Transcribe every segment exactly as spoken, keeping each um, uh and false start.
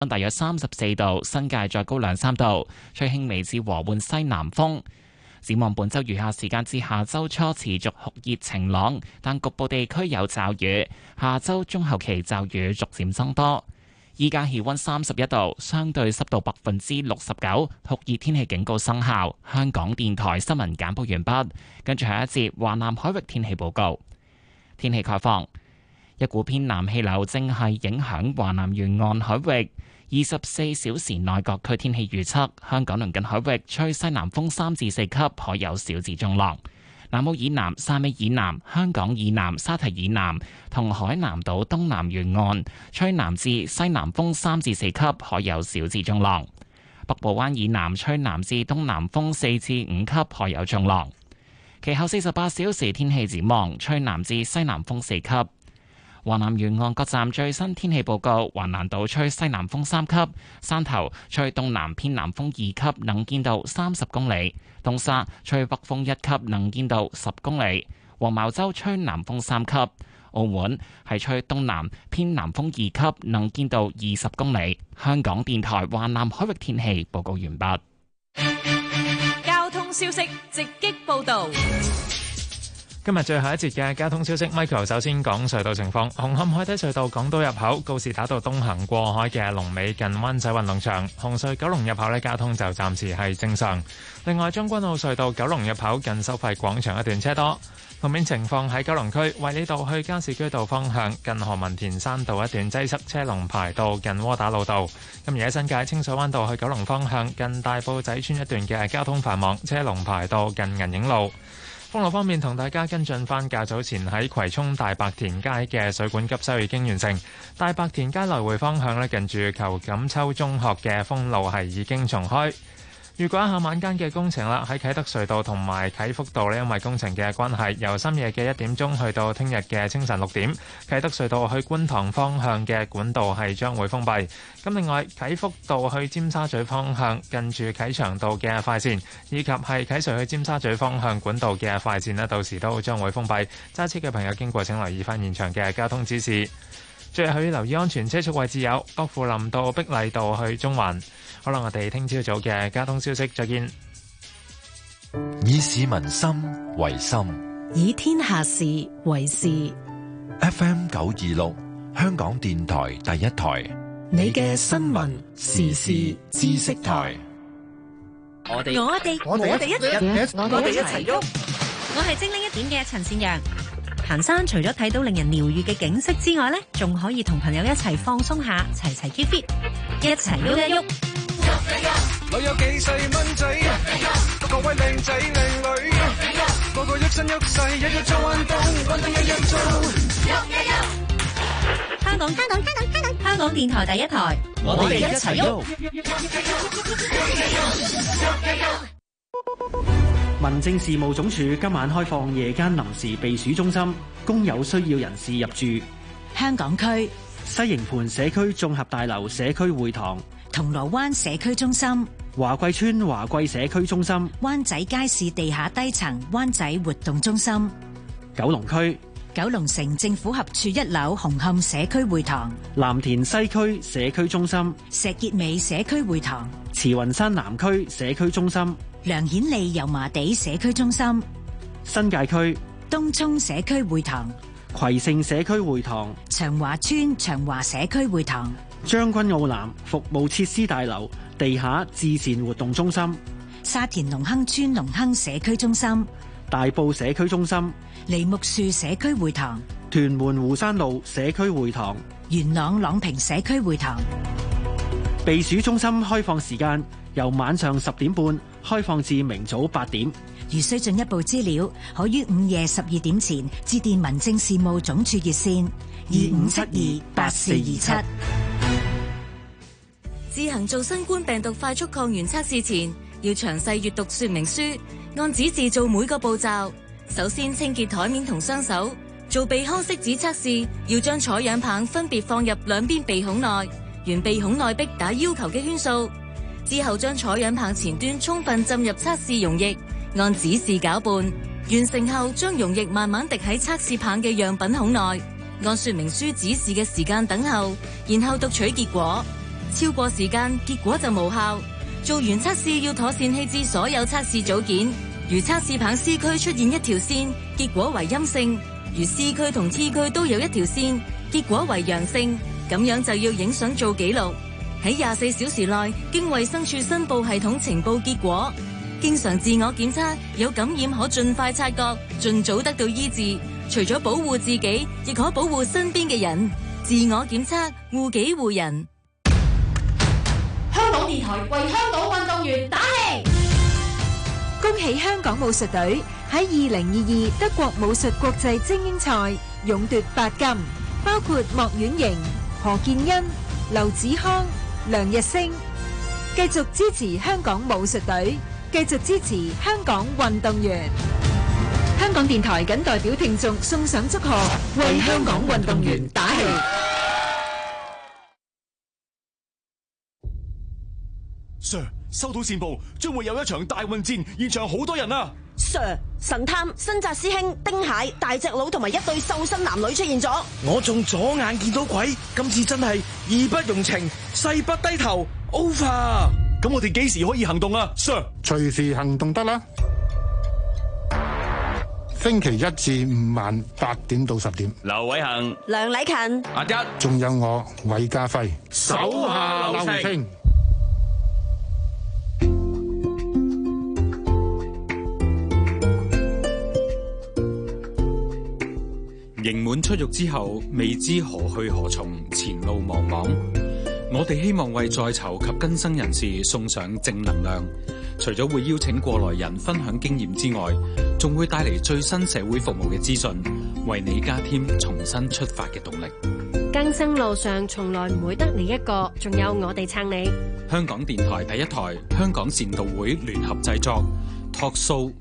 大約三十四度，新界再高兩三度，吹輕微至和緩西南風。展望本週餘下時間至下週初持續酷熱晴朗，但局部地區有驟雨。下週中後期驟雨逐漸增多。依家氣溫三十一度，相對濕度百分之六十九，酷熱天氣警告生效。香港電台新聞簡報完畢，跟住下一節華南海域天氣報告。天氣概況。一股偏南氣流正係影響華南沿岸海域，二十四小時內各區天氣預測：香港鄰近海域吹西南風三至四級，海有小至中浪；南澳以南、汕尾以南、香港以南、沙堤以南同海南島東南沿岸吹南至西南風三至四級，海有小至中浪；北部灣以南吹南至東南風四至五級，海有中浪。其後四十八小時天氣展望：吹南至西南風四級。華南沿岸各站最新天氣報告：橫瀾島吹西南風三級，汕頭吹東南偏南風二級，能見度三十公里；東沙吹北風一級，能見度十公里；黃茅洲吹南風三級；澳門係吹東南偏南風二級，能見度二十公里。香港電台華南海域天氣報告完畢。 交通消息直擊報道。 今日最後一節嘅交通消息 ，Michael 首先講隧道情況。紅磡海底隧道港島入口告士打道東行過海嘅龍尾近灣仔運動場，紅隧九龍入口呢，交通就暫時係正常。另外將軍澳隧道九龍入口近收費廣場一段車多。路面情況喺九龍區衛理道去加士居道方向近何文田山道一段擠塞，車龍排到近窩打老道。咁而喺新界清水灣道去九龍方向近大埔仔村一段嘅交通繁忙，車龍排到近銀影路。封路方面，同大家跟進返較早前喺葵涌大白田街嘅水管急修已經完成，大白田街來回方向呢，近住裘錦秋中學嘅封路係已經重開。預告一下晚間嘅工程啦，喺啟德隧道同埋啟福道呢，因為工程嘅關係，由深夜嘅一點鐘去到聽日嘅清晨六點，啟德隧道去觀塘方向嘅管道係將會封閉。咁另外，啟福道去尖沙咀方向近住啟祥道嘅快線，以及係啟隧去尖沙咀方向管道嘅快線呢，到時都將會封閉。揸車嘅朋友經過請留意翻現場嘅交通指示。最後要留意安全車速位置有薄扶林道、碧麗道去中環。好啦，我哋聽朝早嘅交通消息，再見。 以市民心為心， 以天下事為事。 F M 九二六，香港電台第一台， 你嘅新聞時事知識台。 我哋我哋我哋一我哋一齊喐。我係精靈一點嘅陳善陽。行山除咗睇到令人療愈嘅景色之外呢，仲可以同朋友一齊放鬆下，齊齊 keep fit， 一齊喐一喐。 我有幾歲蚊仔，各位靚仔靚女，個個喐身喐勢，日日做運動，運動日日做，喐一喐。 香港香港香港香港香港電台第一台，我哋一齊喐。 民政事務總署今晚開放夜間臨時避暑中心，供有需要人士入住。 香港區西營盤社區綜合大樓社區會堂、 銅鑼灣社區中心、 華貴村華貴社區中心、 灣仔街市地下低層灣仔活動中心、 九龍區九龍城政府合署一樓紅磡社區會堂、 藍田西區社區中心、 石硤尾社區會堂、 慈雲山南區社區中心、 梁顯利油麻地社區中心、 新界區東涌社區會堂、 葵盛社區會堂、 長華村長華社區會堂、 將軍澳南服務設施大樓地下至善活動中心、 沙田隆亨村隆亨社區中心、 大埔社區中心、 梨木樹社區會堂、 屯門湖山路社區會堂、 元朗朗屏社區會堂。 避暑中心開放時間由晚上十點半開放至明早八點。 如需進一步資料，可於午夜十二點前致電民政事務總署熱線二五七二八四二七。 自行做新冠病毒快速抗原測試前，要詳細閱讀說明書，按指示做每個步驟。首先清潔台面同雙手。做鼻腔拭子測試，要將採樣棒分別放入兩邊鼻孔內，沿鼻孔內壁打要求嘅圈數。之後將採樣棒前端充分浸入測試溶液，按指示攪拌。完成後，將溶液慢慢滴喺測試棒嘅樣品孔內，按說明書指示嘅時間等候，然後讀取結果。 超過時間，結果就無效。做完測試要妥善棄置所有測試組件。如測試棒 C 區出現一條線，結果為陰性；如 C 區同 T 區都有一條線，結果為陽性，咁樣就要影相做記錄，喺廿四小時內經衛生署申報系統呈報結果。經常自我檢測，有感染可盡快察覺，盡早得到醫治。除咗保護自己，亦可保護身邊嘅人。自我檢測，護己護人。 香港電台為香港運動員打氣， 恭喜香港武術隊喺二零二二德國武術國際精英賽勇奪八金，包括莫婉瑩、何建恩、劉子康、梁日升。繼續支持香港武術隊，繼續支持香港運動員。香港電台謹代表聽眾送上祝賀，為香港運動員打氣。 Sir， 收到線報，將會有一場大混戰，現場好多人啊 ！Sir， 神探、新澤師兄、丁蟹、大隻佬同埋一對瘦身男女出現咗。 我仲左眼見到鬼，今次真係義不容情，誓不低頭。Over。 咁我哋幾時可以行動啊 ，Sir？ 隨時行動得啦。星期一至五晚八點到十點。 劉偉恒、 梁禮勤、 阿一， 仲有我韋家輝， 手下留情。 刑滿出獄之後，未知何去何從，前路茫茫。我哋希望為在囚及更生人士送上正能量。除咗會邀請過來人分享經驗之外，仲會帶嚟最新社會服務嘅資訊，為你加添重新出發嘅動力。 更生路上從來唔會得你一個，仲有我哋撐你。 香港電台第一台，香港善導會聯合製作 Talk Show。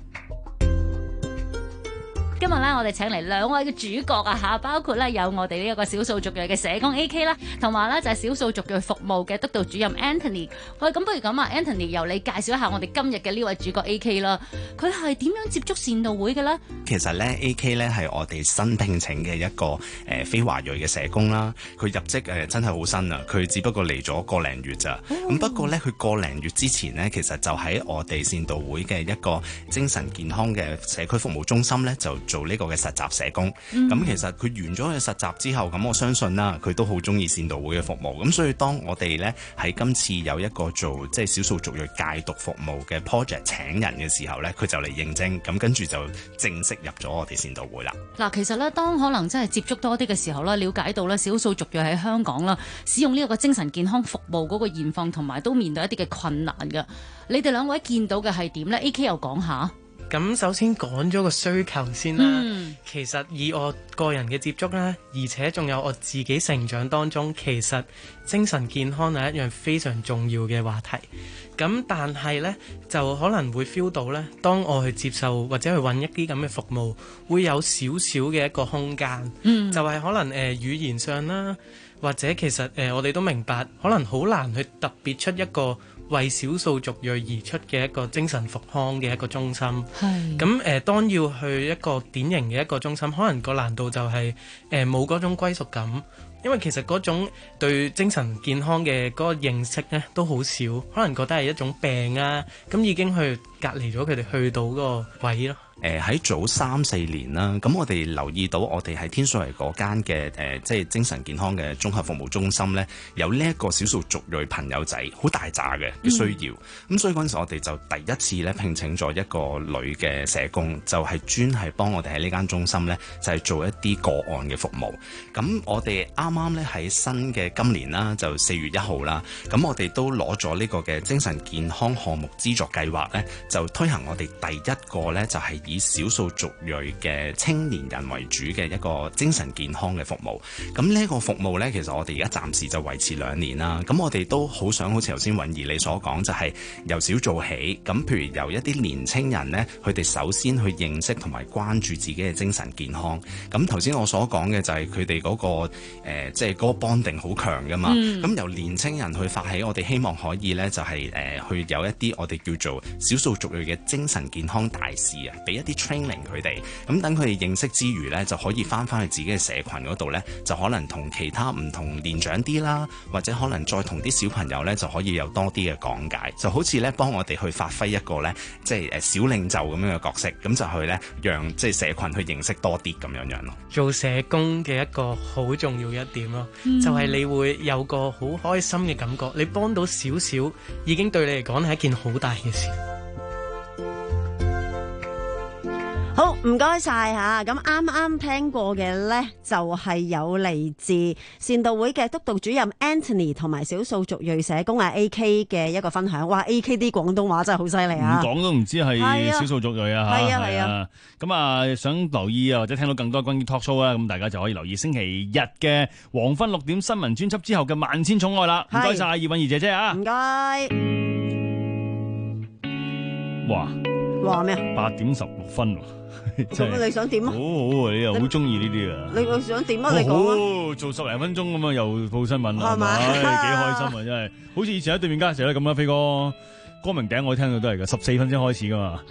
今日咧，我哋請嚟兩位嘅主角啊嚇，包括咧有我哋呢一個少數族裔嘅社工 A K 啦，同埋咧就係少數族裔服務嘅督導主任 Anthony。喂，咁不如咁啊 ，Anthony 由你介紹一下我哋今日嘅呢位主角 A K 啦。佢係點樣接觸善導會嘅咧？ 其實咧 A K 咧係我哋新聘請嘅一個誒、呃、非華裔嘅社工啦。佢入職誒、呃、真係好新啊！佢只不過嚟咗個零月咋。咁、哦、不過咧，佢個零月之前咧，其實就喺我哋善導會嘅一個精神健康嘅社區服務中心咧，就做呢個嘅實習社工。咁、嗯、其實佢完咗佢實習之後，咁我相信啦，佢都好中意善導會嘅服務。咁所以當我哋咧喺今次有一個做即係少數族裔戒毒服務嘅 project 請人嘅時候咧，佢就嚟應徵，咁跟住就正式入咗我哋善導會啦。 嗱，其實咧，當可能真係接觸多啲嘅時候咧，了解到咧少數族裔喺香港啦，使用呢個精神健康服務嗰個現況，同埋都面對一啲嘅困難㗎。你哋兩位見到嘅係點咧 ？A K 又講下。 咁首先講咗個需求先啦、 嗯， 其實以我個人嘅接觸啦，而且仲有我自己成長當中，其實精神健康係一樣非常重要嘅話題。咁但係呢，就可能會 feel 到呢，當我去接受或者去揾一啲咁嘅服務，會有少少嘅一個空間，嗯、就係、是、可能誒、呃、語言上啦，或者其實誒、呃、我哋都明白，可能好難去特別出一個為少數族裔而出嘅一個精神復康嘅一個中心，咁誒、呃、當要去一個典型嘅一個中心，可能個難度就係誒冇嗰種歸屬感，因為其實嗰種對精神健康嘅嗰個認識咧都好少，可能覺得係一種病啊，咁已經去隔離咗佢哋去到嗰個位咯。 誒喺早三四年啦，咁我哋留意到我哋喺天水圍嗰間嘅誒，即係精神健康嘅綜合服務中心咧，有呢一個少數族裔朋友仔，好大扎嘅嘅需要。咁、嗯、所以嗰陣時我哋就第一次咧聘請咗一個女嘅社工，就係、是、專係幫我哋喺呢間中心咧，就係、是、做一啲個案嘅服務。咁我哋啱啱咧喺新嘅今年啦，就四月一號啦，咁我哋都攞咗呢個嘅精神健康項目資助計劃咧，就推行我哋第一個咧就係、是以少數族裔嘅青年人為主嘅一個精神健康嘅服務，咁呢個服務呢，其實我哋而家暫時就維持兩年啦。咁我哋都好想好似頭先允兒你所講，就係由小做起。咁譬如由一啲年青人呢，佢哋首先去認識同埋關注自己嘅精神健康。咁頭先我所講嘅就係佢哋嗰個誒，即係嗰個 bonding 好強噶嘛。咁、嗯、由年青人去發起，我哋希望可以呢，就係誒去有一啲我哋叫做少數族裔嘅精神健康大使啊，俾一一啲 training 佢哋，咁等佢哋認識之餘咧，就可以翻翻去自己嘅社群嗰度咧，就可能同其他唔同年長啲啦，或者可能再同啲小朋友咧，就可以有多啲嘅講解，就好似咧幫我哋去發揮一個咧，即係誒小領袖咁樣嘅角色，咁就去咧讓即係社群去認識多啲咁樣樣咯。 做社工嘅一個好重要一點咯， 嗯、 就係你會有個好開心嘅感覺，你幫到少少已經對你嚟講係一件好大嘅事。 好，唔該晒吓。咁啱啱聽過嘅呢，就係有嚟自善道會嘅督導主任 Anthony 同埋少數族裔社工啊 A K 嘅一個分享。哇 A K 啲廣東話真係好犀利啊！ 唔講都唔知係少數族裔啊吓。 係啊係啊。 咁啊，想留意啊或者聽到更多關於 talk show 啦，咁大家就可以留意星期日嘅黃昏六點新聞專輯之後嘅萬千寵愛啦。唔該晒葉韻儀姐姐啊！ 唔該。 哇！ 哇咩啊？ 八點十六分喎。 咁你想點啊？ 好好啊！你又好中意呢啲啊！ 你又想點啊？你講啊！做十零分鐘咁啊，又報新聞啦， 係咪？ 幾開心啊！真係，好似以前喺對面街成日都咁啦，飛哥光明頂我聽到都係噶，十四分先開始噶嘛。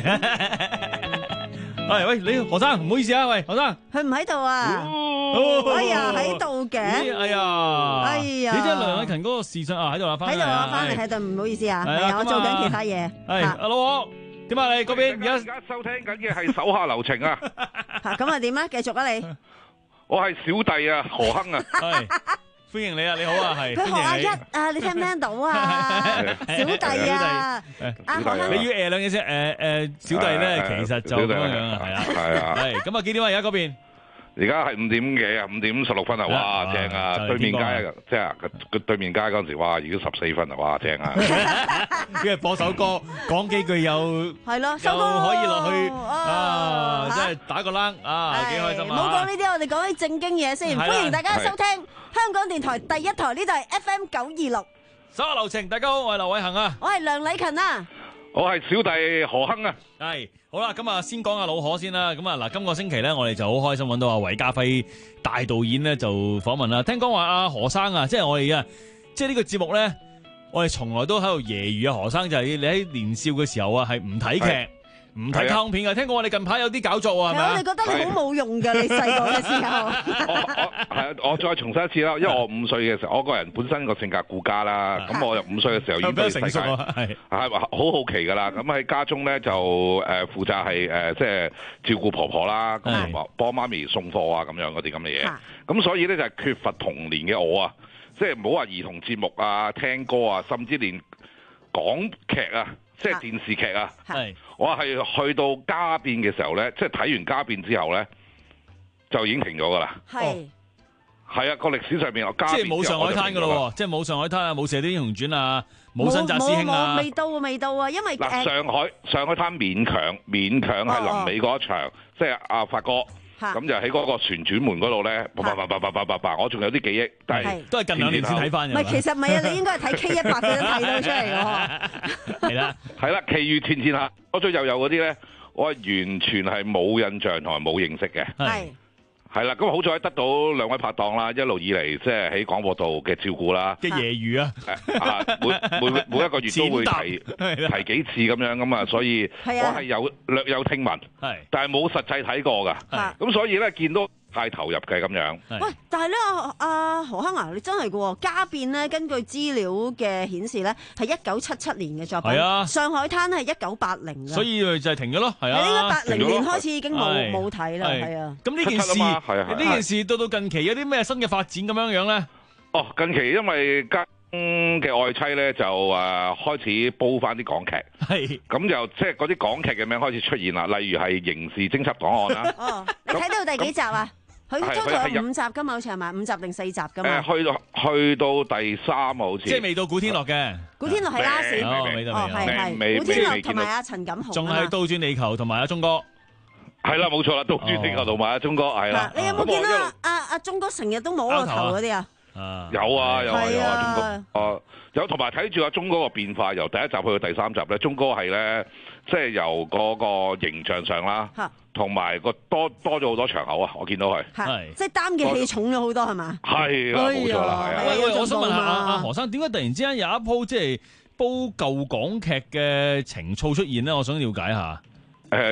喂喂，你何生唔好意思啊，喂何生， 佢唔喺度啊！哎呀，喺度嘅。 哎呀， 哎呀， 你聽梁禮勤嗰個視訊啊喺度啦， 喺度啊，翻嚟喺度，唔好意思啊，係啊，我做緊其他嘢。 係阿老何。點啊？你嗰邊而家而家收聽緊嘅係手下留情啊！ 咁啊點啊？繼續啊你！ 我係小弟啊，何亨啊， 係歡迎你啊！你好啊，係佢何阿一啊，你聽唔聽到啊？小弟啊，阿何亨， 你要誒兩嘢先誒誒，小弟咧其實就咁樣樣啊，係啊，係啊，係咁啊幾點啊？而家嗰邊？ 而家係五點幾啊，五點十六分啊，哇，正啊！對面街即係佢對面街嗰陣時，哇，已經十四分啊，哇，正啊！ 跟住播首歌，講幾句又係咯， 又可以落去啊！即係打個冷啊，幾開心啊！ 唔好講呢啲，我哋講啲正經嘢先。歡迎大家收聽香港電台第一台，呢度係 F M 九二六。 手下留情，大家好，我係劉偉恒啊， 我係梁禮勤啊， 我係小弟何亨啊， 係。好啦，咁啊，先講下老何先啦。咁啊，嗱，今個星期咧，我哋就好開心揾到阿韋家輝大導演咧，就訪問啦。聽講話阿何生啊，即係我哋啊，即係呢個節目咧，我哋從來都喺度揶揄啊何生，就係你喺年少嘅時候啊，係唔睇劇。唔睇卡通片嘅，聽講我哋近排有啲搞作啊，係咪？ 我哋覺得你好冇用㗎，你細個嘅時候。 我我係我再重申一次啦，因為我五歲嘅時候，我個人本身個性格顧家啦，咁我由五歲嘅時候已經對世界係係好好奇㗎啦。咁喺家中咧就誒負責係誒即係照顧婆婆啦，咁幫媽咪送貨啊咁樣嗰啲咁嘅嘢。咁所以咧就係缺乏童年嘅我啊，即係唔好話兒童節目啊、聽歌啊，甚至連港劇啊。即係電視劇啊！我係去到家變嘅時候咧，即係睇完家變之後咧，就已經停咗㗎啦。係係啊，個歷史上面我家變之後即係冇上海灘㗎咯，即係冇上海灘啊，冇《射雕英雄傳》啊，冇新紮師兄啊， 未到未到啊！因為嗱，上海上海灘勉強勉強係臨尾嗰一場，即係阿發哥。咁就喺嗰個旋轉門嗰度咧，叭叭叭叭叭叭叭，我仲有啲記憶，但係都係近兩年先睇翻嘅。 唔係，其實唔係啊，你應該係睇 K 一百先睇到出嚟嘅。 係啦， 係啦，其餘前前下左左右右嗰啲咧，我係完全係冇印象同埋冇認識嘅。係係啦，咁好彩得到兩位拍檔啦，一路以嚟即係喺廣播度嘅照顧啦。 嘅揶揄啊！ 啊，每每每一個月都會提提幾次咁樣咁啊，所以我係有略有聽聞，係，但係冇實際睇過㗎。係，咁所以咧見到太投入嘅咁樣。 喂，但係咧，阿阿何亨啊，你真係嘅喎，家變咧根據資料嘅顯示咧係一九七七年嘅作品。係啊，上海灘係一九八零嘅。 所以就係停咗咯，係啊。 你應該八零年開始已經冇冇睇啦，係啊。 咁呢件事，呢件事到到近期有啲咩新嘅發展咁樣樣咧？ 哦，近期因為家嘅愛妻咧就誒、呃、開始煲翻啲港劇，係咁就即係嗰啲港劇嘅名開始出現啦，例如係刑事偵緝檔案啦。 哦，你睇到第幾集啊？佢都仲有五集㗎嘛？好似係咪五集定四集㗎嘛？ 誒，去到去到第三啊，好似即係未到古天樂嘅。 古天樂係 last， 哦，未到未到， 係係古天樂同埋阿陳錦鴻， 仲係倒轉地球同埋阿鐘哥。 係啦，冇錯啦，倒轉地球同埋阿鐘哥係啦。 你有冇見到阿阿鐘哥成日都摸個頭嗰啲啊？ 啊，有啊有啊有啊，鐘哥，哦有，同埋睇住阿鐘哥個變化，由第一集去到第三集咧，鐘哥係咧，即係由嗰個形象上啦，同埋個多多咗好多場口啊，我見到佢， 係即係擔嘅戲重咗好多係嘛？ 係啦，冇錯啦，係啊。 喂喂，我想問下阿阿何生，點解突然之間有一鋪即係煲舊港劇嘅情操出現咧？我想了解下。 誒，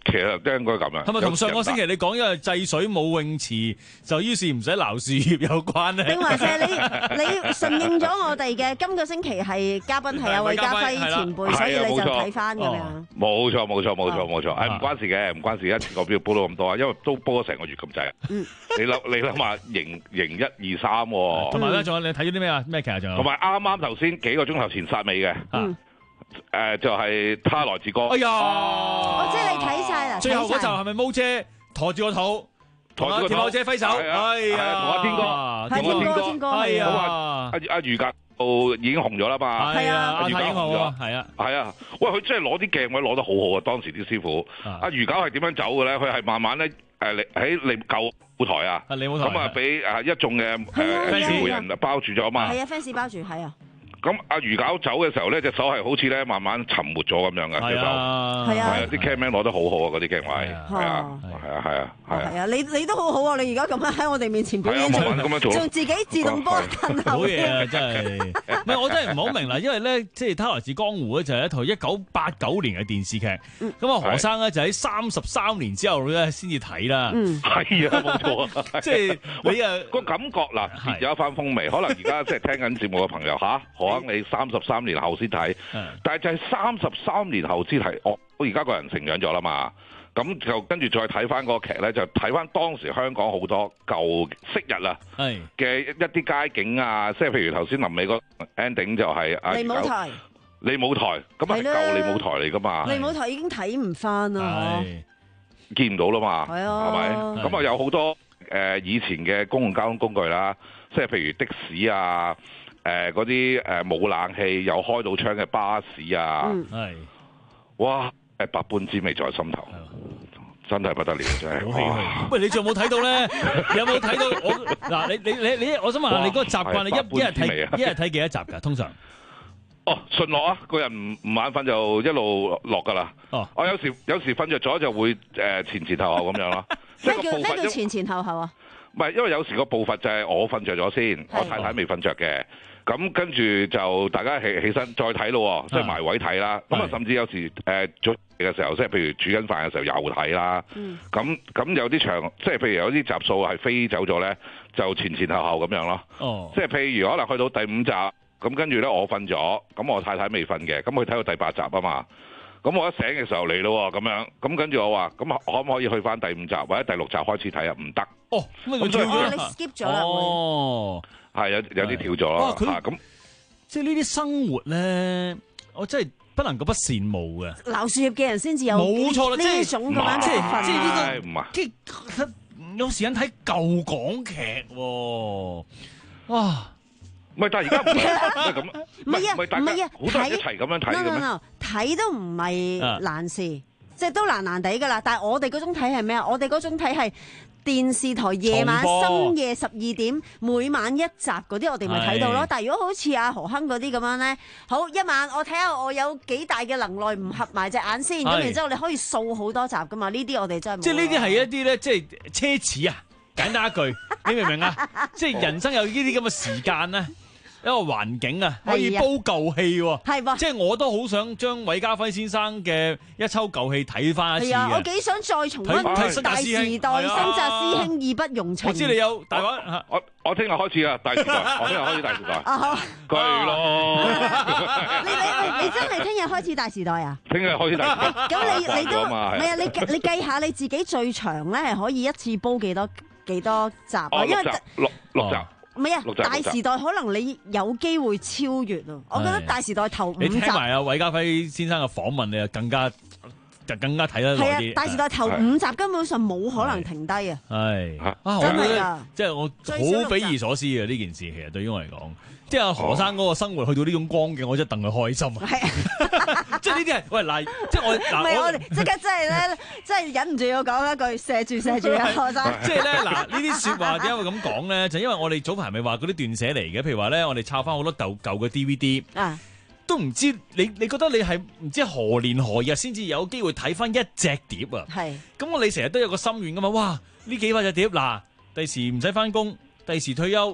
其實都應該咁樣。 係咪同上個星期你講因為制水冇泳池，就於是唔使撈樹葉有關咧？ 定還是你你順應咗我哋嘅今個星期係嘉賓係阿韋家輝前輩，所以你就睇翻咁樣。 冇錯冇錯冇錯冇錯，誒唔關事嘅，唔關事，一次過標煲到咁多啊，因為都煲咗成個月咁滯。 嗯， 你諗你諗下，零零一二三， 同埋咧仲有你睇咗啲咩啊？咩劇啊？仲有同埋啱啱頭先幾個鐘頭前殺尾嘅。嗯。誒，就係他來自歌。 哎呀， 我知你睇晒啦。 最後嗰集係咪毛姐馱住個肚，同阿田茂姐揮手？哎呀， 同阿天哥， 同阿天哥， 係啊， 阿阿余格度已經紅咗啦嘛。 係啊，阿余格太英紅咗， 係啊， 係啊。喂，佢真係攞啲鏡位攞得好好啊！當時啲師傅，阿余格係點樣走嘅咧？佢係慢慢咧誒喺嚟舊舞台啊，咁啊俾誒一眾嘅誒傳媒人包住咗嘛。 係啊 ，fans 包住，係啊。 咁阿魚餃走嘅時候咧，隻手係好似咧慢慢沉沒咗咁樣嘅隻手， 係啊， 啲 cameraman 攞得好好啊，嗰啲鏡位，係啊，係啊，係啊， 係啊，你你都好好啊！你而家咁樣喺我哋面前表演，仲仲自己自動波近後， 好嘢啊！真係，唔係我真係唔好明啦，因為咧即係《他來自江湖》咧就係一套一九八九年嘅電視劇，咁啊何生咧就喺三十三年之後咧先至睇啦， 係啊，冇錯啊， 即係你啊個感覺嗱有一番風味，可能而家即係聽緊節目嘅朋友嚇。可能你三十三年後先睇，但係就係三十三年後先睇。我我而家個人成長咗啦嘛，咁就跟住再睇翻個劇咧，就睇翻當時香港好多舊昔日啊嘅一啲街景啊，即係譬如頭先臨尾個 ending 就係啊， 利舞台， 利舞台咁係舊利舞台嚟噶嘛， 利舞台已經睇唔翻啦， 見唔到啦嘛， 係啊， 係咪？咁啊有好多誒以前嘅公共交通工具啦，即係譬如的士啊。誒嗰啲誒冇冷氣又開到窗嘅巴士啊，係、嗯，哇！誒百般滋味在心頭，真係不得了，真係。 喂，你仲有冇睇到咧？有冇睇到我嗱？你你你你，我想問下你嗰個習慣，你一一日睇一日睇幾多集㗎？通常？ 哦，順落啊！個人唔唔眼瞓就一路落㗎啦。哦，我有時有時瞓着咗就會誒前前後後咁樣咯。 咩叫咩叫前前後後啊？ 唔係，因為有時個步伐就係我瞓着咗先，我太太未瞓着嘅。咁跟住就大家起起身再睇咯，即係埋位睇啦。咁啊，甚至有時誒做嘅時候，即係譬如煮緊飯嘅時候又睇啦。咁咁、嗯、有啲場，即係譬如有啲集數係飛走咗咧，就前前後後咁樣咯。哦，即係譬如可能去到第五集，咁跟住咧我瞓咗，咁我太太未瞓嘅，咁佢睇到第八集啊嘛。咁我一醒嘅時候嚟咯，咁樣，咁跟住我話，咁可唔可以去翻第五集或者第六集開始睇啊？唔得。 哦，咁所以你 skip 咗啦。 哦。 係有有啲跳咗咯，咁即係呢啲生活咧，我真係不能夠不羨慕嘅。 撈樹葉嘅人先至有冇錯啦， 呢種咁樣即係嘅即係呢個， 即係有時間睇舊港劇喎，哇！ 唔係，但係而家唔係咁， 唔係啊，唔係啊， 好多人一齊咁樣睇嘅咩？ 睇都唔係難事，即係都難難地㗎啦。但係我哋嗰種睇係咩啊？我哋嗰種睇係。電視台夜晚深夜十二點每晚一集嗰啲我哋咪睇到咯，但係如果好似阿何亨嗰啲咁樣咧，好一晚我睇下我有幾大嘅能耐唔合埋隻眼先，咁然之後你可以掃好多集噶嘛，呢啲我哋真係冇。 即係呢啲係一啲咧，即係奢侈啊！簡單一句，你明唔明啊？即係人生有呢啲咁嘅時間咧。一個環境啊，可以煲舊戲喎， 係即係我都好想將韋家輝先生嘅一抽舊戲睇翻一次嘅。 我幾想再重溫大時代、新紮師兄義不容情。 我知你有大話， 我我聽日開始啦，大時代，我聽日開始大時代。 啊好， 係咯。 你你你真係聽日開始大時代啊？ 聽日開始大時代。 咁你你都唔係啊？你你計下你自己最長咧係可以一次煲幾多幾多集啊？因為六六集。 唔係啊，大時代可能你有機會超越啊！我覺得大時代頭五集， 你聽埋阿韋家輝先生嘅訪問，你就更加就更加睇得耐啲。 係啊，大時代頭五集根本上冇可能停低啊！ 係啊， 真係啊！ 即係我好匪夷所思啊！呢件事其實對於我嚟講，即係阿何生嗰個生活去到呢種光景，我真係戥佢開心啊！即係呢啲係喂嗱，即係我嗱， 唔係我哋即刻真係咧，真係忍唔住要講一句，射住射住啊，何生！ 即係咧嗱，呢啲説話點解會咁講咧？就因為我哋早排咪話嗰啲斷捨離嘅，譬如話咧，我哋抄翻好多舊舊嘅 D V D 啊，都唔知你你覺得你係唔知何年何日先至有機會睇翻一隻碟啊？係咁，我哋成日都有個心願噶嘛，哇！呢幾百隻碟嗱，第時唔使翻工，第時退休。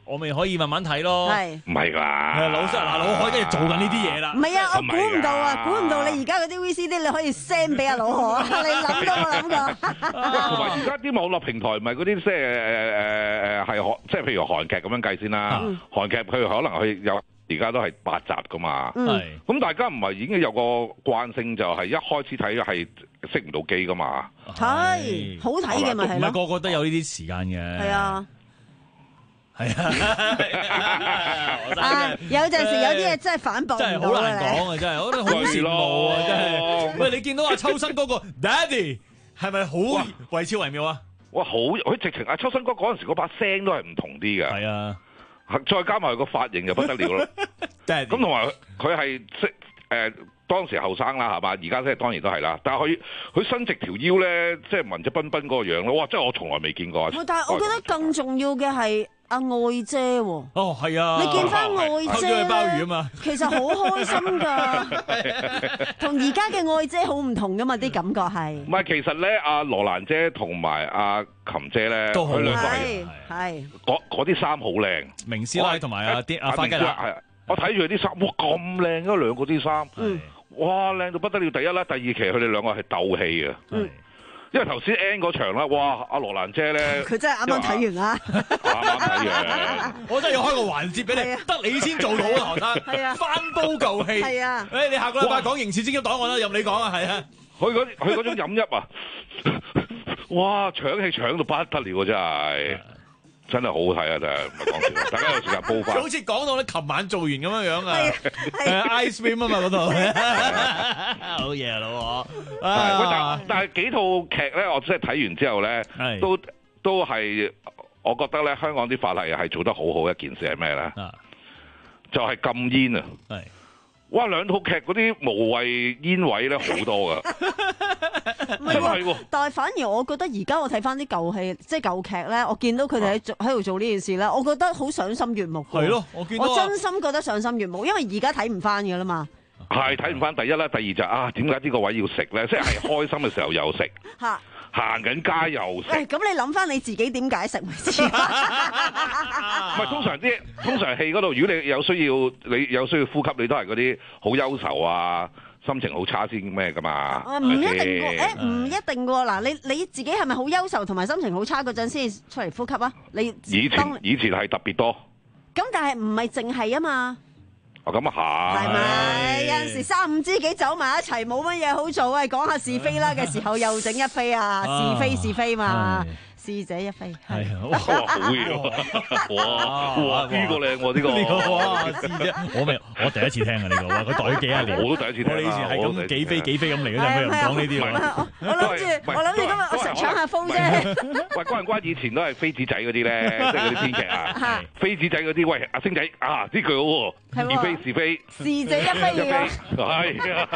我咪可以慢慢睇咯。 係唔係㗎？ 老實嗱，老海跟住做緊呢啲嘢啦。 唔係啊，我估唔到啊，估唔到你而家嗰啲 V C D 你可以 send 俾阿老何啊！你諗都冇諗過。 同埋而家啲網絡平台唔係嗰啲即係誒誒誒係韓，即係譬如韓劇咁樣計先啦。韓劇佢可能佢有而家都係八集㗎嘛。係。咁大家唔係已經有個慣性，就係一開始睇係熄唔到機㗎嘛。 係，好睇嘅咪係咯。 唔係個個都有呢啲時間嘅。 係啊。 係啊， 啊有陣時有啲嘢真係反駁， 真係好難講啊！真係，我覺得好羨慕啊！真係，喂，你見到阿秋生嗰個 Daddy 係咪好惟肖惟妙啊？ 哇，好！佢直情阿秋生哥嗰陣時嗰把聲都係唔同啲嘅。係啊， 再加埋佢個髮型就不得了咯。咁同埋佢係識誒當時後生啦，係嘛？而家即係當然都係啦。但係佢佢伸直條腰咧，即係文質彬彬嗰個樣咯。哇！真係我從來未見過。 但係我覺得更重要嘅係。阿愛姐喎， 哦係啊， 你見翻愛姐咧， 鮑魚啊嘛， 其實好開心噶，同而家嘅愛姐好唔同噶嘛，啲感覺係。 唔係，其實咧，阿羅蘭姐同埋阿琴姐咧， 都好兩個係係嗰嗰啲衫好靚， 明師奶同埋阿啲阿花吉娜係，我睇住佢啲衫，哇咁靚啊兩個啲衫，哇靚到不得了！第一啦，第二期佢哋兩個係鬥氣嘅。因為頭先 N 嗰場啦，哇！阿羅蘭姐咧， 佢真係啱啱睇完啦， 啱啱睇完， 我真係要開個環節俾你，得你先做到啊，何生， 係啊， 翻煲舊戲， 係啊， 誒，你下個禮拜講刑事偵緝檔案啦，任你講啊，係啊， 佢嗰佢嗰種飲泣啊，哇！搶戲搶到不得了啊，真係。真係好好睇啊！真係唔係講笑，大家有時間煲翻。 好似講到咧，琴晚做完咁樣樣啊，係 Ice Cream 啊嘛嗰度，好嘢啊老我。 但但係幾套劇咧，我真係睇完之後咧，都都係我覺得咧，香港啲法例係做得好好一件事係咩咧？就係禁煙啊！係。哇！兩套劇嗰啲無謂煙位咧好多噶， 真係喎。但係反而我覺得而家我睇翻啲舊戲，即係舊劇咧，我見到佢哋喺做喺度做呢件事咧，我覺得好賞心悅目。 係咯，我見到我真心覺得賞心悅目，因為而家睇唔翻㗎啦嘛。 係睇唔翻第一啦，第二就啊，點解呢個位要食咧？即係開心嘅時候又食。嚇！行緊街又食。 咁你諗翻你自己點解食咪知？唔係通常啲通常戲嗰度，如果你有需要，你有需要呼吸，你都係嗰啲好憂愁啊，心情好差先咩噶嘛？ 唔一定喎，誒唔一定喎。嗱，你你自己係咪好憂愁同埋心情好差嗰陣先出嚟呼吸啊？你以前以前係特別多。 咁但係唔係淨係啊嘛？ 哦，咁啊係， 係咪有陣時三五知己走埋一齊，冇乜嘢好做啊？講下是非啦嘅時候，又整一飛啊，是非是非嘛。是這一飛，係哇好嘢喎！哇哇呢個靚喎呢個， 呢個哇是啫，我未我第一次聽啊呢個，哇佢袋咗幾廿年， 我都第一次聽， 我以前係咁幾飛幾飛咁嚟嘅，冇人講呢啲喎。 我諗住我諗住今日我搶下風啫。 喂，關唔關以前都係飛紙仔嗰啲咧，即係嗰啲編劇啊，飛紙仔嗰啲，喂阿星仔啊呢句好喎，是非是非， 是這一飛嘅， 係啊，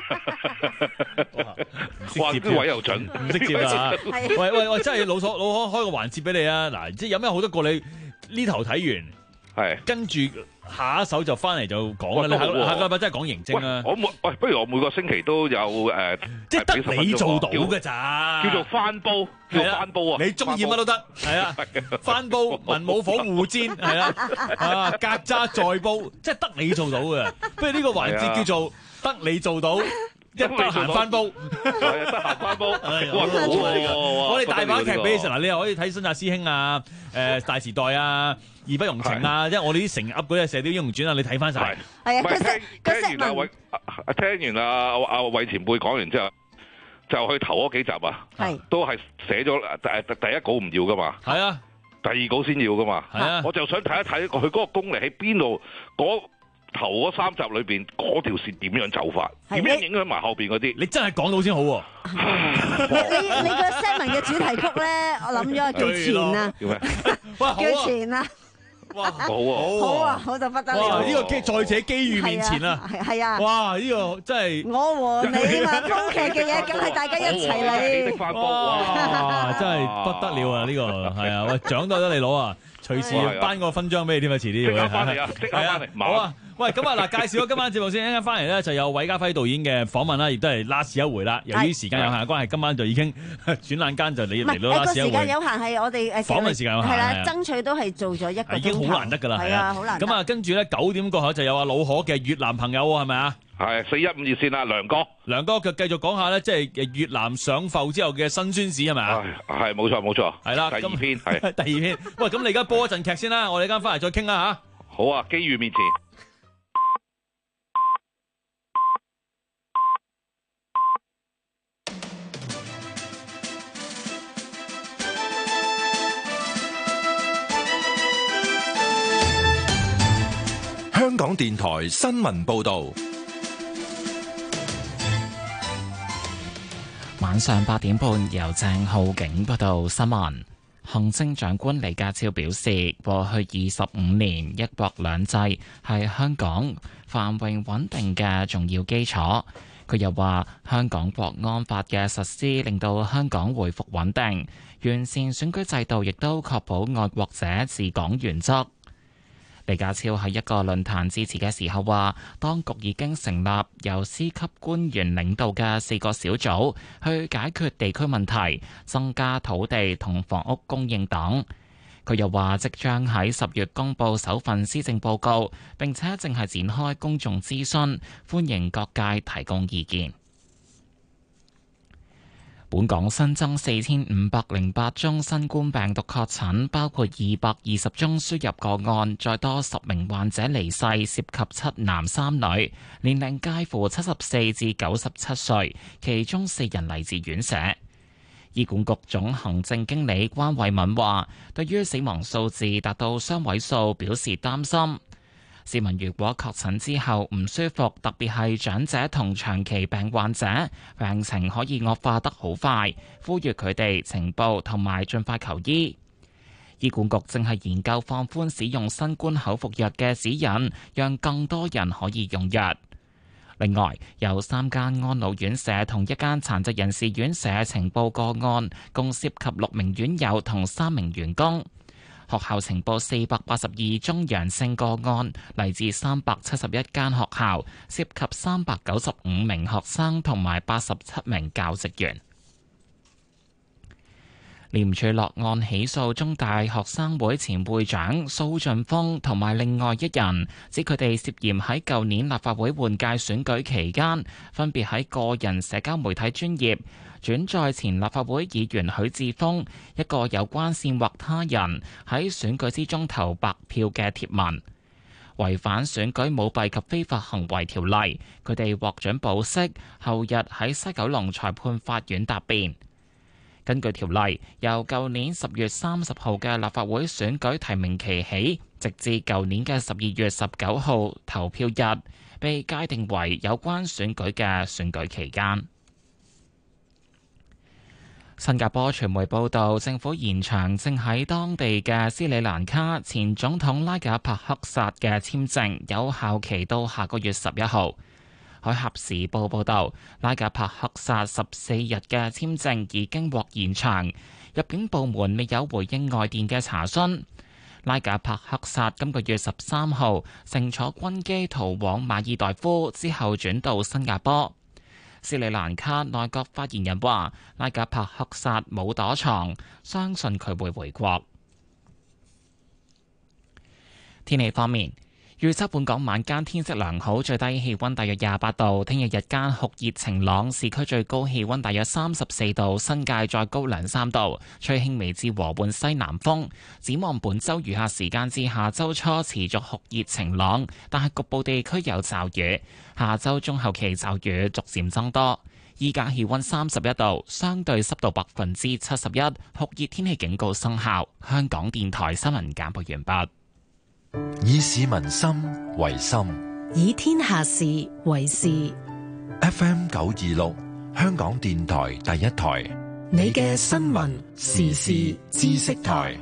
哇啲位又準， 唔識接啊！喂喂喂，真係老所。我開個環節俾你啊！嗱，即係有咩好多個你呢頭睇完，係跟住下一手就翻嚟就講啦。你下下個禮拜真係講刑偵啦。 我每喂，不如我每個星期都有誒， 即係得你做到嘅咋？ 叫做翻煲，叫做翻煲啊！ 你中意乜都得，係啊！翻煲文武火互煎，係啊！啊，格渣再煲，即係得你做到嘅。不如呢個環節叫做得你做到。一得閒翻煲， 係啊，得閒翻煲， 哇好喎！我哋大把劇俾你食嗱，你又可以睇《新紮師兄》啊，誒《大時代》啊，《義不容情》啊，即係我哋啲成噏嗰啲《射雕英雄傳》啊，你睇翻晒。 係啊， 唔係聽聽完阿偉，聽完阿阿偉前輩講完之後，就去頭嗰幾集啊，係都係寫咗誒第一稿唔要噶嘛， 係啊， 第二稿先要噶嘛，係啊，我就想睇一睇佢嗰個功力喺邊度嗰。頭嗰三集裏邊嗰條線點樣走法，點樣影響埋後邊嗰啲？ 你真係講到先好喎！ 你你個 segment 嘅主題曲咧，我諗咗叫錢啊， 叫咩？ 叫錢啊！ 哇，好啊， 好啊，好就不得了！ 哇，呢個機在這機遇面前啊， 係係啊！ 哇，呢個真係我和你啊，煲劇嘅嘢梗係大家一齊嚟。 哇，真係不得了啊！呢個係啊，喂，獎都得你攞啊！隨時頒個勳章俾你添啊！遲啲即刻翻嚟啊！即刻翻嚟， 好啊！ 喂，咁啊嗱，介紹咗今晚節目先，一陣間翻嚟咧就有韋家輝導演嘅訪問啦，亦都係 last 一回啦。由於時間有限嘅關係，今晚就已經轉眼間就你嚟到 last 一回。 時間有限係我哋誒訪問時間有限， 係啦，爭取都係做咗一個鐘頭， 已經好難得㗎啦， 係啊，好難得。 咁啊，跟住咧九點過後就有阿老可嘅越南朋友喎，係咪啊？ 係四一五熱線啊，梁哥。 梁哥佢繼續講下咧，即係越南上埠之後嘅辛酸史係咪啊？ 係冇錯冇錯， 係啦， 第二篇係第二篇。喂，咁你而家播一陣劇先啦，我哋間翻嚟再傾啦嚇。 好啊，機遇面前。 香港電台新聞報道。 晚上八點半，由鄭浩景報道新聞。行政長官李家超表示，過去二十五年一國兩制係香港繁榮穩定嘅重要基礎。佢又話，香港國安法嘅實施令到香港回復穩定，完善選舉制度亦都確保愛國者治港原則。李家超喺一個論壇致辭嘅時候話，當局已經成立由司級官員領導嘅四個小組，去解決地區問題、增加土地同房屋供應等。佢又話，即將喺十月公布首份施政報告，並且正係展開公眾諮詢，歡迎各界提供意見。本港新增四千五百零八宗新冠病毒確診，包括二百二十宗輸入個案，再多十名患者離世，涉及七男三女，年齡介乎七十四至九十七歲，其中四人嚟自院舍。醫管局總行政經理關慧敏話，對於死亡數字達到雙位數表示擔心。市民如果確診之後唔舒服，特別係長者同長期病患者，病情可以惡化得好快，呼籲佢哋呈報同埋盡快求醫。醫管局正係研究放寬使用新冠口服藥嘅指引，讓更多人可以用藥。另外，有三間安老院舍同一間殘疾人士院舍呈報個案，共涉及六名院友同三名員工。學校呈報四百八十二宗陽性個案，嚟自三百七十一間學校，涉及三百九十五名學生同埋八十七名教職員。廉署落案起訴中大學生會前會長蘇俊峰同埋另外一人，指佢哋涉嫌喺舊年立法會換屆選舉期間，分別喺個人社交媒體專頁轉載前立法會議員許智峰一個有關煽惑他人喺選舉之中投白票嘅貼文，違反選舉舞弊及非法行為條例。佢哋獲准保釋，後日喺西九龍裁判法院答辯。根據條例，由舊年十月三十號嘅立法會選舉提名期起，直至舊年嘅十二月十九號投票日，被界定為有關選舉嘅選舉期間。新加坡傳媒報道，政府延長正喺當地嘅斯里蘭卡前總統拉賈帕克薩嘅簽證有效期到下個月十一號。海峽時報報道，拉賈帕克薩十四日嘅簽證已經獲延長，入境部門未有回應外電嘅查詢。拉賈帕克薩今個月十三號乘坐軍機逃往馬爾代夫，之後轉到新加坡。斯里蘭卡內閣發言人話，拉賈帕克薩冇躲藏，相信佢會回國。天氣方面，預測本港晚間天色良好，最低氣溫大約廿八度。聽日日間酷熱晴朗，市區最高氣溫大約三十四度，新界再高兩三度，吹輕微至和緩西南風。展望本週餘下時間至下週初持續酷熱晴朗，但係局部地區有驟雨。下週中後期驟雨逐漸增多。依家氣溫三十一度，相對濕度百分之七十一，酷熱天氣警告生效。香港電台新聞簡報完畢。 以市民心為心， 以天下事為事。 F M 九二六，香港電台第一台， 你嘅新聞時事知識台。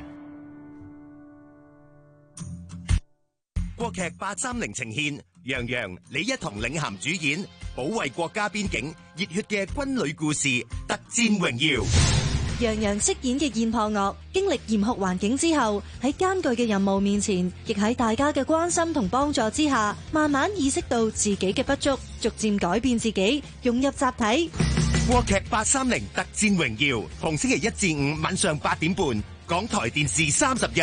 國劇八三零呈現楊洋、李一桐領銜主演，保衛國家邊境熱血嘅軍旅故事《特戰榮耀》。 楊洋飾演嘅燕破岳，經歷嚴酷環境之後，喺艱巨嘅任務面前，亦喺大家嘅關心同幫助之下，慢慢意識到自己嘅不足，逐漸改變自己，融入集體。 國劇八三零特戰榮耀，逢星期一至五晚上八點半，港台電視三十一。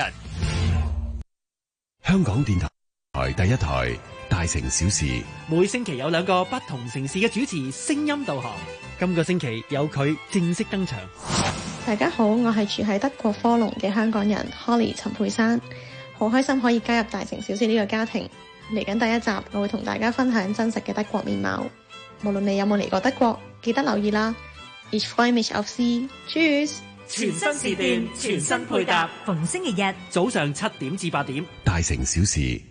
香港電台第一台大城小事， 每星期有兩個不同城市嘅主持聲音導航。今個星期有佢正式登場。 大家好，我係住喺德國科隆嘅香港人 Holly 陳佩珊，好開心可以加入大城小事呢個家庭。嚟緊第一集，我會同大家分享真實嘅德國面貌。無論你有冇嚟過德國，記得留意啦。Ich freue mich auf Sie. Tschüss。 全新時段，全新配搭， 逢星期日早上七點至八點。 大城小事。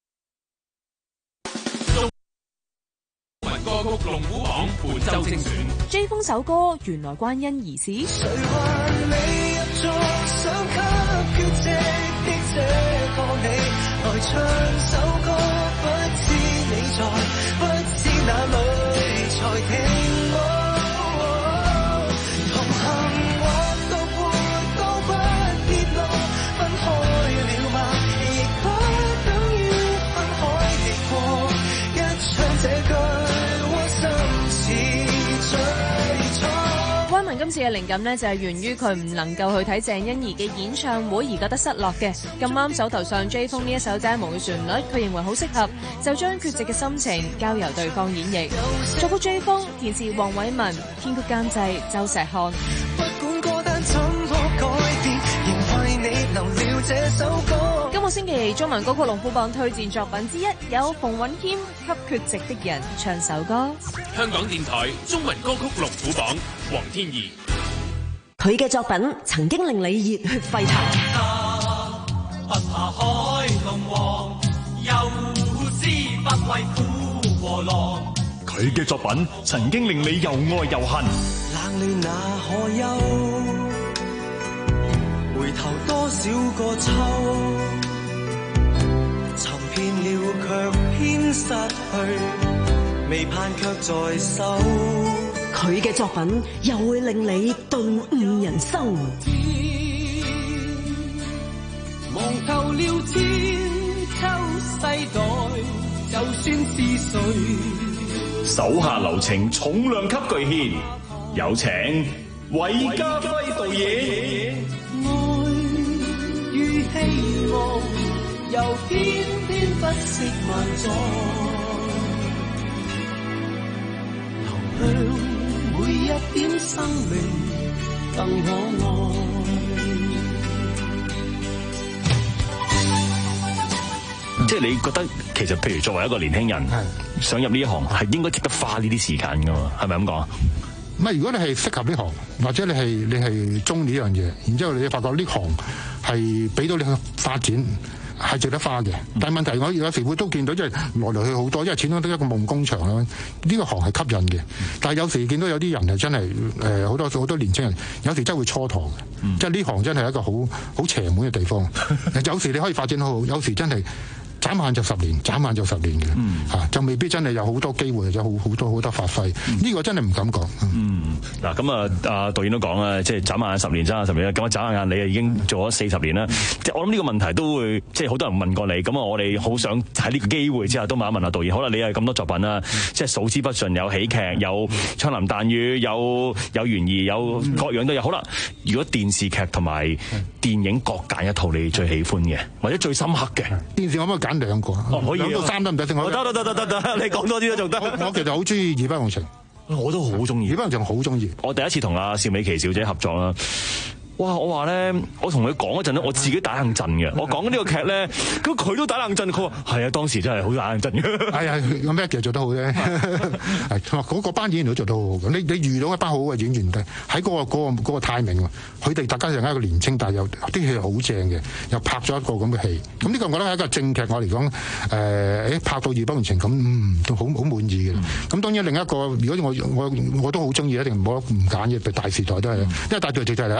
中文歌曲龍虎榜本周精選。 追風首歌原來關因而始。 誰還你入座，想給缺席的這個你，來唱首歌，不知你在，不知哪裏才聽我。 關文今次嘅靈感呢，就係源於佢唔能夠去睇鄭欣宜嘅演唱會而覺得失落嘅，咁啱手頭上追風呢一首《無旋律》，佢認為好適合，就將缺席嘅心情交由對方演繹。作曲追風，填詞黃偉文，編曲監製周石漢。 不管歌單怎麼改變，仍為你留了這首歌。 今個星期中文歌曲龍虎榜推薦作品之一有馮允謙給缺席的人唱首歌。 香港電台中文歌曲龍虎榜，黃天怡。 佢嘅作品曾經令你熱血沸騰。 不怕海龍王，又知不畏苦和浪。 佢嘅作品曾經令你又愛又恨。 冷暖那可休，回頭多少個秋，尋遍了卻偏失去，未盼卻在手。 佢嘅作品又會令你頓悟人生。 望透了千秋世代，就算是誰， 手下留情，重量級巨獻，有請韋家輝導演。 愛與希望，又偏偏不惜萬載，流向每一點生命更可愛。 即係你覺得其實譬如作為一個年輕人想入呢一行係應該值得花呢啲時間㗎嘛？係咪咁講？ 唔係，如果你係適合呢行，或者你係你係中意呢樣嘢，然之後你發覺呢行係俾到你去發展，係值得花嘅。但係問題我有時會都見到，即係來來去好多，因為始終都一個夢工場啦。呢個行係吸引嘅，但係有時見到有啲人係真係誒好多好多年青人，有時真係會蹉跎嘅。嗯、即係呢行真係一個好好邪門嘅地方。有時你可以發展好好，有時真係。眨眼就十年，眨眼就十年嘅，嚇、嗯啊、就未必真係有好多機會，有好好多好多發揮。呢、嗯、個真係唔敢講。 嗯，嗱咁啊，阿導演都講啦，即係眨眼十年，眨眼十年啦。咁啊，眨眼你啊已經做咗四十年啦。即係我諗呢個問題都會，即係好多人問過你。咁啊，我哋好想喺呢個機會之下都問一問阿導演。好啦，你有咁多作品啦，嗯、即係數之不盡，有喜劇，有槍林彈雨，有有懸疑，有各樣都有。好啦，如果電視劇同埋電影各揀一套你最喜歡嘅，或者最深刻嘅電視，可唔可以揀兩個？ 哦，可以兩到三得唔得先？我得得得得得得，你講多啲都仲得。 我其實好中意《義不容情》， 我都好中意。 義不容情好中意。 我第一次同阿邵美琪小姐合作啦。哇！我話咧，我同佢講嗰陣咧，我自己打冷震嘅。我講呢個劇咧，咁佢都打冷震。佢話係啊，當時真係好打冷震嘅。 係啊，咁咩劇做得好啫？係同埋嗰個班演員都做得好好嘅。你你遇到一班好嘅演員，喺嗰個嗰個嗰個 timing，佢哋大家又係一個年青，但係又啲戲好正嘅，又拍咗一個咁嘅戲。咁呢個我覺得係一個正劇，我嚟講，誒、呃、誒拍到義不容情咁，嗯，都好好滿意嘅。咁、嗯、當然另一個，如果我我我都好中意，一定唔好唔揀嘅，大時代都係，因為大時代就係一個轉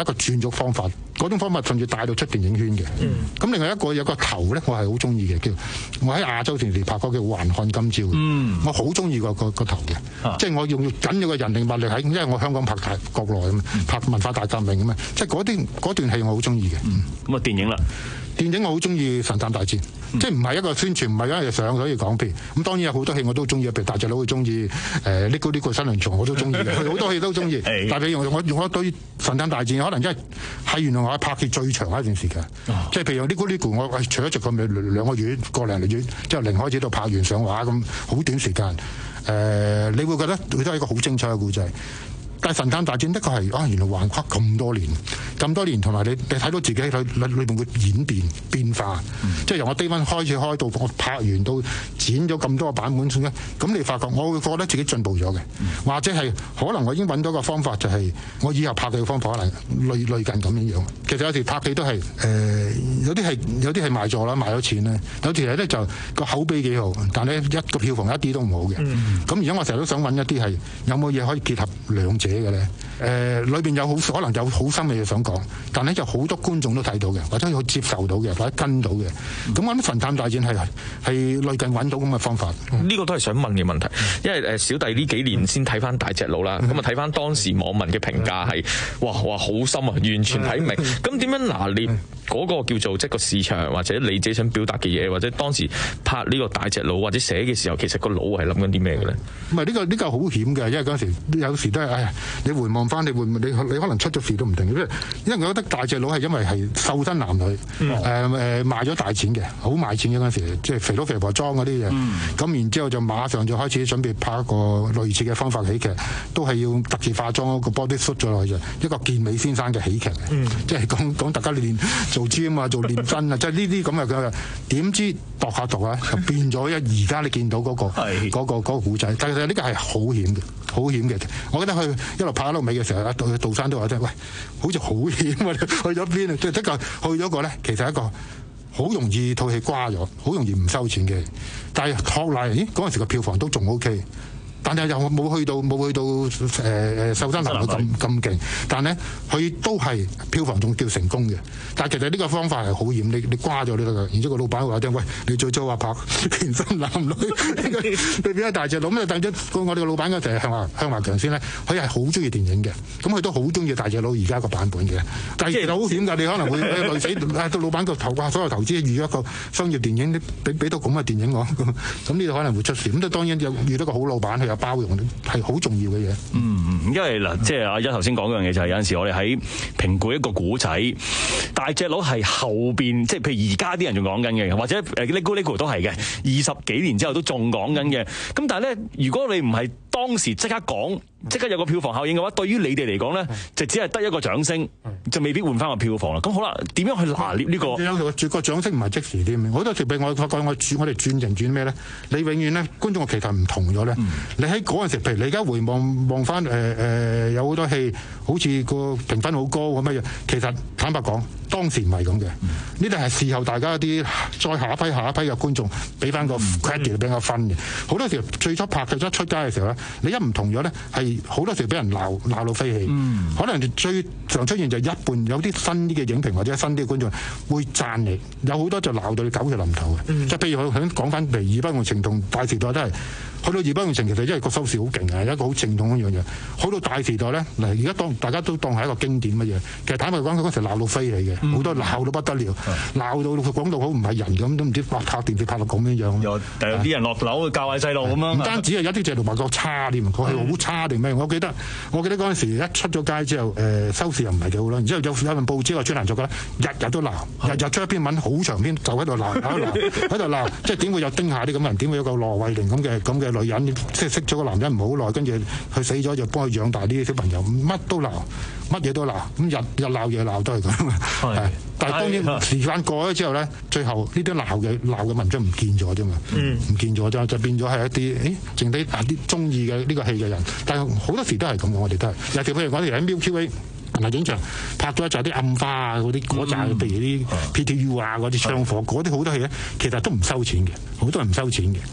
咗方法，嗰種方法甚至帶到出電影圈嘅。咁、嗯、另外一個有個頭咧，我係好中意嘅，叫我喺亞洲電視拍過叫《橫看今朝》嗯，我好中意個個個頭嘅，啊、即係我用緊要嘅人力物力喺，因為我香港拍大國內咁拍文化大革命咁啊，即係嗰啲嗰段戲我好中意嘅。咁啊、 嗯、電影啦。 電影我好中意《神探大戰》，嗯、即係唔係一個宣傳，唔係一日上所以講譬如咁，當然有好多戲我都中意，譬如大隻佬會中意誒呢個呢個新娘床我都中意嘅，佢好多戲都中意。但係譬如我我我對《神探大戰》可能真係係原來我拍戲最長一段時間，哦、即係譬如呢個呢個我除咗做咁兩兩個月個零月之後零開始到拍完上畫咁好短時間，誒、呃、你會覺得佢都係一個好精彩嘅故仔。但係神探大戰的確係啊，原來橫跨咁多年，咁多年同埋你你睇到自己喺裏裏邊嘅演變變化，嗯、即係由我低溫開始開到我拍完到剪咗咁多個版本咧，咁你發覺我會覺得自己進步咗嘅，嗯、或者係可能我已經揾到個方法，就係我以後拍嘅方法可能類類近咁樣樣。其實有時拍戲都係誒、呃，有啲係有啲係賣座啦，賣咗錢咧，有時咧就個口碑幾好，但係一個票房一啲都唔好嘅。咁而家我成日都想揾一啲係有冇嘢可以結合兩者嘅咧？誒裏邊有好可能有好深嘅嘢想講，但係就好多觀眾都睇到嘅，或者可以接受到嘅，或者跟到嘅。咁我諗《神探大戰》係係類近揾到咁嘅方法。 呢個都係想問嘅問題，因為誒小弟呢幾年先睇翻大隻佬啦，咁啊睇翻當時網民嘅評價係哇哇好深啊，完全睇唔明。咁點樣拿捏嗰個叫做即係個市場，或者你自己想表達嘅嘢，或者當時拍呢個大隻佬或者寫嘅時候，其實個腦係諗緊啲咩嘅咧？唔係呢個呢個好險嘅，因為嗰陣時有時都係誒你回望翻，你會你你可能出咗事都唔定，因為因為我覺得大隻佬係因為係瘦身男女，誒誒、嗯呃、賣咗大錢嘅，好賣錢嘅嗰陣時，即係肥佬肥婆裝嗰啲嘢，咁、嗯、然之後就馬上就開始準備拍一個類似嘅方法喜劇，都係要特技化妝個 body suit 咗落去，一個健美先生嘅喜劇，嗯、即係講講大家練做 gym 啊，做練身啊，即係呢啲咁嘅，點知度下度啊，就變咗一而家你見到嗰、嗰個嗰、嗰個嗰、嗰個古仔，但係呢個係好險嘅，好險嘅。我記得去一路拍一路尾嘅時候，阿杜杜生都話：，喂，好似好險啊！去咗邊啊？即係的確去咗個咧，其實係一個好容易套戲瓜咗，好容易唔收錢嘅。但係托賴，咦？嗰陣時個票房都仲 OK。但係又冇去到冇去到誒誒瘦身男女咁咁勁，但係咧佢都係票房仲叫成功嘅。但係其實呢個方法係好嚴，你你瓜咗呢個，然之後個老闆話聽，喂，你最初話拍健身男女，你變咗大隻佬咁啊？等咗我哋個老闆嗰陣係向華向華強先咧，佢係好中意電影嘅，咁佢都好中意大隻佬而家個版本嘅。但係其實好險㗎，你可能會累死到老闆個投掛所有投資預一個商業電影，俾俾到咁嘅電影我，咁呢度可能會出事。咁當然有遇到個好老闆，佢有包容係好重要嘅嘢。 嗯，因為嗱，即係阿一頭先講嗰樣嘢就係有陣時我哋喺評估一個古仔，大隻佬係後邊，即係譬如而家啲人仲講緊嘅，或者誒 Lego Lego 都係嘅，二十幾年之後都仲講緊嘅。咁但係咧，如果你唔係當時即刻講，即刻有個票房效應嘅話，對於你哋嚟講咧，就只係得一個掌聲，就未必換翻個票房啦。咁好啦，點樣去拿捏呢個？ 有個掌聲唔係即時添，好多時俾我發覺我轉我哋轉型轉咩咧？你永遠咧觀眾嘅期待唔同咗咧。嗯、你喺嗰陣時，譬如你而家回望望翻誒誒，有好多戲好似個評分好高咁樣，其實坦白講，當時唔係咁嘅。呢啲係事後大家啲再下一批下一批嘅觀眾俾翻個 credit 俾個分嘅。好多時最初拍嘅一出街嘅時候咧，你一唔同咗咧，係好多時俾人鬧鬧到飛起。嗯、可能最常出現就一半有啲新啲嘅影評或者新啲嘅觀眾會讚你，有好多就鬧到你狗血淋頭嘅。嗯、即係譬如我想講翻嚟《義不容情》同《大時代》都係。去到《義不容情》其實因為個收視好勁啊，一個好正統一樣嘢。去到《大時代》咧，嗱而家當大家都當係一個經典乜嘢。其實坦白講，佢嗰時鬧到飛起嘅，好、嗯、多鬧到不得了，鬧、嗯、到佢講到好唔係人咁，都唔知拍拍電視拍到咁樣樣。有啲人落樓教下細路咁樣。唔單止係有啲製作話個差添，佢係好差定咩？我記得我記得嗰陣時一出咗街之後，誒、呃、收視又唔係幾好啦。然之後有有份報紙個專欄作家日日都鬧，日日出一篇文好長篇，就喺度鬧，喺度鬧，喺度鬧，即係點會有丁下啲咁嘅人？點會有個羅慧玲咁嘅咁嘅女人？即係識咗個男人唔好耐，跟住佢死咗就幫佢養大啲小朋友，乜都鬧，乜嘢都鬧，咁日日鬧夜鬧都係咁。係，但係當然時間過咗之後咧，最後呢啲鬧嘅鬧嘅文章唔見咗啫嘛，唔、嗯、見咗就就變咗係一啲誒，剩低啲中意嘅呢個戲嘅人。但係好多時都係咁，我哋都係。尤其譬如我哋喺 Milky Way 嗱影場拍咗就係啲暗花啊，嗰啲嗰扎，譬如啲 P T U 啊嗰啲槍火，嗰啲好多戲咧，其實都唔收錢嘅，好多人唔收錢嘅。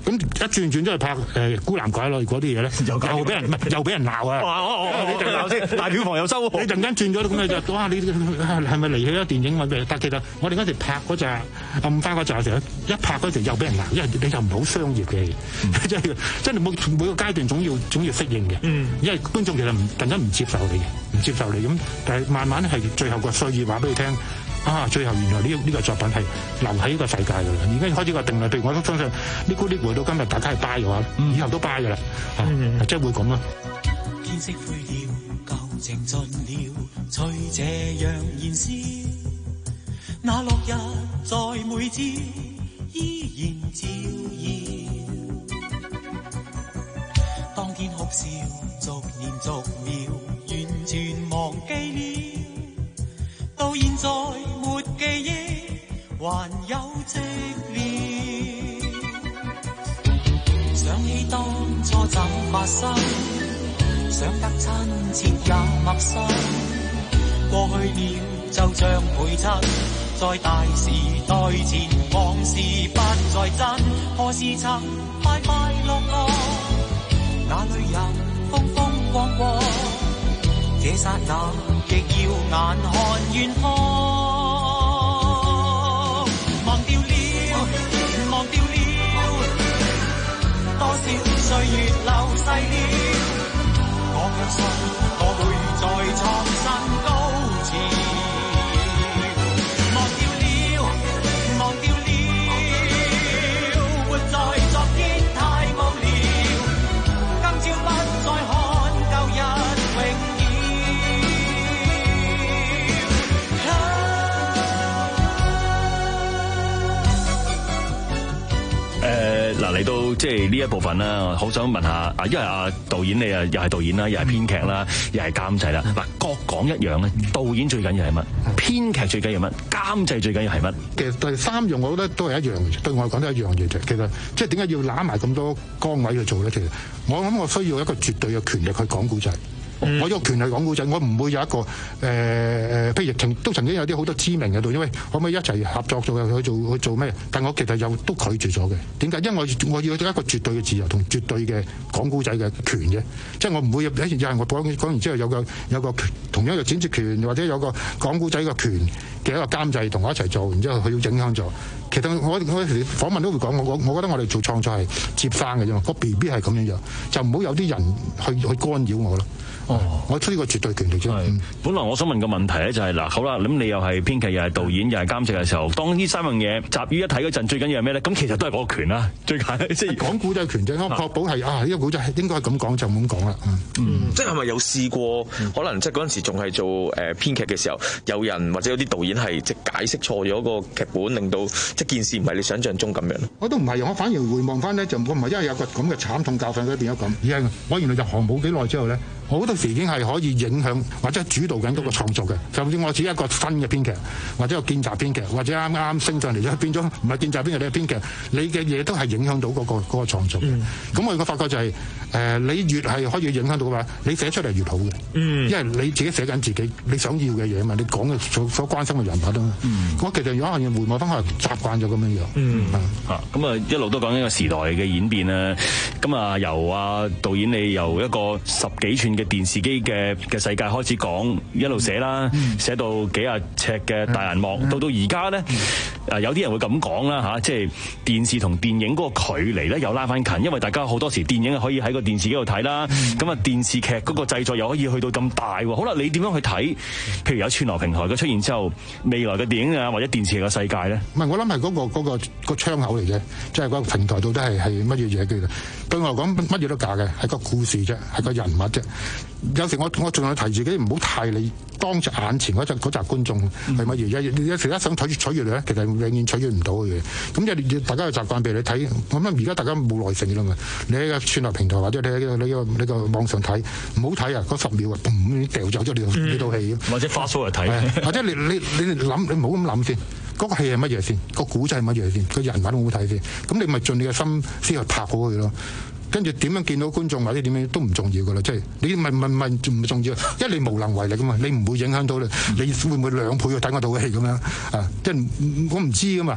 咁一轉轉咗去拍誒孤男寡女嗰啲嘢咧，又俾人唔係又俾人鬧啊！ 你陣鬧先，大票房又收。 你突然間轉咗咁你就哇！你係咪離棄咗電影揾咩？但其實我哋嗰時拍嗰扎暗花嗰扎嘅時候，一拍嗰時又俾人鬧，因為你又唔好商業嘅，即係真係每每個階段總要總要適應嘅。因為觀眾其實唔突然間唔接受你嘅，唔接受你咁，但係慢慢係最後個需要話俾你聽。啊！最後原來呢呢個作品係留喺呢個世界㗎啦，已經開始個定律。譬如我都相信呢股呢回到今日，大家係 buy 嘅話，以後都 buy 㗎啦，係即係會咁咯。 天色灰了，舊情盡了，隨這樣燃燒。那落日在每朝依然照耀。當天哭笑，逐年逐秒，完全忘記了。到現在沒記憶，還有寂寥。想起當初怎發生，想得親切也陌生。過去了就像陪襯，在大時代前往事不再真。何時曾快快樂樂，那裏人風風光光，這剎那亦要眼看遠方，忘掉了，忘掉了，多少歲月流逝了，我卻信我會再創新高潮。忘掉了，忘掉了，活在昨天太無聊，今朝不再看舊日榮耀。 誒嗱，嚟到即係呢一部分啦，好想問下啊，因為啊導演你啊又係導演啦，又係編劇啦，又係監製啦。嗱，各講一樣咧，導演最緊要係乜？編劇最緊要乜？監製最緊要係乜？ 其實第三樣我覺得都係一樣嘅，對我嚟講都係一樣嘢啫。其實即係點解要攬埋咁多崗位去做咧？其實我諗我需要一個絕對嘅權力去講故仔。嗯、我有權力講故仔，我唔會有一個誒誒、呃，譬如曾都曾經有啲好多知名嘅導演，喂，可唔可以一齊合作做去做去做咩？但我其實又都拒絕咗嘅。點解？因為我我要一個絕對嘅自由同絕對嘅講故仔嘅權嘅，即係我唔會有一日我講講完之後有個有個同樣嘅剪接權，或者有個講故仔嘅權嘅一個監製同我一齊做，然之後佢要影響咗。其實我我訪問都會講，我我覺得我哋做創作係接生嘅啫嘛，個 B B 係咁樣樣，就唔好有啲人去去干擾我咯。哦，我出呢個絕對權力啫。 係，本來我想問個問題咧就係、是、嗱，好啦，咁你又係編劇又係導演又係監製嘅時候，當呢三樣嘢集於一體嗰陣，最緊要係咩咧？咁其實都係嗰個權啦，最簡單即係講古仔權啫，我確保係啊呢、這個古仔應該係咁講就咁講啦。嗯， 嗯即係係咪有試過？嗯、可能即係嗰陣時仲係做誒編劇嘅時候，有人或者有啲導演係即係解釋錯咗個劇本，令到即係件事唔係你想象中咁樣。 我都唔係，我反而回望翻咧，就我唔係因為有個咁嘅慘痛教訓咧變咗咁，而係我原來入行冇幾耐之後咧。好多時已經係可以影響或者主導緊嗰個創作嘅，甚至我自己一個新嘅編劇，或者個見習編劇，或者啱啱升上嚟咗變咗唔係見習編劇，你係編劇，你嘅嘢都係影響到嗰、嗰個嗰、嗰個創作嘅。咁、嗯、我個發覺就係、是、誒、呃，你越係可以影響到嘅話，你寫出嚟越好嘅。嗯，因為你自己寫緊自己你想要嘅嘢嘛，你講嘅所所關心嘅人物啊嘛。嗯，我其實如果係回望翻，我習慣咗咁樣樣。嗯， 嚇咁啊一路都講緊個時代嘅演變啦。咁啊由啊導演你由一個十幾寸嘅電視機嘅嘅世界開始講，一路寫啦，寫、嗯、到幾廿尺嘅大銀幕，嗯、到到而家咧，誒有啲人會咁講啦嚇，即係電視同電影嗰個距離咧又拉翻近，因為大家好多時電影可以喺個電視機度睇啦，咁啊、嗯、電視劇嗰個製作又可以去到咁大喎。好啦，你點樣去睇？譬如有串流平台嘅出現之後，未來嘅電影啊或者電視劇嘅世界咧？ 唔係，我諗係嗰個嗰、嗰個嗰個窗口嚟嘅，即係嗰個平台到底係係乜嘢嘢嘅？對我嚟講乜嘢都假嘅，係個故事啫，係個人物啫。有時我我仲有提自己唔好太理當着眼前嗰隻嗰紮觀眾係乜嘢，有有時一想取取悅咧，其實永遠取悅唔到嘅嘢。咁即係大家嘅習慣，譬如你睇，我諗而家大家冇耐性㗎啦嘛。你喺個串流平台或者你喺個你個你個網上睇，唔好睇啊！嗰十秒啊，嘣掉走咗你呢套戲。 或者花蘇嚟睇， 或者你你你諗，你唔好咁諗先。嗰個戲係乜嘢先？個古仔係乜嘢先？個人物好唔好睇先？咁你咪盡你嘅心思去拍好佢咯。跟住點樣見到觀眾或者點樣都唔重要噶啦，即係你問問問唔重要，因為你無能為力噶嘛，你唔會影響到你，你會唔會兩倍去睇我套戲咁樣啊？即係我唔知噶嘛，嗰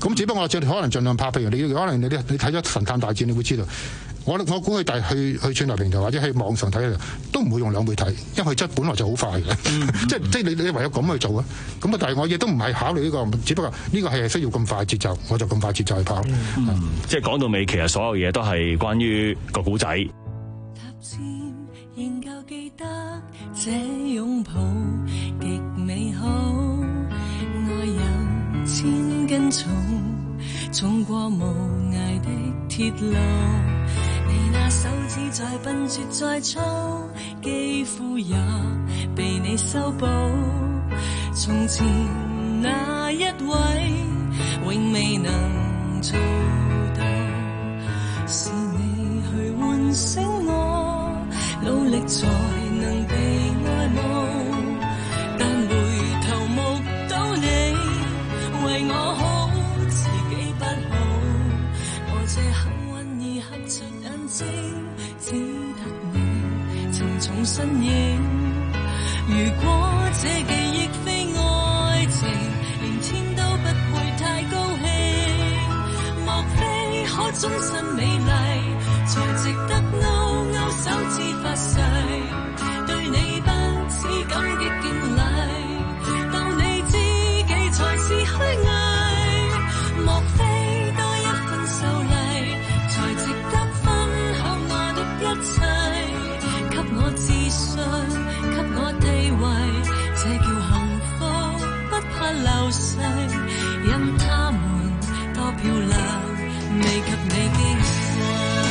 咁只不過我盡可能盡量拍，譬如你可能你你睇咗《神探大戰》，你會知道。我我估佢第去去串流平台或者喺網上睇都唔會用兩倍睇，因為佢質本來就好快嘅，嗯、即係即係你你唯有咁去做啊。咁啊，但係我亦都唔係考慮呢、呢個，只不過呢個係需要咁快節奏，我就咁快節奏去跑。 嗯嗯、即係講到尾，其實所有嘢都係關於個古仔。 仍舊記得這擁抱極美好，愛有千斤重，衝過無涯的鐵路。你那手指再笨拙再粗，肌膚也被你修補。從前那一位永未能做到，是你去喚醒我，努力才能被愛慕。但回頭目睹你為我好，自己不好。我這幸運兒合着眼睛，只得你情重身影。如果這記憶非愛情，連天都不會太高興。莫非可終身美麗，才值得勾勾手指發誓，對你不止感激敬禮，當你知己才是虛偽。莫非多一份秀麗，才值得分享我的一切，給我自信，給我地位，這叫幸福，不怕流逝，任他們多漂亮，未及你矜貴。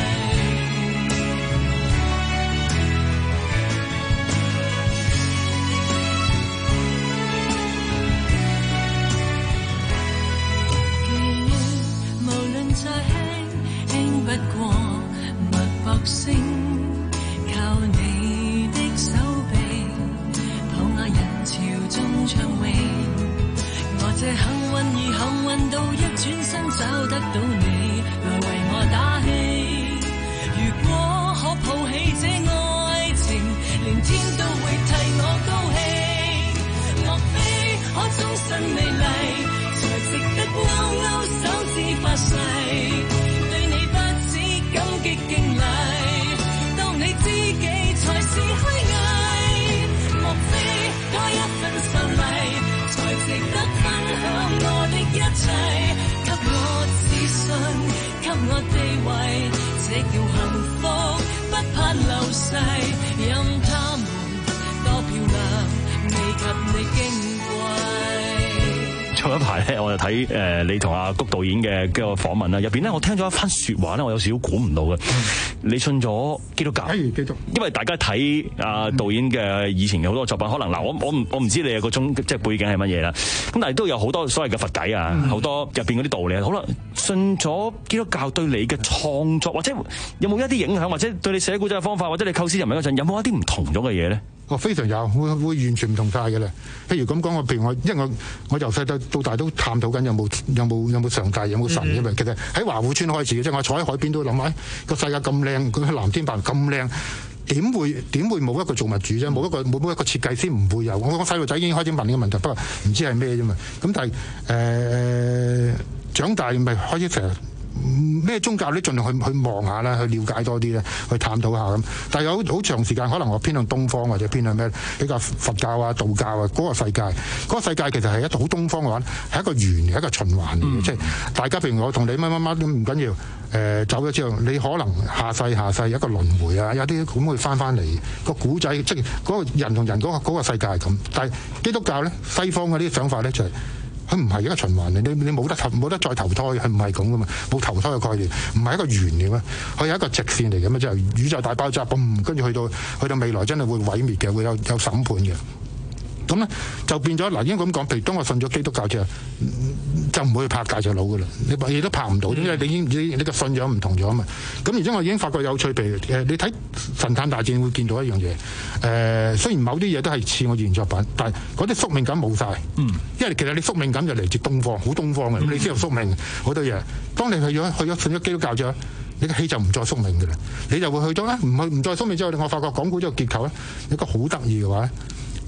再輕輕不過脈搏聲，靠你的手臂抱我人潮中暢泳。我這幸運兒幸運到一轉身找得到你來為我打氣。如果可抱起這愛情，連天都會替我高興。莫非可終身美麗，才值得勾勾手指發誓，對你不止感激敬禮，當你知己才是虛偽。莫非多一份秀麗，才值得分享我的一切，給我自信，給我地位，這叫幸福，不怕流逝，任他們多漂亮，未及你矜貴。 上一排咧，我就睇誒你同阿谷導演嘅嘅個訪問啦，入邊咧我聽咗一番説話咧，我有少少估唔到嘅。你信咗基督教？基督。因為大家睇阿導演嘅以前嘅好多作品，可能嗱我我唔我唔知你嘅嗰種即係背景係乜嘢啦。咁但係都有好多所謂嘅佛偈啊，好多入邊嗰啲道理。好啦，信咗基督教對你嘅創作或者有冇一啲影響，或者對你寫古仔嘅方法，或者你構思人物嗰陣有冇一啲唔同咗嘅嘢咧？ 我非常有，會會完全唔同晒嘅啦。譬如咁講，我譬如我，因為我我由細到到大都探討緊有冇有冇有冇上帝，有冇神嘅嘛。嗯、其實喺華富村開始嘅，即係我坐喺海邊都諗下，個世界咁靚，佢藍天白雲咁靚，點會點會冇一個造物主啫？冇一個冇一個設計師唔會有。我個細路仔已經開始問呢個問題，不過唔知係咩啫嘛。咁但係誒、呃、長大咪開始成日。咩宗教都盡量去去望下啦，去了解多啲咧，去探討下咁。但係有好長時間，可能我偏向東方或者偏向咩比較佛教啊、道教啊嗰個世界，嗰個世界其實係一個好東方嘅話，係一個圓，係一個循環嚟嘅，即係大家譬如我同你乜乜乜都唔緊要，誒走咗之後，你可能下世下世一個輪迴啊，有啲咁會翻翻嚟個古仔，即係嗰個人同人嗰個嗰個世界係咁。但係基督教咧，西方嗰啲想法咧就係。佢唔係一個循環嚟，你你冇得冇得再投胎，佢唔係咁噶嘛，冇投胎嘅概念，唔係一個圓嚟嘅，佢係一個直線嚟嘅嘛，即係宇宙大爆炸，嘣，跟住去到去到未來真係會毀滅嘅，會有有審判嘅。咁咧就變咗嗱，應該咁講，譬如當我信咗基督教之後，就唔會去拍大隻佬噶啦，你乜嘢都拍唔到，因為你已經你你個信仰唔同咗啊嘛。咁而且我已經發覺有趣，譬如誒，你睇《神探大戰》會見到一樣嘢，誒、呃，雖然某啲嘢都係似我以前作品，但係嗰啲宿命感冇晒。嗯，因為其實你宿命感就嚟自東方，好東方嘅，咁、嗯、你先有宿命好多嘢。當你去咗去咗信咗基督教之後，你個氣就唔再宿命嘅啦，你就會去咗咧，唔去唔再宿命之後，我發覺講古呢個結構咧，有一個好得意嘅話。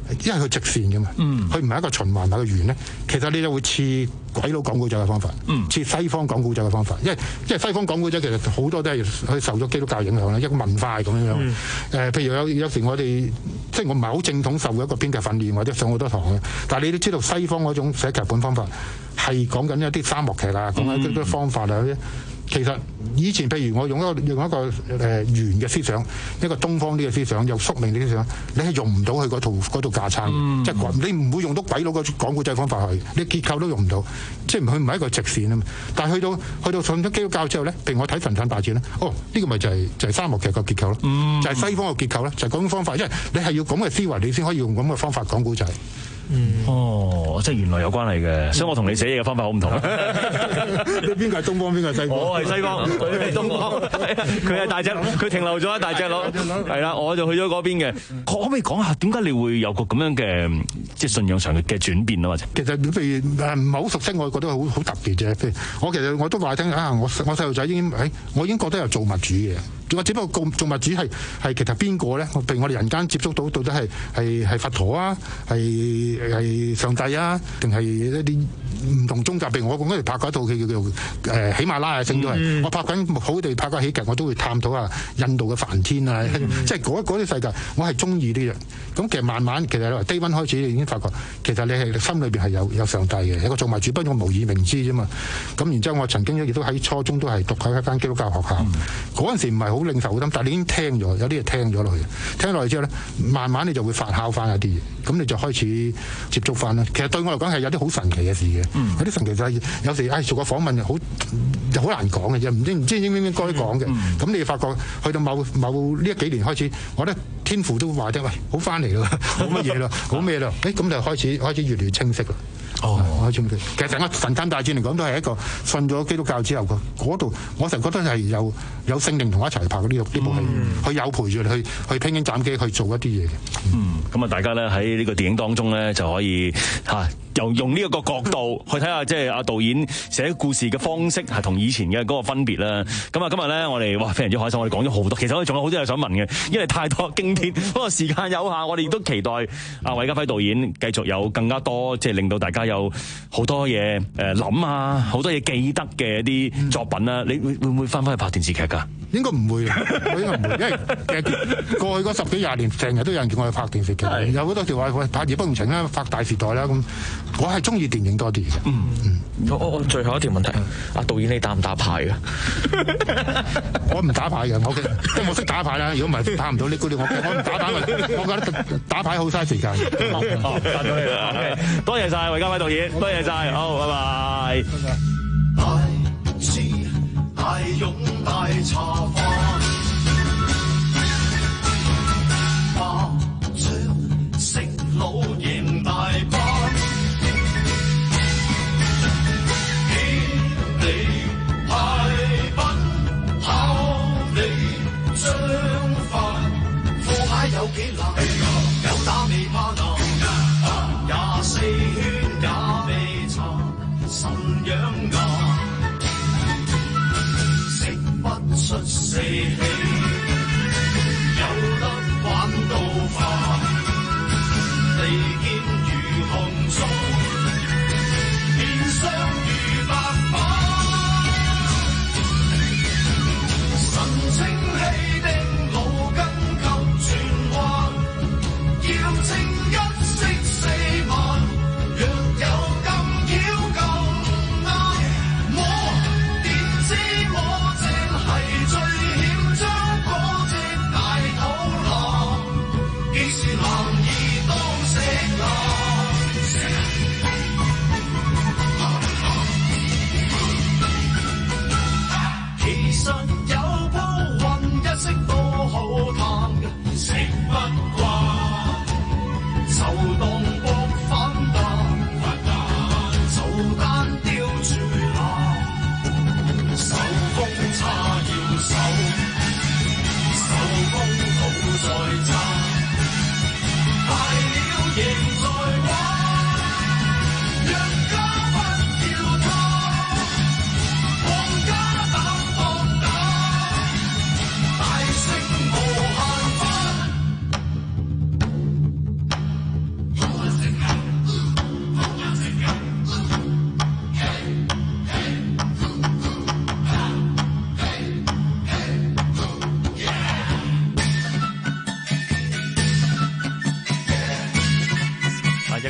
因為佢直線嘅嘛，佢唔係一個循環，係個圓咧。其實你就會似鬼佬講古仔嘅方法，似西方講古仔嘅方法。因為因為西方講古仔其實好多都係佢受咗基督教影響啦，一個文化咁樣樣。誒、嗯呃，譬如有有時我哋即係我唔係好正統受一個編劇訓練或者上好多堂嘅，但係你都知道西方嗰種寫劇本方法係講緊一啲沙漠劇啊，講緊啲方法啊嗰啲。其實以前譬如我用一個用一個誒圓嘅思想，一個東方啲嘅思想，有宿命啲思想，你係用唔到佢嗰套嗰套架撐，嗯、即係你唔會用到鬼佬個講古仔方法去，你結構都用唔到，即係佢唔係一個直線啊嘛。但係去到去到信咗基督教之後咧，譬如我睇神探大戰咧，哦呢、呢個咪就係、係、就係、係、沙漠劇個結構咯，嗯、就係西方嘅結構咧，就係、係、嗰種方法，因為你係要咁嘅思維，你先可以用咁嘅方法講古仔。 嗯，哦，即係原來有關係嘅，所以我同你寫嘢嘅方法好唔同。 你邊個係東方，邊個係西方？ 我係西方，佢係東方，佢係大隻，佢停留咗一大隻佬，係啦，我就去咗嗰邊嘅。可唔可以講下點解你會有個咁樣嘅即係信仰上嘅嘅轉變啊？或者其實譬如誒唔係好熟悉，我覺得好好特別啫。譬如我其實我都話聽啊，我我細路仔已經誒，我已經覺得有造物主嘅。我只不過造物主係係其實邊個咧？譬如我哋人間接觸到到底係係係佛陀啊，係係上帝啊，定係一啲唔同宗教？譬如我嗰陣拍過一套戲叫做誒喜馬拉雅星都係，嗯、我拍緊好地拍過喜劇，我都會探討下印度嘅梵天啊，嗯、即係嗰嗰啲世界，我係中意啲嘅。咁其實慢慢其實低溫開始，你已經發覺其實你係心裏邊係有有上帝嘅，有個造物主，不過我無以名之啫嘛。咁然之後我曾經亦都喺初中都係讀喺一間基督教學校，嗰陣、嗯、時唔係好領受好深，但係你已經聽咗，有啲嘢聽咗落去，聽落去之後咧，慢慢你就會發酵翻一啲嘢，咁你就開始接觸翻啦。其實對我嚟講係有啲好神奇嘅事嘅，嗯、有啲神奇就係有時唉、哎、做個訪問好好難講嘅啫，唔知唔知應唔應該講嘅。咁、嗯嗯、你發覺去到某某呢一幾年開始，我覺得天父都話啫，喂，好翻嚟咯，好乜嘢咯，好咩咯？誒咁就開始開始越嚟越清晰啦。哦，開始其實成個神探大戰嚟講，都係一個信咗基督教之後個嗰度，我成日覺得係有有聖靈同我一齊拍嘅呢呢部戲，佢、嗯、有陪住你去去披荊斬棘去做一啲嘢嘅。 嗯，咁啊，大家咧喺呢個電影當中咧就可以嚇。又用呢一個角度去睇下，即係阿導演寫故事嘅方式係同以前嘅嗰個分別啦。咁啊，今日咧我哋哇非常之開心，我哋講咗好多。其實我哋仲有好多嘢想問嘅，因為太多經典，不過時間有限，我哋亦都期待阿韋家輝導演繼續有更加多，即係令到大家有好多嘢誒諗啊，好多嘢記得嘅一啲作品啦。你會會唔會翻返去拍電視劇㗎？ 應該唔會，我應該唔會，因為過去嗰十幾廿年，成日都有人叫我去拍電視劇，是有好多時話喂拍《義不容情》啦，拍《大時代》啦咁。我係中意電影多啲嘅。嗯嗯。 我我最後一條問題，阿導演你打唔打牌㗎？ 我唔打牌嘅，我即係我識打牌啦。如果唔係打唔到呢嗰啲，我我唔打牌，我覺得打牌好嘥時間。 哦，答到你啦。OK， 多謝晒韋家輝導演，多謝晒，好，拜拜。大智大勇大茶飯，麻將食老贏大班。有幾難，有打未怕難，廿四圈也未查，神養眼，食不出四。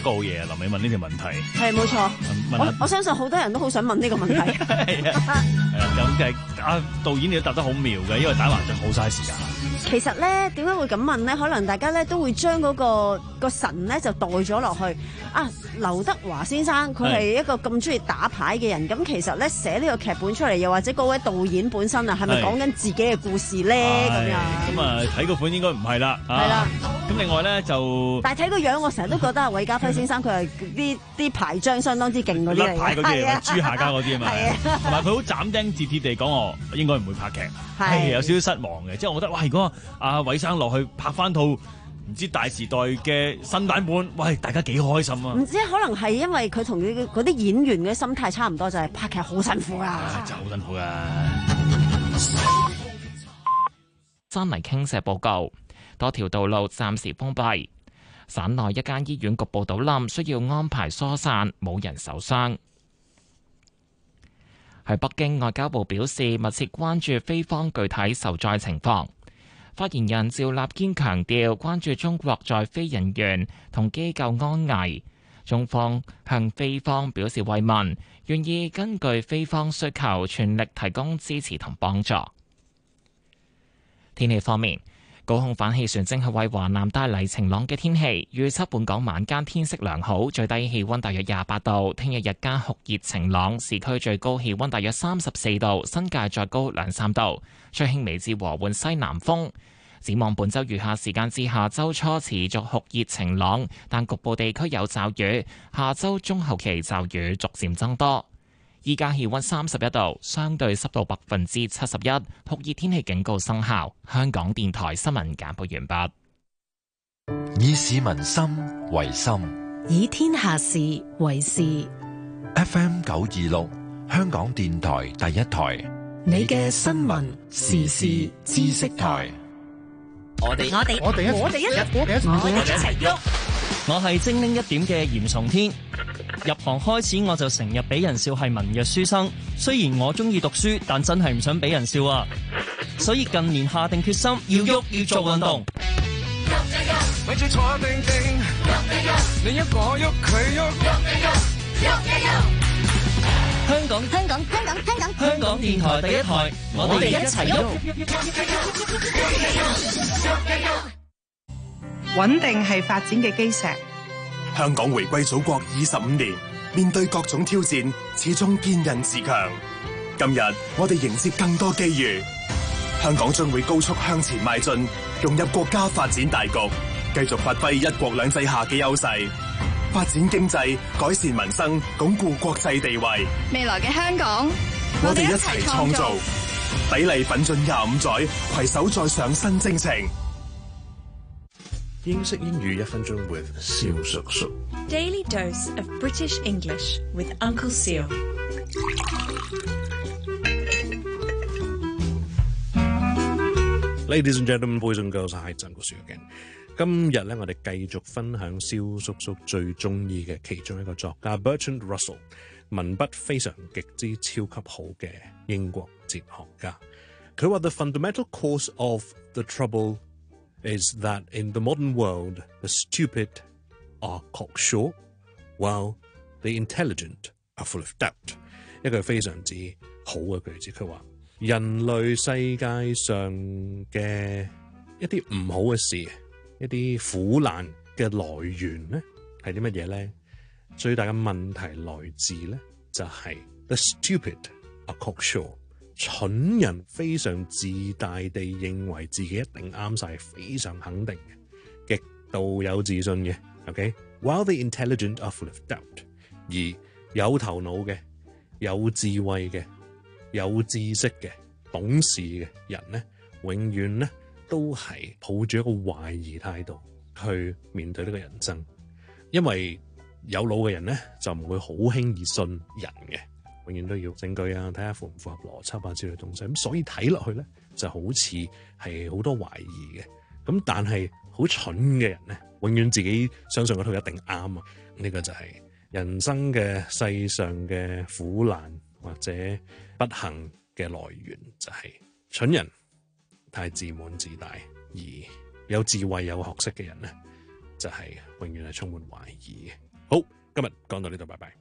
個好嘢啊！林美問呢條問題係冇錯， 問下我我相信好多人都好想問呢個問題。 係啊，係啊，咁嘅啊導演你都答得好妙嘅，因為打麻雀好嘥時間。 其實咧，點解會咁問咧？可能大家咧都會將嗰、個個神咧就代咗落去啊。劉德華先生佢係一個咁中意打牌嘅人，咁其實咧寫呢個劇本出嚟，又或者嗰位導演本身啊，係咪講緊自己嘅故事咧？咁樣咁啊，睇個款應該唔係啦。係啦。咁另外咧就， 但係睇個樣，我成日都覺得啊，韋家輝先生佢係啲啲牌張相當之勁嗰啲嚟嘅， 牌嗰啲嚟嘅，豬下家嗰啲啊嘛。 係啊， 同埋佢好斬釘截鐵地講我應該唔會拍劇，係有少少失望嘅。即係我覺得，哇！如果阿韋生落去拍翻套唔知大時代嘅新版本，喂，大家幾開心啊！ 唔知可能係因為佢同佢嗰啲演員嘅心態差唔多，就係、是、拍劇好辛苦啊！ 真係好辛苦噶。 山泥傾瀉報告，多條道路暫時封閉。省內一間醫院局部倒冧，需要安排疏散，冇人受傷。喺北京，外交部表示密切關注菲方具體受災情況。發言人趙立堅強調，關注中國在菲人員同機構安危，中方向菲方表示慰問，願意根據菲方需求全力提供支持同幫助。天氣方面，高空反氣旋正係為華南帶嚟晴朗嘅天氣，預測本港晚間天色良好，最低氣溫大約廿八度。聽日日間酷熱晴朗，市區最高氣溫大約三十四度，新界再高兩三度，吹輕微至和緩西南風。展望本周餘下時間至下周初持續酷熱晴朗，但局部地區有驟雨。下周中後期驟雨逐漸增多。依家氣溫三十一度，相對濕度百分之七十一，酷熱天氣警告生效。香港電台新聞簡報完畢。 以市民心為心， 以天下事為事。 F M 九二六，香港電台第一台， 你嘅新聞時事知識台。 我哋我哋我哋一我哋一我哋一齊喐。 我係精靈一點嘅嚴崇天。入行開始我就成日俾人笑係文弱書生，雖然我中意讀書，但真係唔想俾人笑啊！所以近年下定決心要喐要做運動。 咪住坐定定，你一個喐佢喐，喐一喐。 香港香港香港香港香港電台第一台，我哋一齊喐。穩定係發展嘅基石。 香港回歸祖國二十五年，面對各種挑戰，始終堅韌自強。今日我哋迎接更多機遇，香港將會高速向前邁進，融入國家發展大局，繼續發揮一國兩制下嘅優勢，發展經濟，改善民生，鞏固國際地位。 未來嘅香港， 我哋一齊創造，砥礪奮進廿五載，攜手再上新征程。 英式英語一分鐘 with 蕭叔叔。 Daily dose of British English with Uncle Seal。 Ladies and gentlemen, boys and girls, hi, Uncle Seal again。今日咧，我哋繼續分享蕭叔叔最中意嘅其中一個作家 Bertrand Russell， 文筆非常極之超級好嘅英國哲學家。佢話 The fundamental cause of the trouble is that in the modern world, the stupid are cocksure, while the intelligent are full of doubt。一個非常之好嘅句子，佢話人類世界上嘅一啲唔好嘅事，一啲苦難嘅來源咧，係啲乜嘢咧？最大嘅問題來自咧，就係 the stupid are cocksure。蠢人非常自大地認為自己一定啱晒，非常肯定嘅，極度有自信嘅。OK，while the intelligent are full of doubt， 而有頭腦嘅、有智慧嘅、有知識嘅、懂事嘅人咧，永遠咧都係抱住一個懷疑態度去面對呢個人生，因為有腦嘅人咧就唔會好輕易信人嘅。永遠都要證據啊，睇下符唔符合邏輯啊之類嘅東西，咁所以睇落去咧就好似係好多懷疑嘅，咁但係好蠢嘅人咧，永遠自己相信嗰套一定啱啊！呢、這個就係人生嘅世上嘅苦難或者不幸嘅來源，就係、是、蠢人太自滿自大，而有智慧有學識嘅人咧，就係、是、永遠係充滿懷疑嘅。 好，今日講到呢度，拜拜。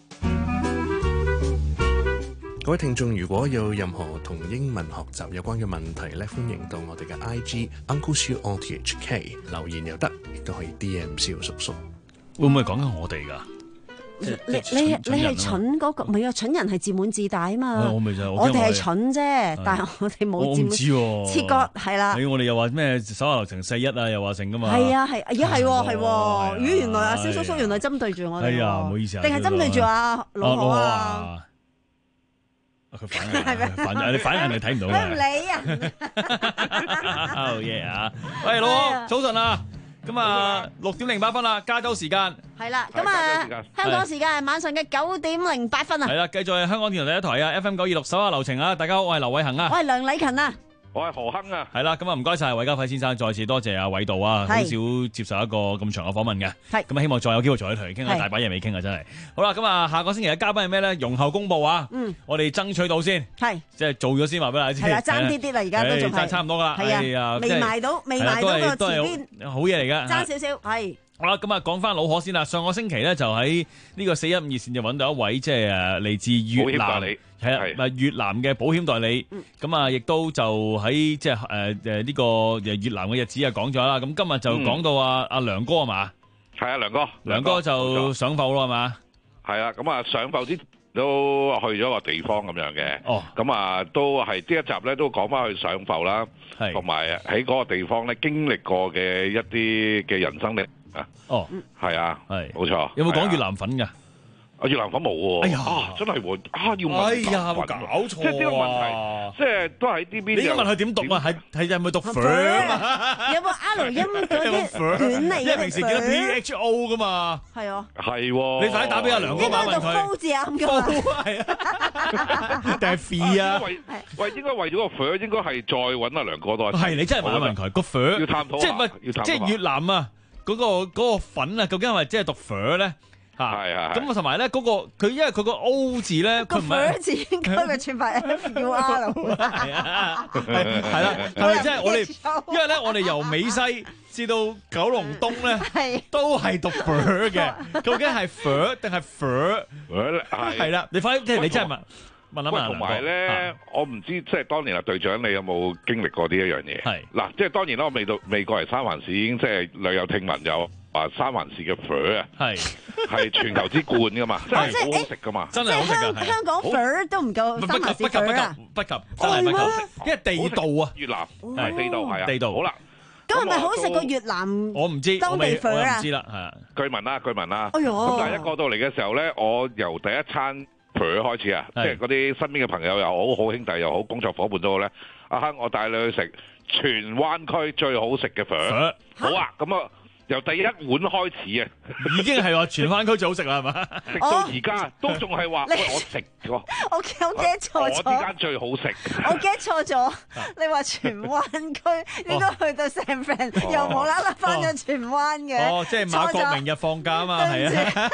各位聽眾，如果有任何同英文學習有關嘅問題咧，歡迎到我哋嘅 I G Uncle Siu O T H K 留言又得，亦都可以 D M 蕭叔叔。 會唔會講緊我哋㗎？ 你你你係蠢嗰個，唔係啊！蠢人係自滿自大啊嘛。 我咪就我哋係蠢啫，但係我哋冇自滿。切割係啦。 我哋又話咩手下留情四一啊，又話成㗎嘛。 係啊係，而家係係喎。咦，原來阿蕭叔叔原來針對住我哋。 係啊，唔好意思啊。 定係針對住阿老何啊？ 佢反應，反應，你反應係睇唔到嘅。 佢唔理啊！ 好嘢啊！喂，老何，早晨啊！咁啊，六點零八分啦，加州時間係啦，咁啊，香港時間係晚上嘅九點零八分啊。 係啦，繼續係香港電台第一台啊 ，F M 九二六手下留情啊！大家好，我係劉偉恒啊， 我係梁禮勤啊。 我係何亨啊， 係啦，咁啊唔該晒韋家輝先生，再次多謝阿韋導啊，好少接受一個咁長嘅訪問嘅，係咁啊，希望再有機會再同你傾下，大把嘢未傾啊，真係。好啦，咁啊下個星期嘅嘉賓係咩咧？容後公佈啊，嗯，我哋爭取到先，係即係做咗先話俾大家知， 係啦，爭啲啲啦，而家都仲係差唔多啦， 係啊，未埋到，未埋到個前邊， 好嘢嚟㗎， 爭少少，係。 好啦，咁啊講翻老何先啦。上個星期咧就喺呢個四一五熱線就揾到一位即係誒嚟自越南，係啊，咪越南嘅保險代理。咁啊，亦都就喺即係誒誒呢個越南嘅日子啊講咗啦。咁今日就講到阿阿梁哥係嘛？ 係啊，梁哥， 梁哥就上埠咯係嘛？ 係啊，咁啊上埠之前都去咗個地方咁樣嘅。哦，咁啊都係呢一集咧都講翻去上埠啦，同埋喺嗰個地方咧經歷過嘅一啲嘅人生歷。啊，哦，係啊，係，冇錯。 有冇講越南粉㗎？ 啊，越南粉冇喎。哎呀，真係喎，啊要問。 哎呀，冇搞錯啊！ 即係呢個問題，即係都喺呢邊。 你應該問佢點讀啊？係係係咪讀粉啊？ 有冇 R 音嗰啲卷嚟嘅？ 因為平時見到 P H O 㗎嘛。係啊。 係喎。 你快啲打俾阿梁哥問問佢。 高字啱㗎嘛？ 係啊。定係 F 啊？ 喂，應該為咗個粉，應該係再揾阿梁哥多。 係你真係問一問佢個粉。 要探討即係唔係？即係越南啊！嗰、那個嗰、那個粉啊，究竟係咪即係讀粉咧？嚇，係係。咁啊，同埋咧嗰個佢，因為佢個 O 字咧，佢唔係粉字應該係串法 F U R 係啊，係係啦，係咪即係我哋？因為咧，我哋由美西至到九龍東咧，都係讀粉嘅。究竟係粉定係粉？係啦，你快啲，即係你真係問。喂， 同埋咧，我唔知即係當年啊，隊長你有冇經歷過呢一樣嘢？係嗱，即係當然啦，我未到未過嚟三藩市已經即係略有聽聞有話三藩市嘅粉啊，係係全球之冠噶嘛，真係好好食噶嘛， 真係好食㗎。 香港粉都唔夠三藩市粉啊！ 不及真係不及，因為地道啊， 越南係地道係啊， 地道好啦。 咁係咪好食過越南？ 我唔知， 當地粉啊， 我唔知啦，係啊。 據聞啦，據聞啦。 哎呦！ 咁但係一過到嚟嘅時候咧，我由第一餐佢開始啊，即係嗰啲身邊嘅朋友又好，好兄弟又好，工作伙伴都好咧。阿亨，我帶你去食荃灣區最好食嘅粉。好啊，咁啊，由第一碗開始啊， 已經係話荃灣區最好食啦，係嘛？ 食到而家都仲係話，喂，我食過。 我我驚錯咗。 我呢間最好食。 我驚錯咗，你話荃灣區應該去到 San Fran，又無啦啦翻咗荃灣嘅。 哦，即係馬國明日放假啊嘛，係啊。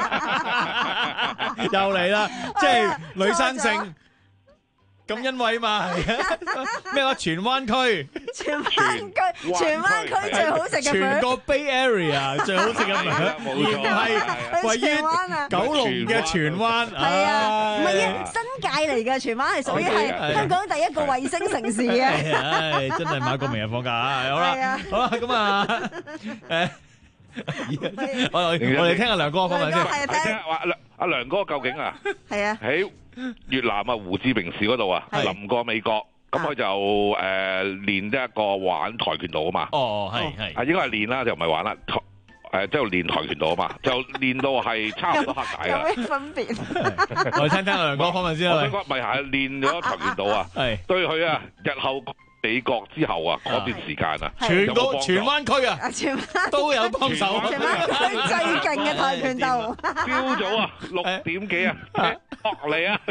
又嚟啦，即係女生性咁欣慰嘛，係啊？咩話荃灣區？ 荃灣區，荃灣區最好食嘅粉， 全個 Bay Area 最好食嘅粉，而唔係位於九龍嘅荃灣。係啊，唔係啊，新界嚟嘅荃灣係屬於係香港第一個衛星城市啊！ 唉，真係馬國明日放假啊！好啦，好啦，咁啊，誒。我我哋聽下梁哥講埋先。 係聽話梁阿梁哥究竟啊？ 係啊。 喺越南啊胡志明市嗰度啊，臨過美國，咁佢就誒練一個玩跆拳道啊嘛。 哦，係係。 啊，應該係練啦，就唔係玩啦。誒，即係練跆拳道啊嘛，就練到係差唔多黑帶啦。 有咩分別？ 我哋聽聽梁哥講埋先啦。 我想講咪係練咗跆拳道啊？係。對佢啊，日後。美國之後啊，嗰段時間啊， 全個荃灣區啊，都有幫手。 荃灣區最勁嘅跆拳道。 朝早啊，六點幾啊，落嚟啊！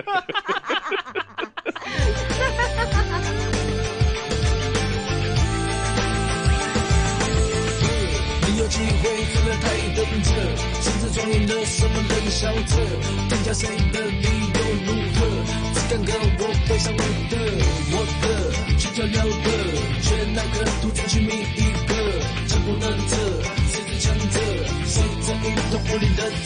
你有機會真的太等着，甚至裝演了什麼冷笑着，更加誰的理由如何？只敢跟我背上你的，我的，去照耀的，卻那個途徑去覓一個，強不能測，誰最強者，誰在運動武力的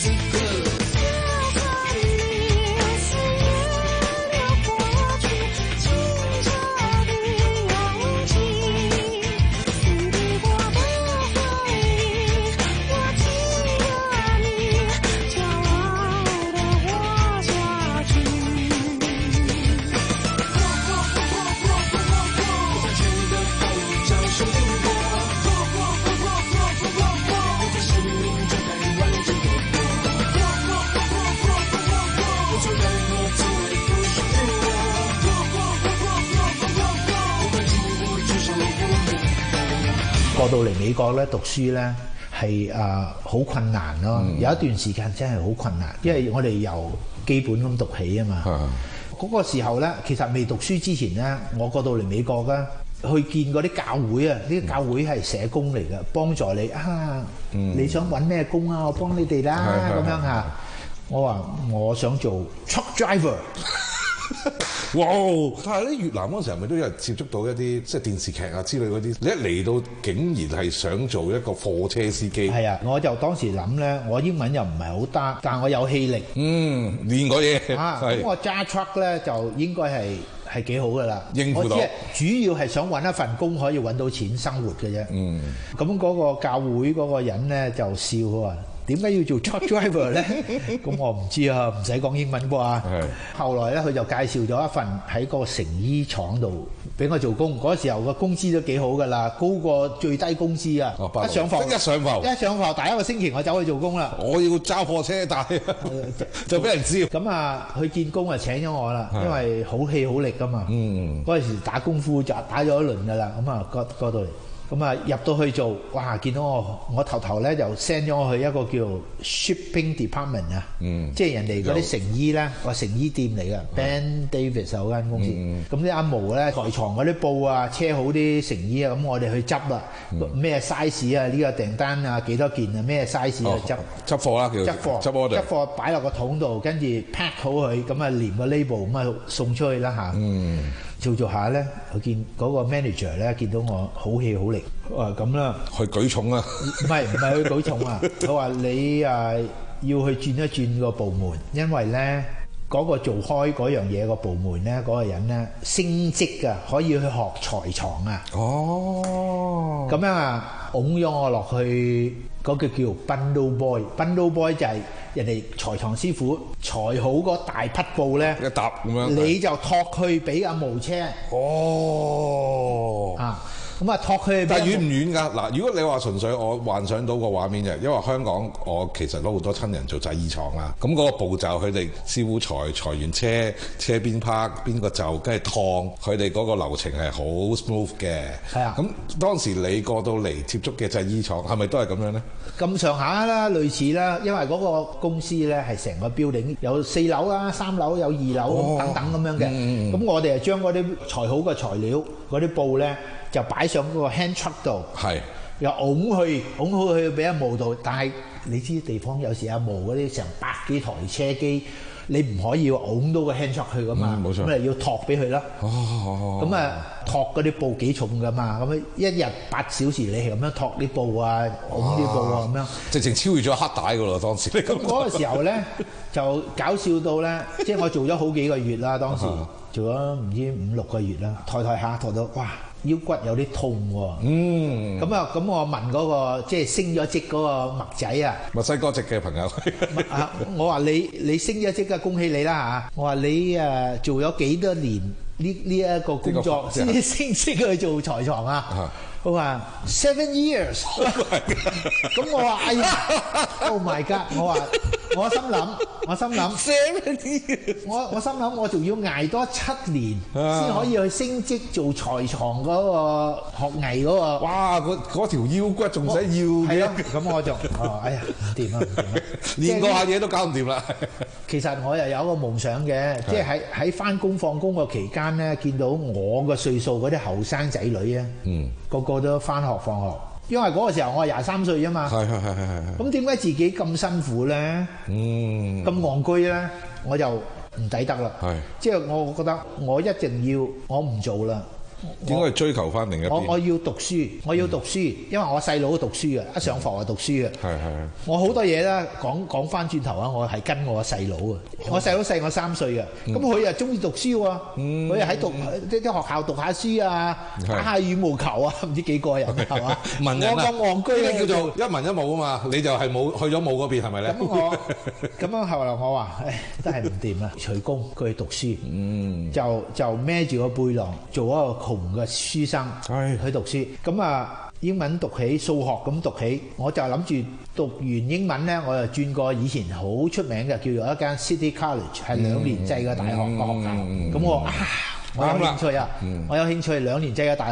過到嚟美國咧讀書咧係誒好困難咯， 嗯、 有一段時間真係好困難，因為我哋由基本咁讀起啊嘛。嗰、嗯、個時候咧，其實未讀書之前咧，我過到嚟美國咧。去見嗰啲教會啊！呢啲教會係社工嚟嘅，幫助你啊！嗯、你想揾咩工啊？我幫你哋啦咁樣嚇。我話我想做 truck driver。 哇！但係咧越南嗰陣時候，咪都有接觸到一啲即係電視劇啊之類嗰啲。你一嚟到竟然係想做一個貨車司機。 係啊！我就當時諗咧，我英文又唔係好得，但我有氣力。 嗯，練過嘢。 啊，咁我揸 truck 咧就應該係。係幾好噶啦， 應付到。 我只係主要係想揾一份工可以揾到錢生活嘅啫。嗯，咁嗰個教會嗰個人咧就笑佢話：點解要做 truck driver 咧？咁我唔知啊，唔使講英文啩。係。後來咧，佢就介紹咗一份喺個成衣廠度俾我做工。嗰時候個工資都幾好噶啦，高過最低工資啊！ 哦、 一上課， 一上課， 一上課，第一個星期我走去做工啦。 我要揸貨車，但係就俾人知。 咁啊，去見工啊請咗我啦，因為好氣好力噶嘛。嗯。嗰陣時打功夫就打咗一輪噶啦，咁啊，過過到嚟。咁啊入到去做，哇！見到我，我頭頭咧就 send 咗我去一個叫 shipping department 啊，嗯、即係人哋嗰啲成衣咧，個成衣店嚟嘅 Ben Davis 嗰間公司。咁啲阿毛咧台床嗰啲布啊，車好啲成衣啊，咁我哋去執啦。咩、嗯、size 啊？呢、呢個訂單啊幾多件啊？咩 size 去執執貨啦，叫執貨執 order 執貨擺落個桶度，跟住 pack 好佢，咁啊連個 label 咁啊送出去啦嚇。嗯做做下咧，佢見嗰個 manager 咧見到我好氣好力，話咁啦， 去舉重啊？ 唔係唔係去舉重啊？佢話你啊要去轉一轉個部門，因為咧嗰、嗰個做開嗰樣嘢個部門咧，嗰、嗰個人咧升職啊，可以去學裁床啊。哦，咁樣啊，擁咗我落去嗰個叫 bundle boy，bundle boy 就係人哋裁床師傅裁好嗰大匹布咧， 一沓咁樣， 你就托佢俾阿毛車。 哦， 啊，咁啊托佢。 但係遠唔遠㗎？嗱，如果你話純粹我幻想到個畫面嘅，因為香港我其實都好多親人做製衣廠啦，咁嗰個步驟佢哋師傅裁裁完車，車邊拍邊個就跟住燙，佢哋嗰個流程係好 smooth 嘅。係啊。咁當時你過到嚟接觸嘅製衣廠係咪都係咁樣咧？ 咁上下啦，類似啦，因為嗰個公司咧係成個 building 有四樓啦、三樓有二樓、哦、等等咁樣嘅。咁、嗯嗯、我哋係將嗰啲裁好嘅材料嗰啲布咧就擺上嗰個 hand truck 度，係又擁去擁好去俾阿毛度。但係你知地方有時阿毛嗰啲成百幾台車機，你唔可以擁到個 hand truck 去噶嘛，咁、嗯、你要托俾佢啦。哦，咁啊托嗰啲布幾重噶嘛，咁一日八小時你係咁樣托啲布啊，擁啲布啊咁樣，直情超越咗黑帶噶咯當時。咁嗰個時候咧就搞笑到咧，即係我做咗好幾個月啦，當時做咗唔知五六個月啦，抬抬下抬到哇腰骨有啲痛喎。嗯，咁啊咁我問嗰個即係升咗職嗰個麥仔啊， 墨西哥籍嘅朋友啊，我話你你升咗職啊，恭喜你啦嚇！我話你誒做咗幾多年呢呢一個工作先至升職去做裁床啊？佢話 seven years，咁我話哎呀 ，Oh my god！我話我心諗，我心諗 seven years，我我心諗我仲要捱多七年先可以去升職做裁床嗰個學藝嗰個。 哇！嗰嗰條腰骨仲使要嘅，咁我就哦，哎呀唔掂啊唔掂啊！ 練過下嘢都搞唔掂啦。 其實我又有一個夢想嘅，即係喺喺翻工放工個期間咧，見到我個歲數嗰啲後生仔女啊，嗯，個個都翻學放學，因為嗰個時候我係廿三歲啊嘛。係係係係係。咁點解自己咁辛苦咧？嗯。咁戇居咧，我就唔抵得啦。係。即係我覺得我一定要，我唔做啦。 應該追求翻另一邊。 我我要讀書，我要讀書，嗯、因為我細佬都讀書嘅，一上課就讀書嘅。係係。我好多嘢咧，講講翻轉頭啊，我係跟我細佬啊。我細佬細我三歲嘅，咁佢又中意讀書喎。佢又喺讀啲啲學校讀下書啊，打下羽毛球啊，唔知幾過癮係嘛？ 文人啊， 我咁戇居咧叫做一文一武啊嘛，你就係冇去咗武嗰邊係咪咧？ 咁我咁樣後來我話，唉，真係唔掂啊！徐工佢去讀書，嗯，就就孭住個背囊做一個窮嘅書生去讀書，咁啊英文讀起，數學咁讀起，我就諗住讀完英文咧，我就轉過以前好出名嘅叫做一間 City College， 係兩年制嘅大學個學校。咁我啊，我有興趣啊，我有興趣兩年制嘅大學。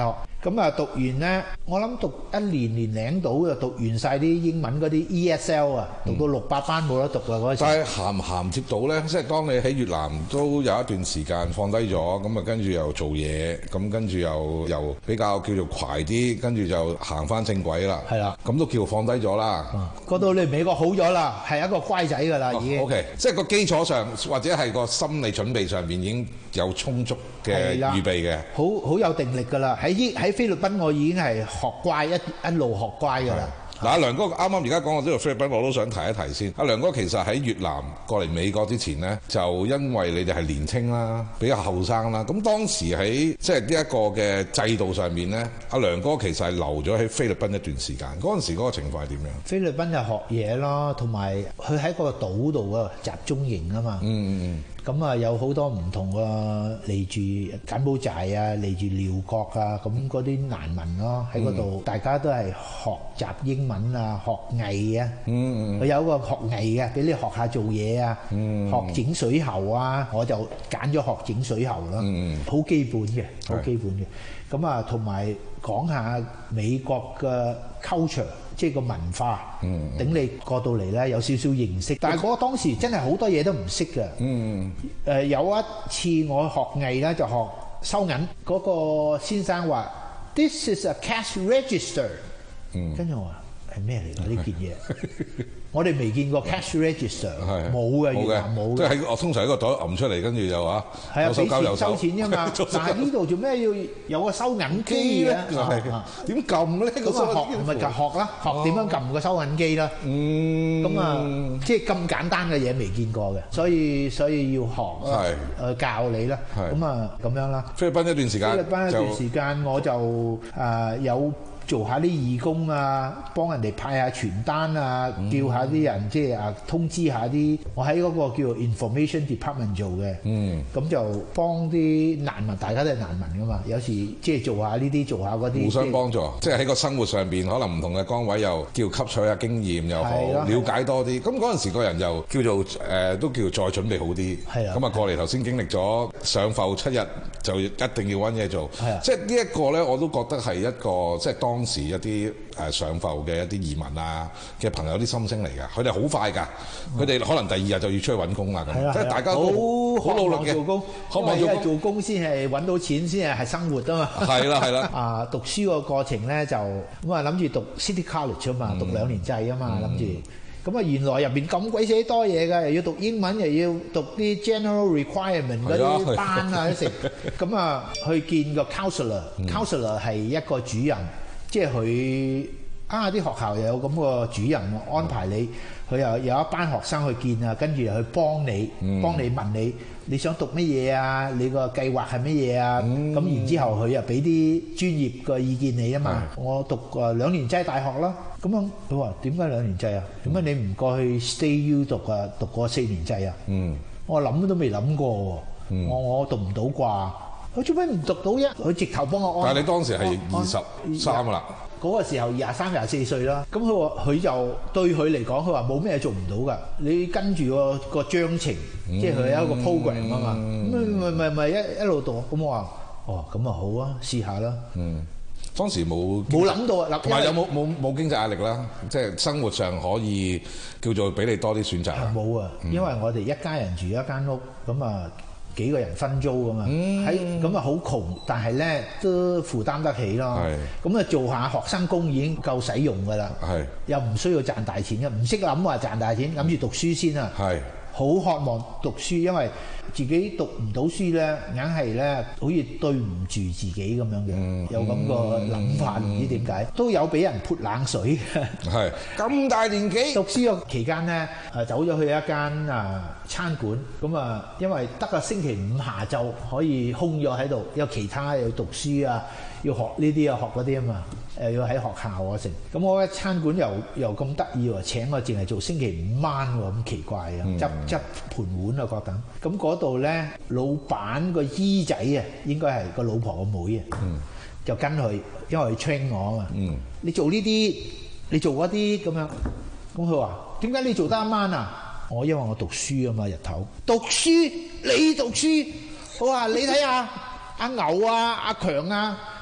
咁啊讀完咧，我諗讀一年年零到就讀完晒啲英文嗰啲 E S L 啊，讀到六百班冇得讀啊嗰陣時。 但係銜唔銜接到咧？即係當你喺越南都有一段時間放低咗，咁啊跟住又做嘢，咁跟住又又比較叫做快啲，跟住就行翻正軌啦。 係啦， 咁都叫放低咗啦。 嗰度你美國好咗啦，係一個乖仔㗎啦已經。 O K，即係個基礎上或者係個心理準備上邊已經有充足嘅預備嘅。 好好有定力㗎啦！喺喺菲律賓我已經係學乖，一一路學乖㗎啦。 嗱，阿梁哥啱啱而家講我呢個菲律賓，我都想提一提先。阿梁哥其實喺越南過嚟美國之前呢，就因為你哋係年青啦，比較後生啦，咁當時喺即係呢一個嘅制度上面呢，阿梁哥其實係留咗喺菲律賓一段時間。嗰陣時嗰個情況係點樣？ 菲律賓就學嘢咯，同埋佢喺個島度啊，集中營啊嘛。 嗯嗯嗯。 咁啊，有好多唔同嘅嚟住柬埔寨啊，嚟住寮國啊，咁嗰啲難民咯，喺嗰度大家都係學習英文啊，學藝啊。 嗯嗯。 佢有一個學藝嘅，俾你學下做嘢啊， 嗯、 學整水喉啊，我就揀咗學整水喉咯。 嗯嗯。 好基本嘅，好基本嘅。咁啊，同埋講下美國嘅 culture。即係個文化， 嗯、 等你過到嚟咧有少少認識。但係嗰個當時真係好多嘢都唔識嘅。 嗯， 誒、呃、有一次我學藝咧就學收銀，嗰、那個先生話 ：This is a cash register。嗯，跟住我話係咩嚟㗎呢件嘢？我哋未見過 cash register，冇嘅，越南冇嘅。 即係喺我通常喺個袋揞出嚟，跟住就話係啊，俾錢收收錢啫嘛。但係呢度做咩要有個收銀機嘅？ 點撳咧？ 咁啊學咪就學啦，學點樣撳個收銀機啦。 嗯， 咁啊，即係咁簡單嘅嘢未見過嘅，所以所以要學，誒教你啦。咁啊咁樣啦。 菲律賓一段時間， 菲律賓一段時間我就誒有。做下啲義工啊，幫人哋派下傳單啊，嗯、叫下啲人即係啊通知下啲，我喺嗰個叫做 information department 做嘅，咁、嗯、就幫啲難民，大家都係難民噶嘛，有時即係做下呢啲，做下嗰啲， 互相幫助，即係喺個生活上邊，可能唔同嘅崗位又叫吸取下經驗又好，了解多啲。咁嗰陣時個人又叫做誒、呃，都叫再準備好啲。係啊，咁啊過嚟頭先經歷咗上埠七日，就一定要揾嘢做。係啊，即係呢一個咧，我都覺得係一個即係當。當時一啲誒上埠嘅一啲移民啊嘅朋友啲心聲嚟㗎，佢哋好快㗎，佢哋可能第二日就要出去揾工啦咁，即係大家都好努力嘅做工，渴望做工，做工先係揾到錢，先係係生活啊嘛。係啦係啦。啊，讀書個過程咧就咁啊，諗住讀 City College 啊嘛，讀兩年制啊嘛，諗住。咁啊，原來入邊咁鬼死多嘢㗎，又要讀英文，又要讀啲 general requirement 嗰啲班啊，食。咁啊，去見個 counselor，counselor 係一個主任。即係佢啊！啲學校又有咁個主任安排你，佢又有一班學生去見啊，跟住又去幫你，幫你問你你想讀乜嘢啊？你個計劃係乜嘢啊？咁、嗯、然之後佢又俾啲專業嘅意見你啊嘛。我讀誒兩年制大學啦，咁樣佢話點解兩年制啊？點解你唔過去 Stay U 讀啊？讀個四年制啊？嗯，我諗都未諗過喎、嗯，我我讀唔到啩。佢做咩唔讀到啫？佢直頭幫我安。但係你當時係二十三啦。嗰個時候廿三廿四歲啦。咁佢話佢就對佢嚟講，佢話冇咩做唔到㗎。你跟住個個章程，嗯、即係佢有一個 program 啊嘛。咁咪咪咪一一路讀。咁我話哦，咁啊好啊，試下啦。嗯。 當時冇冇諗到啊！ 同埋有冇冇冇經濟壓力啦？即係生活上可以叫做俾你多啲選擇。 冇啊，因為我哋一家人住一間屋，咁啊。幾個人分租㗎嘛，喺咁啊好窮，但係咧都負擔得起咯。咁啊做下學生工已經夠使用㗎啦，又唔需要賺大錢嘅，唔識諗話賺大錢，諗住讀書先啊。好渴望讀書，因為自己讀唔到書咧，硬係咧好似對唔住自己咁樣嘅、嗯，有咁個諗法，唔、嗯、知點解都有俾人潑冷水。係咁大年紀讀書嘅期間咧，誒走咗去一間啊餐館，咁啊因為得個星期五下晝可以空咗喺度，有其他要讀書啊，要學呢啲啊學嗰啲啊嘛。誒要喺學校啊成，咁我嘅餐館又又咁得意喎，請我淨係做星期五晚喎，咁奇怪啊！執執盤碗啊，覺得咁嗰度咧，老闆個姨仔啊，應該係個老婆個妹啊、嗯，就跟佢，因為佢 train 我啊嘛、嗯，你做呢啲，你做嗰啲咁樣，咁佢話點解你做得一晚啊？我因為我讀書啊嘛，日頭讀書，你讀書，我話你睇下阿牛啊，阿強啊。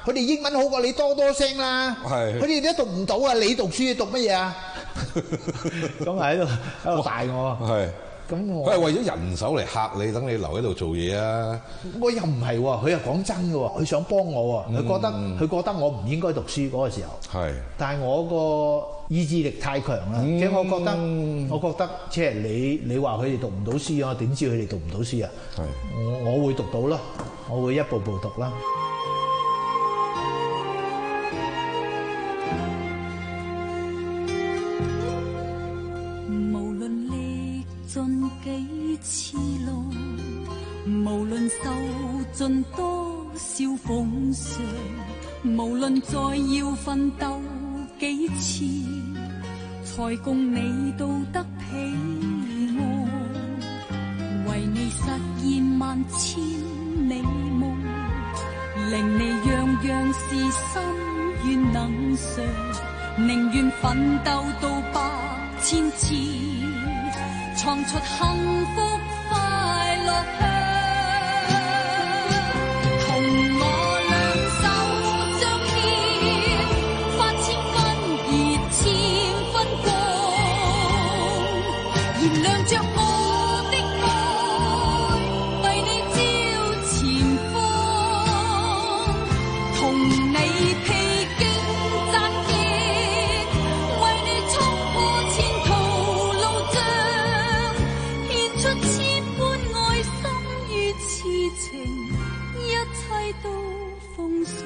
佢哋英文好過你多多聲啦。係，佢哋都讀唔到啊！你讀書讀乜嘢啊？咁係喺度喺度大我。係。咁我佢係為咗人手嚟嚇你，等你留喺度做嘢啊！ 我又唔係喎，佢又講真嘅喎，佢想幫我喎，佢覺得佢覺得我唔應該讀書嗰個時候。係。但係我個意志力太強啦，即係我覺得，我覺得即係你你話佢哋讀唔到書，我點知佢哋讀唔到書啊？係。我我會讀到咯，我會一步步讀啦。 盡幾次路，無論受盡多少風霜，無論再要奮鬥幾次，才共你到得彼岸。為你實現萬千美夢，令你樣樣事心願能償，寧願奮鬥到百千次。創出幸福快樂香，同我兩手將牽，發千分熱，千分光，燃亮着我的愛，為你照前方，同你披荊斬棘，為你衝破前途路障。出千般愛心與痴情，一切都奉上。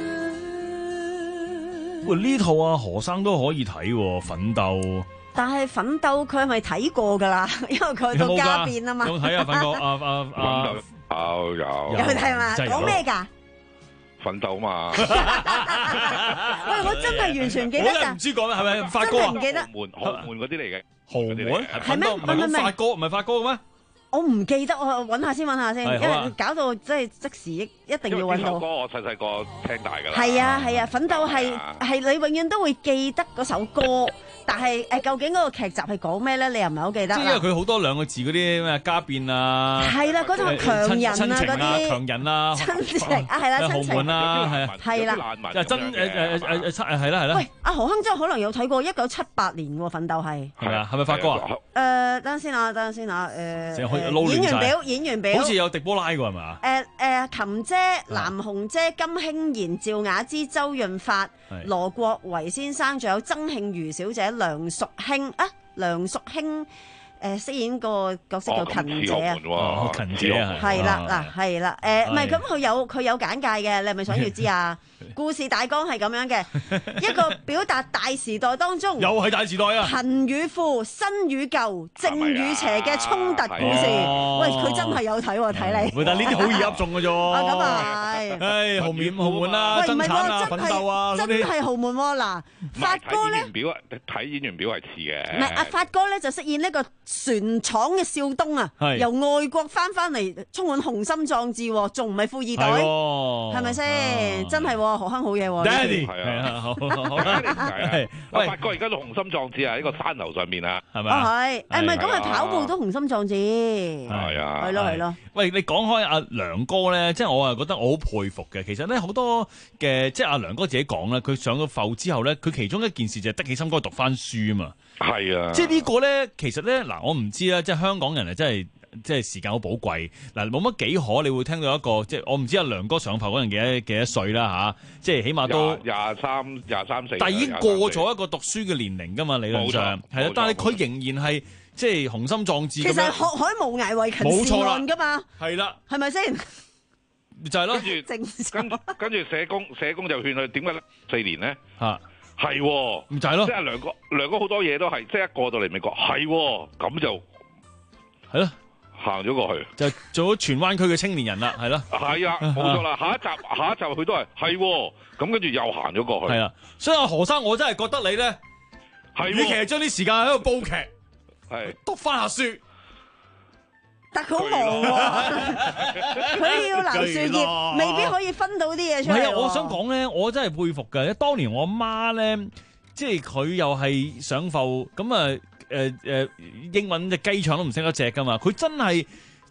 喂，呢套啊何生都可以睇喎，奮鬥。 但係奮鬥佢係咪睇過㗎啦？因為佢到家變啊嘛。 有冇睇啊？奮鬥啊啊啊！ 有有。 有睇嘛？講咩㗎？ 奮鬥嘛。 喂，我真係完全記得㗎。 唔知講咩係咪發哥啊？ 唔記得。 豪門豪門嗰啲嚟嘅。 豪門係咩？ 唔係講發哥，唔係發哥嘅咩？ 我唔記得，我揾下先揾下先，因為搞到即係即時一一定要揾到。 呢首歌我細細個聽大㗎啦。 係啊係啊，奮鬥係係你永遠都會記得嗰首歌，但係誒究竟嗰個劇集係講咩咧？你又唔係好記得。 即係因為佢好多兩個字嗰啲咩家變啊。 係啦，嗰種強人啊嗰啲。 強人啊。親情啊係啦，親情。 豪門啊係啊。 係啦。 就真誒誒誒誒係啦係啦。 喂，阿何亨真係可能有睇過一九七八年喎，奮鬥係。 係咪啊？係咪發哥啊？ 誒，等陣先啊，等陣先啊，誒。演員表，演員表。 好似有迪波拉㗎係嘛？ 誒誒，琴姐、藍紅姐、金興賢、趙雅芝、周潤發、羅國維先生，仲有曾慶瑜小姐、梁淑卿啊，梁淑卿。誒飾演個角色叫勤姐啊， 哦，勤姐啊， 係啦嗱，係啦，誒唔係咁佢有佢有簡介嘅，你係咪想要知啊？故事大綱係咁樣嘅，一個表達大時代當中， 又係大時代啊， 貧與富、新與舊、正與邪嘅衝突故事。喂，佢真係有睇喎，睇你。 喂，但係呢啲好易噏中嘅啫。 啊，咁啊係。 誒，豪門豪門啊，爭產啊，奮鬥啊， 真係豪門喎嗱。發哥咧， 睇演員表啊，睇演員表係似嘅。 唔係阿發哥咧就飾演呢個船廠嘅少東啊，由外國翻翻嚟，充滿雄心壯志，仲唔係富二代？係咪先？真係何亨好嘢喎 ！Daddy 係啊，好，好係。喂，發哥而家都雄心壯志啊！喺個山頭上面啊， 係咪？ 係，誒唔係咁，佢跑步都雄心壯志。 係啊， 係咯係咯。 喂，你講開阿梁哥咧，即係我係覺得我好佩服嘅。其實咧好多嘅，即係阿梁哥自己講咧，佢上咗埠之後咧，佢其中一件事就係得起心肝讀翻書啊嘛。 係啊， 即係呢個咧，其實咧嗱，我唔知啦，即係香港人啊，真係即係時間好寶貴嗱，冇乜幾可，你會聽到一個即係我唔知阿梁哥上埠嗰陣幾多幾多歲啦吓，即係起碼都廿三廿三四， 但係已經過咗一個讀書嘅年齡噶嘛，理論上係啦，但係佢仍然係即係雄心壯志。 其實學海無涯為勤是岸噶嘛， 係啦， 係咪先？ 就係咯， 跟住跟跟住社工社工就勸佢點解咧四年咧吓。 係，唔就係咯， 即係梁哥，梁哥好多嘢都係，即係一過到嚟美國，係，咁就係咯， 行咗過去， 就做咗荃灣區嘅青年人啦，係咯， 係啊，冇錯啦，下一集下一集佢都係，係，咁跟住又行咗過去， 係啊，所以阿何生，我真係覺得你咧，係，與其係將啲時間喺度煲劇， 係讀翻下書。 但佢好忙喎，佢要留樹葉，未必可以分到啲嘢出嚟。 係啊，我想講咧，我真係佩服嘅。當年我媽咧，即係佢又係上埠咁啊，誒誒，英文隻雞腸都唔識得隻噶嘛。佢真係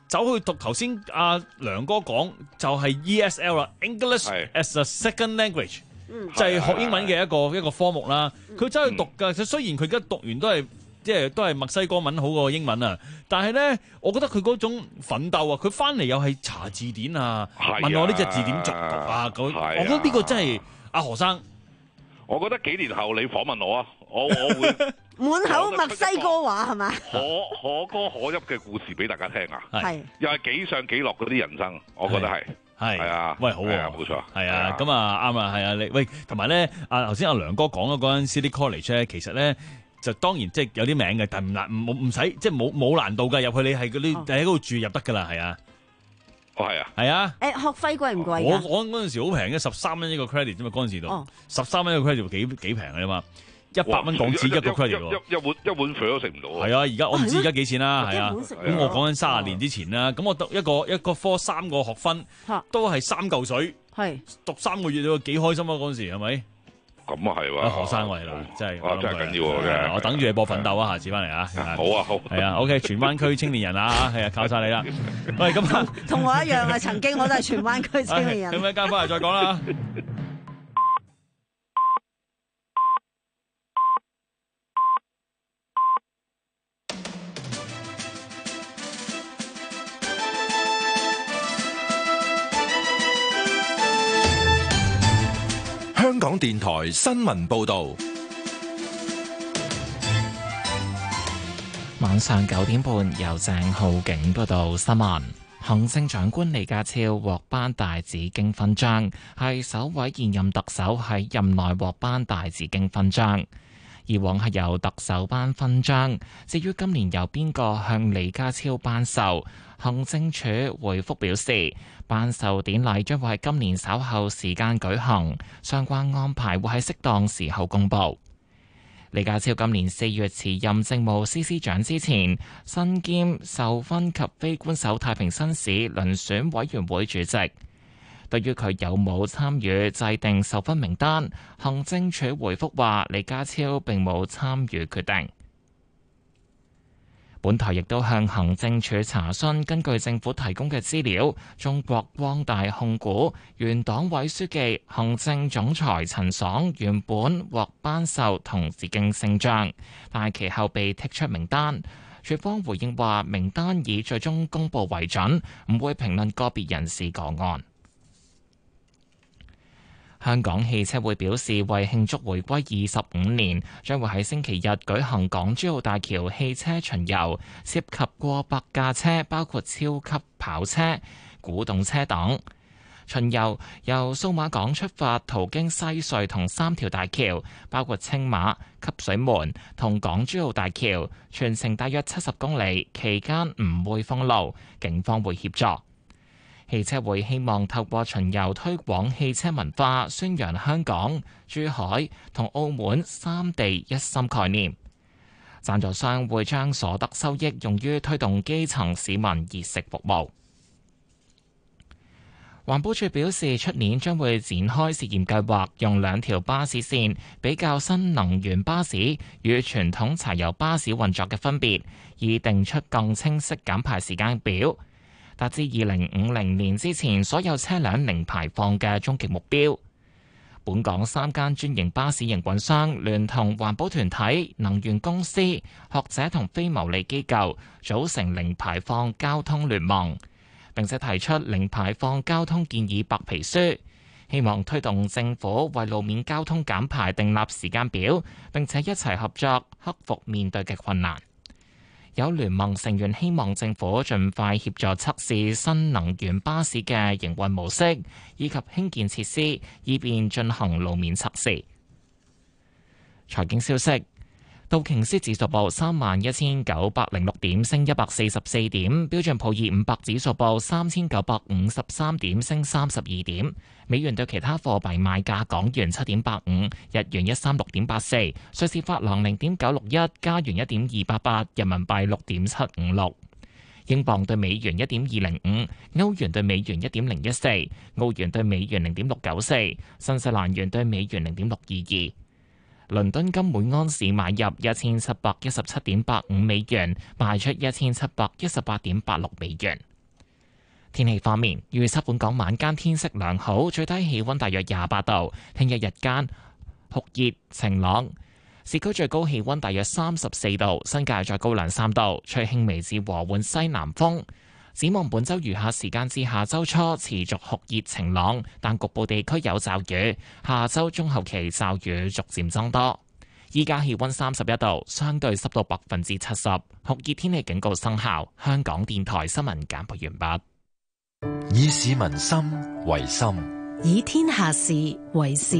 走去讀頭先阿梁哥講就係 E S L 啦 ，English as a Second Language，就係學英文嘅一個一個科目啦。佢走去讀㗎，雖然佢而家讀完都係即係都係墨西哥文好過英文啊，但係咧，我覺得佢嗰種奮鬥啊，佢翻嚟又係查字典啊，問我呢隻字點讀啊，咁我覺得呢個真係阿何生。 我覺得幾年後你訪問我啊，我我會滿口墨西哥話係嘛？ 可可歌可泣嘅故事俾大家聽啊！ 係又係幾上幾落嗰啲人生，我覺得係係係啊， 喂好喎， 冇錯， 係啊，咁啊啱啊，係啊，你喂同埋咧，啊頭先阿梁哥講咗嗰間 City College 咧，其實咧就當然即係有啲名嘅，但係唔難唔唔使即係冇冇難度㗎，入去你係嗰啲你喺嗰度住入得㗎啦，係啊。 哦，係啊， 係啊。 誒，學費貴唔貴我我嗰陣時好平嘅，十三蚊一個 credit 啫嘛，嗰陣時度十三蚊一個 credit 幾幾平嘅嘛，一百蚊港紙一個 credit 喎。 一一碗一碗飯都食唔到。 係啊，而家我唔知而家幾錢啦，係啊。咁我講緊三十年之前啦，咁我讀一個一個科三個學分，都係三嚿水， 係讀三個月都幾開心啊！嗰陣時係咪？ 咁啊係喎， 何生嚟啦，真係哇真係緊要喎，真係我等住你播奮鬥啊！下次翻嚟啊， 好啊好， 係啊 ，OK，荃灣區青年人啊，係啊，靠晒你啦。喂，咁啊， 同我一樣啊，曾經我都係荃灣區青年人。 咁一間翻嚟再講啦。 香港電台新聞報道， 晚上九點半由鄭浩景報道新聞。行政長官李家超獲頒大紫荊勳章，係首位現任特首喺任內獲頒大紫荊勳章。以往係由特首頒勳章，至於今年由邊個向李家超頒授，行政署回覆表示，頒授典禮將會喺今年稍後時間舉行，相關安排會喺適當時候公佈。李家超今年四月辭任政務司司長之前，身兼授勳及非官守太平紳士遴選委員會主席。對於佢有冇參與制定授勳名單，行政署回覆話，李家超並冇參與決定。本台亦都向行政署查詢，根據政府提供嘅資料，中國光大控股原黨委書記、行政總裁陳爽原本獲頒授銅紫荊星章，但係其後被剔出名單。署方回應話，名單以最終公佈為準，唔會評論個別人士個案。香港汽車會表示，為慶祝回歸二十五年，將會喺星期日舉行港珠澳大橋汽車巡遊，涉及過百架車，包括超級跑車、古董車等。巡遊由數碼港出發，途經西隧同三條大橋，包括青馬、汲水門同港珠澳大橋，全程大約七十公里，期間唔會封路，警方會協助。汽車會希望透過巡遊推廣汽車文化，宣揚香港、珠海同澳門三地一心概念。贊助商會將所得收益用於推動基層市民熱食服務。環保署表示，出年將會展開試驗計劃，用兩條巴士線比較新能源巴士與傳統柴油巴士運作嘅分別，以定出更清晰減排時間表，達至二零五零年之前所有車輛零排放嘅終極目標。本港三間專營巴士營運商聯同環保團體、能源公司、學者同非牟利機構組成零排放交通聯盟，並且提出零排放交通建議白皮書，希望推動政府為路面交通減排訂立時間表，並且一齊合作克服面對嘅困難。有聯盟成員希望政府盡快協助測試新能源巴士嘅營運模式，以及興建設施，以便進行路面測試。財經消息。道瓊斯指數報三萬一千九百零六點，升一百四十四點；標準普爾五百指數報三千九百五十三點，升三十二點。美元對其他貨幣賣價：港元七點八五，日元一三六點八四，瑞士法郎零點九六一，加元一點二八八，人民幣六點七五六，英鎊對美元一點二零五，歐元對美元一點零一四，澳元對美元零點六九四，新西蘭元對美元零點六二二。倫敦金每安士買入一千七百一十七點八五美元，賣出一千七百一十八點八六美元。 天氣方面，預測本港晚間天色良好，最低氣溫大約廿八度。聽日日間酷熱晴朗，市區最高氣溫大約三十四度，新界再高兩三度，吹輕微至和緩西南風。展望本週餘下時間至下週初持續酷熱晴朗，但局部地區有驟雨。下週中後期驟雨逐漸增多。依家氣溫三十一度，相對濕度百分之七十，酷熱天氣警告生效。香港電台新聞簡報完畢。 以市民心為心， 以天下事為事。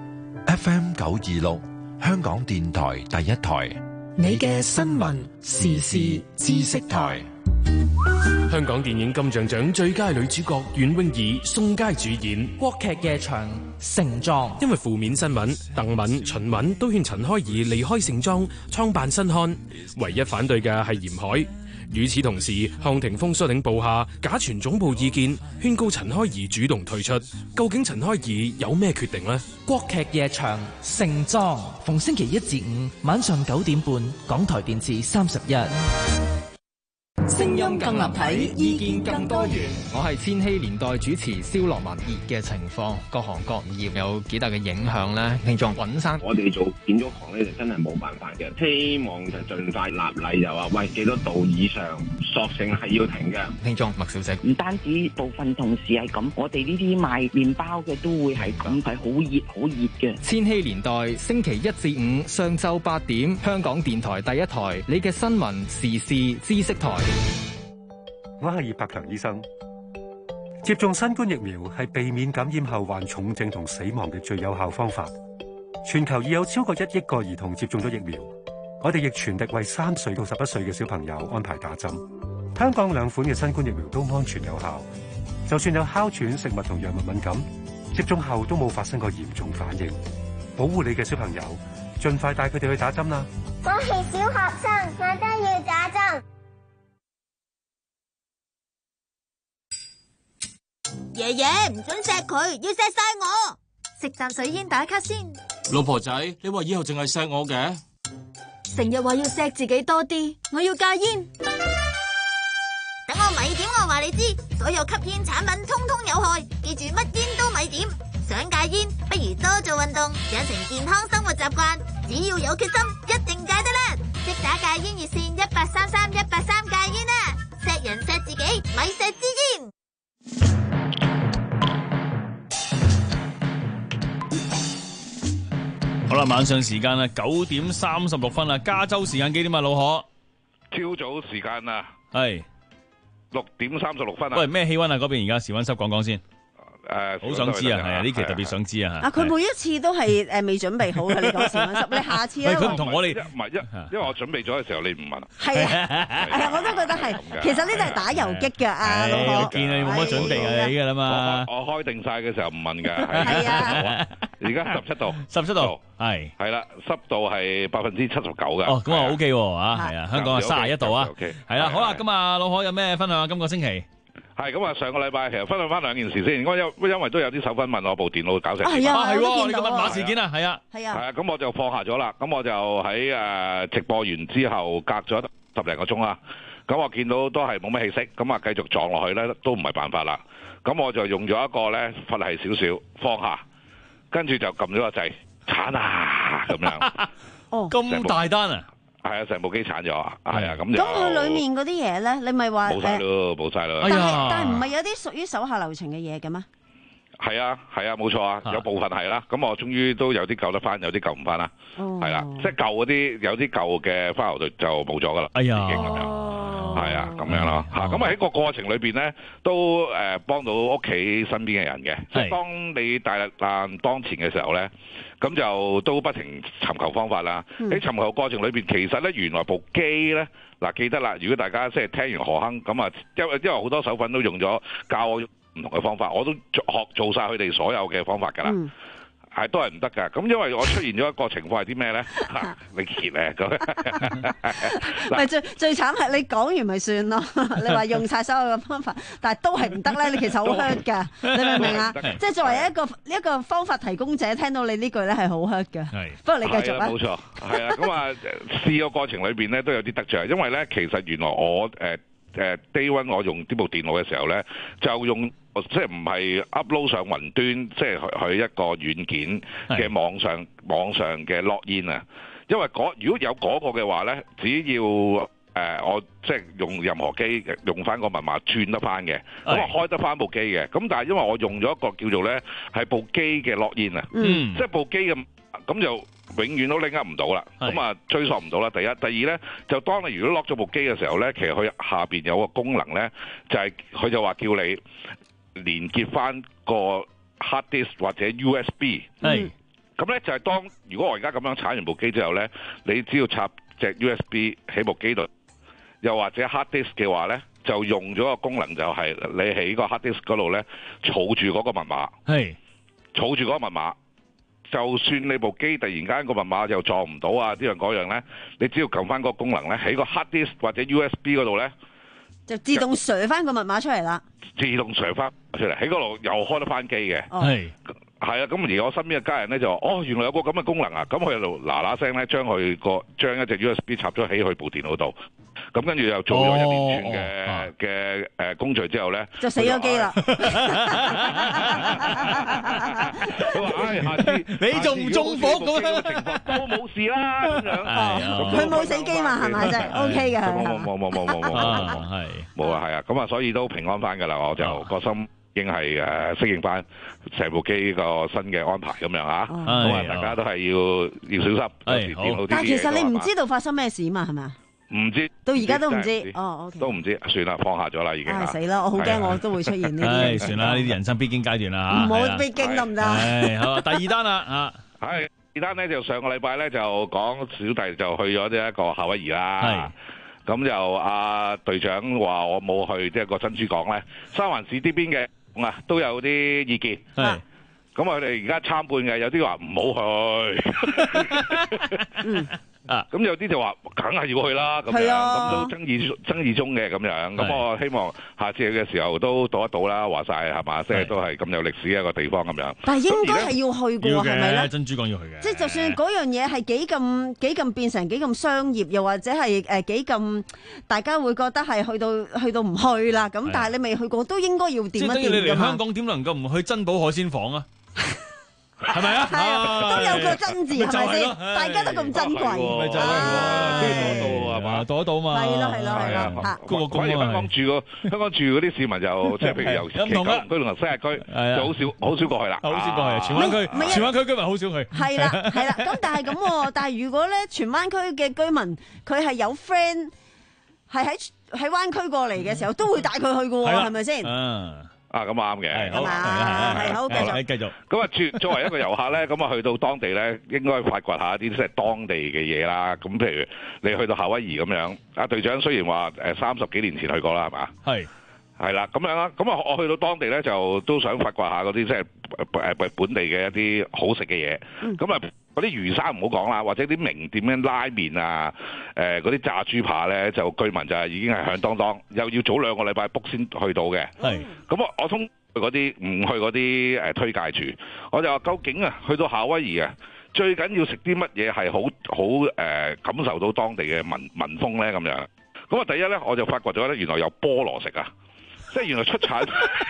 F M 九二六，香港電台第一台， 你嘅新聞時事知識台。 香港電影金像獎最佳女主角袁詠儀、宋佳主演國劇夜場盛裝， 因為負面新聞，鄧敏、秦敏都勸陳開怡離開盛裝，創辦新刊，唯一反對嘅係嚴海。與此同時，項霆鋒率領部下假傳總部意見，勸告陳開怡主動退出。究竟陳開怡有咩決定呢？ 國劇夜場盛裝，逢星期一至五晚上九點半，港台電視三十一。聲音更立體，意見更多元。 我係千禧年代主持蕭樂文。熱嘅情況，各行各業有幾大嘅影響咧？聽眾尹生， 我哋做建築行咧就真係冇辦法嘅，希望就盡快立例，就話喂幾多度以上，索性係要停嘅。 聽眾麥小姐， 唔單止部分同事係咁，我哋呢啲賣麵包嘅都會係咁，係好熱好熱嘅。 千禧年代星期一至五上晝八點，香港電台第一台，你嘅新聞時事知識台。 我係葉柏強醫生。接種新冠疫苗係避免感染後患重症同死亡嘅最有效方法。全球已有超過一億個兒童接種咗疫苗，我哋亦全力為三歲到十一歲嘅小朋友安排打針。香港兩款嘅新冠疫苗都安全有效，就算有哮喘、食物同藥物敏感，接種後都冇發生過嚴重反應。保護你嘅小朋友，盡快帶佢哋去打針啦！ 我係小學生，我都要打針。 爺爺唔准錫佢，要錫晒我。食啖水煙打卡先。 老婆仔，你話以後淨係錫我嘅？ 成日話要錫自己多啲，我要戒煙。等我咪點，我話你知，所有吸煙產品通通有害，記住乜煙都咪點。想戒煙，不如多做運動，養成健康生活習慣。只要有決心，一定戒得啦！即打戒煙熱線一八三三一八三戒煙啦！錫人錫自己，咪錫支煙。 好啦，晚上時間啊，九點三十六分啦，加州時間幾點啊，老何？ 朝早時間啊， 係六點三十六分啊。 喂，咩氣溫啊？嗰邊而家時溫濕講講先。 誒， 好想知啊，係啊，呢期特別想知啊。 啊，佢每一次都係誒未準備好嘅，你講時溫濕，你下次咧。 佢唔同我哋， 唔係一，因為我準備咗嘅時候你唔問。 係啊，係啊，我都覺得係。其實呢度係打游擊㗎，啊老何。 我見你冇乜準備啊，你㗎啦嘛。 我開定晒嘅時候唔問㗎。 係啊。 而家十七度， 十七度，係係啦，濕度係百分之七十九㗎。 哦，咁啊 OK 喎，啊係啊，香港係三十一度啊。係啦，好啦，咁啊老何有咩分享啊？今個星期。 係咁啊！上個禮拜其實分享翻兩件事先，因為因為都有啲手粉問我部電腦搞成點啊，係喎，你個密碼事件啊，係啊， 係啊， 係啊，咁我就放下咗啦。咁我就喺誒直播完之後，隔咗十零個鐘啦。咁我見到都係冇咩氣息，咁啊繼續撞落去咧，都唔係辦法啦。咁我就用咗一個咧佛系少少放下，跟住就撳咗個掣，鏟啊咁樣。 哦， 咁大單啊！ 係啊，成部機鏟咗啊，係啊，咁咁佢裡面嗰啲嘢咧，你咪話冇晒咯，冇晒咯。 但係但係唔係有啲屬於手下留情嘅嘢嘅咩？ 係啊，係啊，冇錯啊，有部分係啦。咁我終於都有啲救得翻，有啲救唔翻啦。係啦，即係舊嗰啲有啲舊嘅 file 就就冇咗噶啦。 哎呀， 已經咁樣，係啊，咁樣咯嚇。咁啊喺個過程裏邊咧，都誒幫到屋企身邊嘅人嘅。即係當你大難當前嘅時候咧。咁就都不停尋求方法啦。喺、嗯、尋求過程裏邊，其實咧原來部機咧嗱記得啦。如果大家即係聽完何亨咁啊，因為因為好多手粉都用咗教我唔同嘅方法，我都學做晒佢哋所有嘅方法㗎啦。嗯係都係唔得㗎，咁因為我出現咗一個情況係啲咩咧？你揭咧咁， 唔係最最慘係你講完咪算咯？你話用晒所有嘅方法，但係都係唔得咧。你其實好 hurt 㗎，你明唔明啊？即係作為一個一個方法提供者，聽到你呢句咧係好 hurt 㗎。係，不過你繼續啦。 冇錯，係啊。咁啊，試個過程裏邊咧都有啲得著，因為咧其實原來我誒誒 day one 我用呢部電腦嘅時候咧，就用即係唔係 upload 上雲端，即係佢一個軟件嘅網上網上嘅 login 啊。因為嗰如果有嗰個嘅話咧，只要誒、呃、我即係用任何機用翻個密碼轉得翻嘅，咁我開得翻部機嘅。咁但係因為我用咗一個叫做咧係部機嘅 login 啊，嗯、即係部機嘅咁就永遠都拎唔到啦。咁啊追溯唔到啦。第一，第二咧就當你如果 lock 咗部機嘅時候咧，其實佢下邊有個功能咧，就係、是、佢就話叫你連結翻個 hard disk 或者 U S B。係。咁咧就係當如果我而家咁樣鏟完部機之後咧，你只要插隻 U S B 喺部機度，又或者 hard disk 嘅話咧，就用咗個功能就係你喺個 hard disk 嗰度咧儲住嗰個密碼，係儲住嗰個密碼。就算你部機突然間個密碼又撞唔到啊，呢樣嗰樣咧，你只要撳翻嗰個功能咧，喺個 hard disk 或者 U S B 嗰度咧， 就自動煠翻個密碼出嚟啦。自動煠翻出嚟，喺嗰度又開得翻機嘅。係。係啊，咁而我身邊嘅家人咧就話：哦，原來有個咁嘅功能啊！咁佢就嗱嗱聲咧將佢個將一隻 U S B 插咗喺佢部電腦度，咁跟住又做咗一連串嘅嘅誒工序之後咧， 就死咗機啦！ 佢話：唉，下次你仲唔中火咁樣？ 情況都冇事啦，咁樣。 佢冇死機嘛？係咪啫？O K 嘅。 冇冇冇冇冇冇冇冇，係冇啊，係啊，咁啊，所以都平安翻㗎啦，我就個心。已經係誒適應翻成部機個新嘅安排咁樣啊，咁啊大家都係要要小心，有時電腦啲嘢。 但係其實你唔知道發生咩事嘛，係咪啊？ 唔知， 到而家都唔知。哦，OK， 都唔知，算啦，放下咗啦，已經。 死啦！我好驚我都會出現呢啲。 唉，算啦，呢啲人生必經階段啦。 唔好必經得唔得？ 係好，第二單啦啊， 係第二單咧就上個禮拜咧就講小弟就去咗呢一個夏威夷啦。咁就阿隊長話我冇去即係個珍珠港咧，三環市呢邊嘅。啊，都有啲意見，係咁啊！佢哋而家參半嘅，有啲話唔好去，啊，咁有啲就話梗係要去啦，咁樣咁都爭議爭議中嘅咁樣，咁我希望下次去嘅時候都到一到啦，話晒係嘛，即係都係咁有歷史嘅一個地方咁樣。 但係應該係要去嘅喎，係咪咧？ 珍珠港要去嘅， 即係就算嗰樣嘢係幾咁幾咁變成幾咁商業，又或者係誒幾咁大家會覺得係去到去到唔去啦，咁但係你未去過都應該要掂一掂㗎嘛。即係等於你嚟香港點能夠唔去珍寶海鮮舫啊？係咪啊？ 係啊，都有個珍字，係咪先？大家都咁珍貴， 咪就係攞到係嘛？ 攞到嘛？ 係咯係咯係咯嚇。 嗰個香港住個香港住嗰啲市民就即係譬如由其九龍區同西區就好少好少過去啦， 好少過去。荃灣區荃灣區居民好少去。 係啦係啦，咁但係咁喎，但係如果咧荃灣區嘅居民佢係有 friend 係喺喺灣區過嚟嘅時候，都會帶佢去嘅喎，係咪先？ 啊，咁啱嘅， 係嘛？係好，繼續， 繼續。 咁啊，作作為一個遊客咧，咁啊去到當地咧，應該發掘下一啲即係當地嘅嘢啦。咁譬如你去到夏威夷咁樣，阿隊長雖然話誒三十幾年前去過啦，係嘛？係。係啦，咁樣啦，咁啊，我去到當地咧，就都想發掘下嗰啲即係誒誒本地嘅一啲好食嘅嘢。咁啊、嗯，嗰啲魚生唔好講啦，或者啲名店嘅拉麵啊，誒嗰啲炸豬扒咧，就據聞就係已經係響當當，又要早兩個禮拜 book 先去到嘅。係。咁我我通去嗰啲唔去嗰啲誒推介處，我就話究竟啊，去到夏威夷啊，最緊要食啲乜嘢係好好誒感受到當地嘅民民風咧咁樣。咁啊，第一咧我就發掘咗咧，原來有菠蘿食啊！即係原來出產，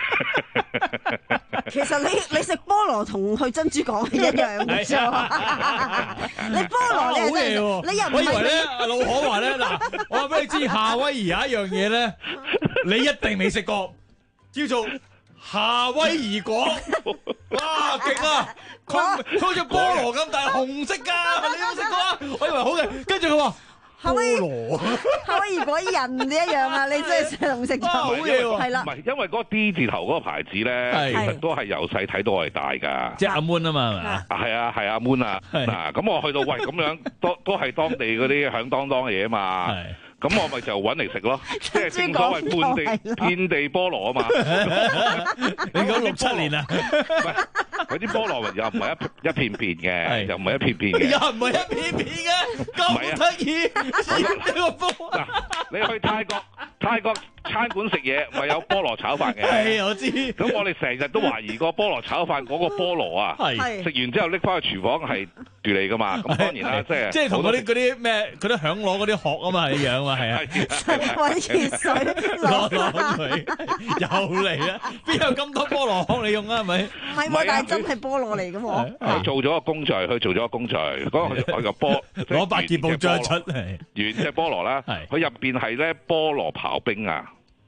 其實你你食菠蘿同去珍珠港係一樣嘅啫。你菠蘿你係你又唔係？ 我以為咧，阿老可話咧，嗱，我話俾你知，夏威夷有一樣嘢咧，你一定未食過，叫做夏威夷果。哇，勁啊！佢好似菠蘿咁，但係紅色㗎，你有冇食過啊？我以為好嘅，跟住佢話。 夏威夷夏威夷果仁唔一樣啊！你真係食同食咗好嘢喎，係啦。 唔係因為嗰個 D 字頭嗰個牌子咧，其實都係由細睇到我哋大㗎。 即係阿 Moon 啊嘛，係嘛？ 係啊係阿 Moon 啊嗱，咁我去到喂咁樣都都係當地嗰啲響當當嘅嘢啊嘛。咁我咪就揾嚟食咯，即係正所謂遍地遍地菠蘿啊嘛！ 你講六七年啊？ 嗰啲菠蘿又唔係一一片片嘅，又唔係一片片嘅， 又唔係一片片嘅，咁得意！呢個菠嗱，你去泰國泰國餐館食嘢咪有菠蘿炒飯嘅。 係我知。 咁我哋成日都懷疑個菠蘿炒飯嗰個菠蘿啊， 係食完之後拎翻去廚房係住你噶嘛。咁當然啦，即係即係同嗰啲嗰啲咩嗰啲響螺嗰啲殼啊嘛一樣嘛，係啊。 揾熱水攞攞佢又嚟啦！邊有咁多菠蘿殼你用啊？係咪？ 唔係喎，但係真係菠蘿嚟嘅喎。 佢做咗個工序，佢做咗個工序，嗰個佢個菠攞百潔布捽出嚟， 原隻菠蘿啦，佢入邊係咧菠蘿刨冰啊！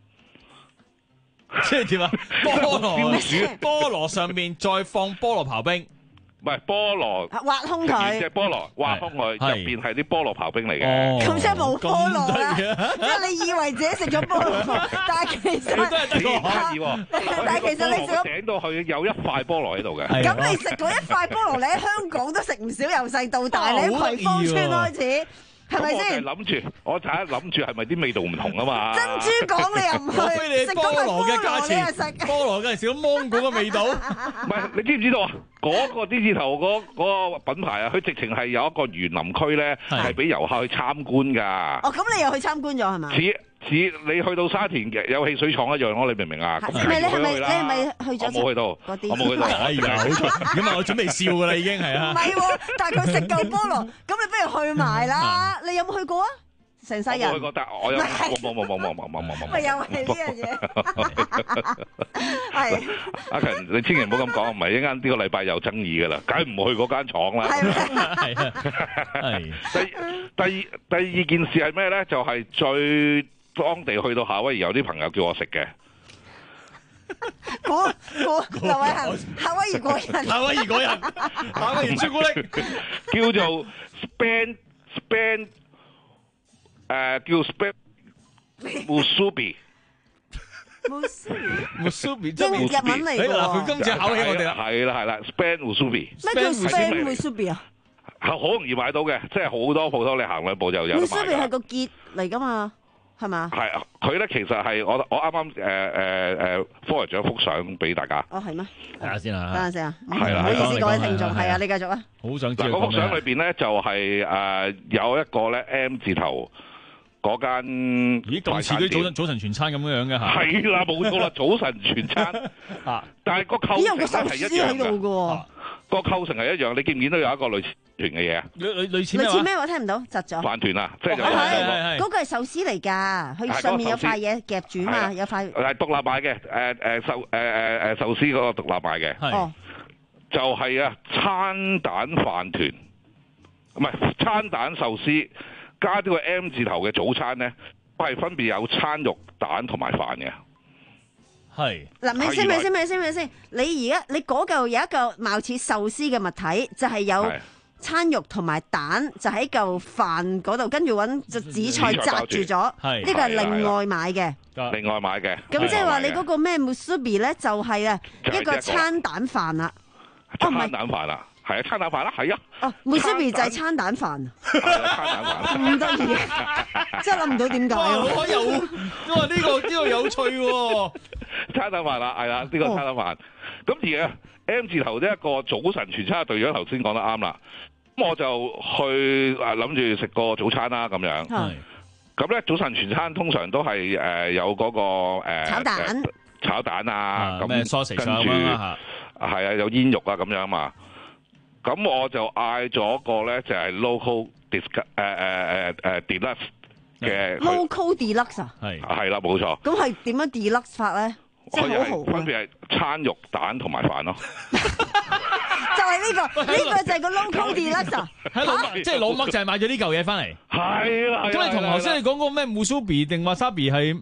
即係點啊？菠蘿菠蘿上面再放菠蘿刨冰。 唔係菠蘿， 挖空佢， 隻菠蘿挖空佢，入邊係啲菠蘿刨冰嚟嘅。 咁即係冇菠蘿啦，即係你以為自己食咗菠蘿，但係其實你都係得個可以喎。 但係其實你食頂到去有一塊菠蘿喺度嘅。 咁你食嗰一塊菠蘿，你喺香港都食唔少，由細到大，你喺葵芳村開始。係咪先？ 我就諗住，我就係諗住係咪啲味道唔同啊嘛？ 珍珠港你又唔去，食嗰個菠蘿你又食， 菠蘿梗係少芒果嘅味道。 唔係，你知唔知道啊？嗰個啲字頭嗰嗰個品牌啊，佢直情係有一個園林區咧，係俾遊客去參觀㗎。 哦，咁你又去參觀咗係嘛？ 似似你去到沙田嘅有汽水廠一樣咯，你明唔明啊？ 係咪你係咪你係咪去咗？ 我冇去到， 嗰啲我冇去到。 哎呀，好彩！咁啊，我準備笑㗎啦，已經係啊。 唔係喎，但係佢食夠菠蘿，咁你不如去埋啦。你有冇去過啊？成世人。 我覺得我有冇冇冇冇冇冇冇冇冇。 咪又係呢樣嘢。係。 阿勤，你千祈唔好咁講，唔係一間呢個禮拜有爭議㗎啦，梗係唔去嗰間廠啦。 係啊。係。 第第二第二件事係咩咧？就係最當地去到夏威夷有啲朋友叫我食嘅。 估估劉偉恒，夏威夷果仁， 夏威夷果仁，夏威夷朱古力， 叫做 Span Span。誒、uh, 叫 Span Musubi Musubi，Musubi 即係日文嚟㗎喎。 佢今次考起我哋啦。 係啦係啦 ，Span Musubi。 咩叫 Span Musubi 啊？ 係好容易買到嘅，即係好多鋪頭你行兩步就有得買。 Musubi 係個結嚟㗎嘛？係嘛？ 係啊，佢咧其實係我我啱啱誒誒誒 forward 咗幅相俾大家。 哦，係咩？ 睇下先啊。 等陣先啊。 係啦， 唔好意思，各位聽眾，係啊，你繼續啊。 好想知道。 嗱，嗰幅相裏邊咧就係誒有一個咧 M 字頭。嗰間咦咁似啲早晨早晨全餐咁樣樣嘅嚇， 係啦冇錯啦，早晨全餐啊，但係個構成係一樣嘅，個構成係一樣。你見唔見到有一個類似團嘅嘢啊？ 類類類似類似咩話？聽唔到，窒咗。 飯團啊，即係有嗰個係壽司嚟㗎，佢上面有塊嘢夾住嘛，有塊係獨立賣嘅，誒誒壽誒誒誒壽司嗰個獨立賣嘅， 哦， 就係啊餐蛋飯團，唔係餐蛋壽司。加呢個 M 字頭嘅早餐咧，係分別有餐肉、蛋同埋飯嘅。 係嗱，咪先咪先咪先咪先，你而家你嗰嚿有一嚿貌似壽司嘅物體，就係有餐肉同埋蛋，就喺嚿飯嗰度，跟住揾隻紫菜紮住咗。呢個係另外買嘅。 另外買嘅。 咁即係話你嗰個咩 musubi 咧，就係啊一個餐蛋飯啦。 餐蛋飯啦。係啊，餐蛋飯啦，係啊。 哦 ，musubi 就係餐蛋飯。餐蛋飯。咁得意，真係諗唔到點解。 我有，哇！呢個呢個有趣喎。 餐蛋飯啦，係啦，呢個餐蛋飯。咁而啊 M 字頭呢一個早晨全餐嘅隊長頭先講得啱啦。咁我就去啊諗住食個早餐啦，咁樣。係。咁咧早晨全餐通常都係誒有嗰個誒炒蛋、 炒蛋啊，咁咩 sausage 跟住係啊有煙肉啊咁樣嘛。咁我就嗌咗個咧，就係 local dis 誒誒誒誒 deluxe 嘅 local deluxe 啊， 係係啦，冇錯。 咁係點樣 deluxe 法咧？即係好豪啊！ 分別係餐肉、蛋同埋飯咯。 就係呢個，呢個就係個 local deluxe 啊！ 即係老麥就係買咗呢嚿嘢翻嚟。 係啦， 咁你同頭先你講嗰個咩 musubi 定 wasabi 係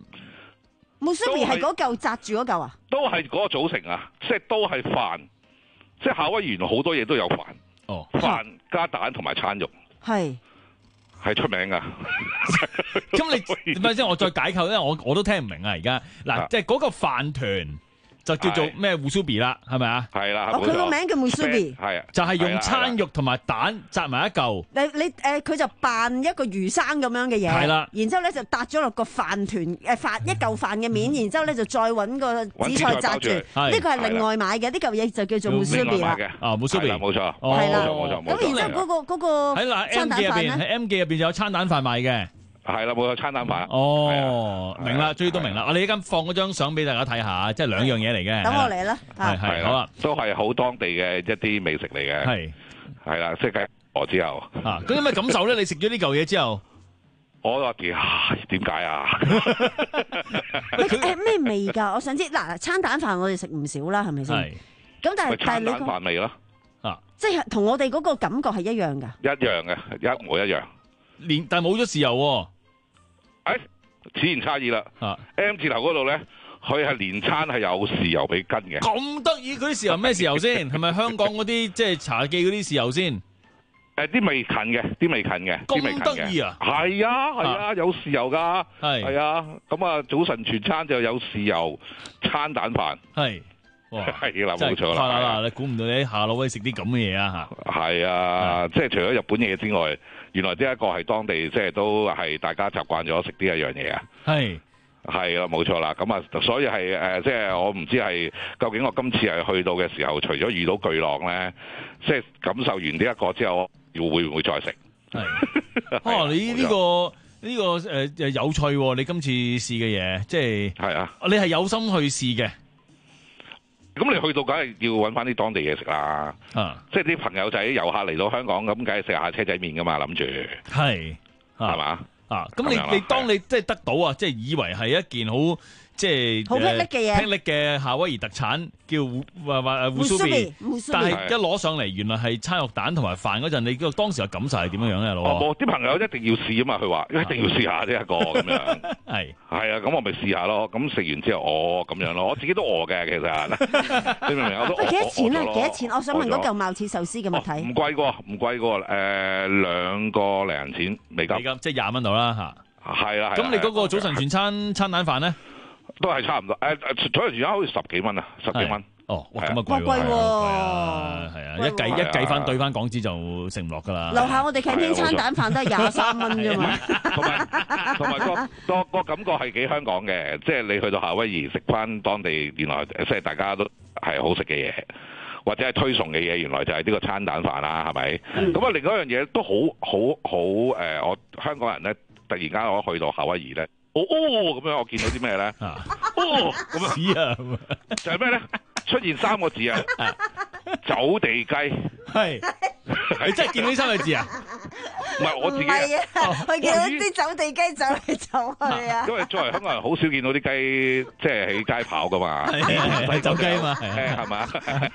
musubi 係嗰嚿紮住嗰嚿啊？ 都係嗰個組成啊，即係都係飯。即係夏威夷原來好多嘢都有飯， 哦， 飯加蛋同埋餐肉， 係係出名噶。 咁你點解先？我再解構，因為我我都聽唔明啊！而家嗱，即係嗰個飯團就叫做咩 musubi 啦，係咪啊？ 係啦， 哦，佢個名叫 musubi， 係啊， 就係用餐肉同埋蛋紮埋一嚿。 你你誒，佢就扮一個魚生咁樣嘅嘢， 係啦， 然之後咧就搭咗落個飯團誒飯一嚿飯嘅面，然之後咧就再揾個紫菜紮住。呢個係另外買嘅，呢嚿嘢就叫做 musubi 啦。 啊 musubi 冇錯， 係啦， 冇錯冇錯。 咁然之後嗰個嗰個喺嗱 M 記入邊，喺 M 記入邊就有餐蛋飯賣嘅。 係啦，冇錯，餐蛋飯。 哦，明啦，終於都明啦。我哋依家放嗰張相俾大家睇下，即係兩樣嘢嚟嘅。 等我嚟啦。 係係好啦， 都係好當地嘅一啲美食嚟嘅。 係係啦，即係我之後。 啊，咁有咩感受咧？你食咗呢嚿嘢之後， 我話點點解啊？ 誒咩味㗎？我想知嗱，餐蛋飯我哋食唔少啦，係咪先？係。咁但係但係你餐蛋飯味咯。 啊， 即係同我哋嗰個感覺係一樣㗎。 一樣嘅，一模一樣。 連但係冇咗豉油喎。 誒，此言差異啦。 啊 M 字頭嗰度咧，佢係連餐係有豉油俾跟嘅。 咁得意，嗰啲豉油咩豉油先？係咪香港嗰啲即係茶記嗰啲豉油先？ 誒，啲未近嘅，啲未近嘅，啲未近嘅。 咁得意啊！ 係啊，係啊，有豉油㗎。 係係啊，咁啊，早晨全餐就有豉油餐蛋飯。 係。 係啦，冇錯啦。 嗱，你估唔到你喺夏威夷食啲咁嘅嘢啊嚇！ 係啊，即係除咗日本嘢之外，原來呢一個係當地即係都係大家習慣咗食呢一樣嘢啊！ 係係啦，冇錯啦。咁啊，所以係誒，即係我唔知係究竟我今次係去到嘅時候，除咗遇到巨浪咧，即係感受完呢一個之後，要會唔會再食？ 係啊！你呢個呢個誒誒有趣喎！你今次試嘅嘢，即係係啊， 你係有心去試嘅。 咁你去到梗係要揾翻啲當地嘢食啦， 啊！ 即係啲朋友仔遊客嚟到香港咁，梗係食下車仔麵噶嘛，諗住係係嘛啊！咁你你當你即係得到啊，即係以為係一件好即係好霹靂嘅嘢， 霹靂嘅夏威夷特產叫話話胡蘇比，但係一攞上嚟原來係餐肉蛋同埋飯嗰陣，你個當時嘅感受係點樣樣咧？老哦，啲朋友一定要試啊嘛，佢話一定要試下呢一個咁樣， 係係啊，咁我咪試下咯。咁食完之後，哦咁樣咯，我自己都餓嘅其實，你明唔明？我都幾多錢啊？幾多錢？我想問嗰嚿貌似壽司嘅物體， 唔貴過，唔貴過，誒兩個零銀錢美金， 美金即係廿蚊度啦嚇。 係啦， 咁你嗰個早晨全餐餐蛋飯咧？ 都係差唔多，誒誒，早晨全餐好似十幾蚊啊，十幾蚊。 哦，哇，咁啊貴喎，係啊，係啊，一計一計翻對翻港紙就食唔落噶啦。 樓下我哋canteen餐蛋飯都係廿三蚊啫嘛。 同埋同埋個個個感覺係幾香港嘅，即係你去到夏威夷食翻當地原來即係大家都係好食嘅嘢，或者係推崇嘅嘢，原來就係呢個餐蛋飯啦，係咪？咁啊，另外一樣嘢都好好好誒，我香港人咧突然間我去到夏威夷咧。哦哦咁樣，我見到啲咩咧？哦咁樣啊， 就係咩咧？出現三個字啊，走地雞。 係，你真係見到呢三個字啊？ 唔係我自己啊，佢見到啲走地雞走嚟走去啊。 因為作為香港人，好少見到啲雞即係喺街跑噶嘛， 係走雞嘛， 係嘛？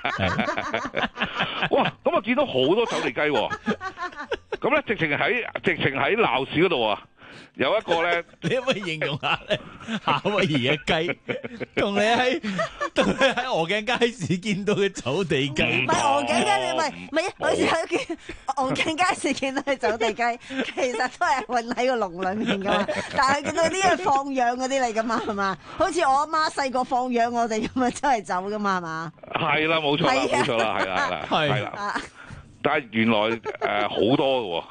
哇！咁我見到好多走地雞喎，咁咧直情喺直情喺鬧市嗰度啊！有一個咧， 你可唔可以形容下咧？夏威夷嘅雞，同你喺同你喺鵝頸街市見到嘅走地雞， 唔係鵝頸街市，唔係唔係，好似喺見鵝頸街市見到嘅走地雞，其實都係混喺個籠裏面噶嘛。但係見到啲係放養嗰啲嚟噶嘛，係嘛？好似我阿媽細個放養我哋咁啊，真係走噶嘛，係嘛？ 係啦，冇錯啦，冇錯啦，係啦，係啦，係啦。但係原來誒好多嘅喎。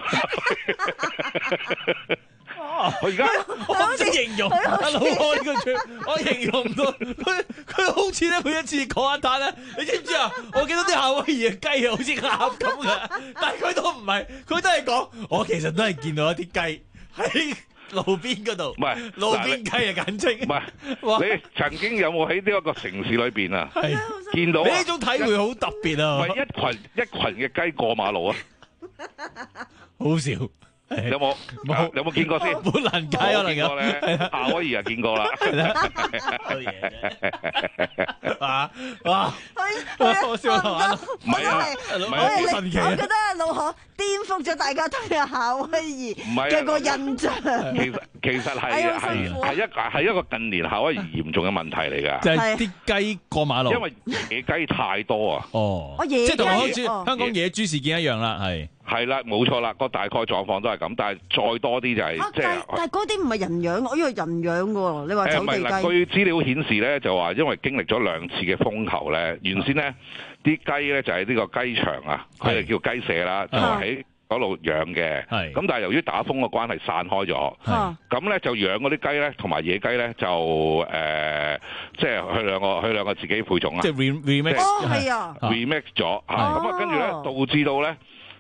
我而家我唔識形容，老我呢個句，我形容唔到佢，佢好似咧每一次講一單咧，你知唔知啊？我見到啲夏威夷嘅雞啊，好似鴨咁嘅，但係佢都唔係，佢都係講，我其實都係見到一啲雞喺路邊嗰度， 唔係路邊雞啊簡稱， 唔係你曾經有冇喺呢一個城市裏邊啊？見到你呢種體會好特別啊！ 唔係一群一群嘅雞過馬路啊， 好笑。 有冇冇有冇見過先？ 本能街可能有咧，夏威夷啊見過啦。 啊哇！我笑到玩咯， 唔係啊，唔係啊， 好神奇啊！ 我覺得老何顛覆咗大家對夏威夷嘅個印象。 其實其實係係係一係一個近年夏威夷嚴重嘅問題嚟㗎。 就係啲雞過馬路， 因為野雞太多啊。 哦， 即係同好似香港野豬事件一樣啦，係。 係啦，冇錯啦，個大概狀況都係咁，但係再多啲就係即係。 但係嗰啲唔係人養，我以為人養嘅喎。你話走地雞？誒唔係啦， 據資料顯示咧，就話因為經歷咗兩次嘅風球咧，原先咧啲雞咧就係呢個雞場啊，佢哋叫雞舍啦，就係喺嗰度養嘅。係。咁但係由於打風嘅關係散開咗。係。咁咧就養嗰啲雞咧，同埋野雞咧就誒，即係佢兩個佢兩個自己配種啊。 即係 remix。 哦，係啊。 remix 咗嚇，咁啊跟住咧導致到咧。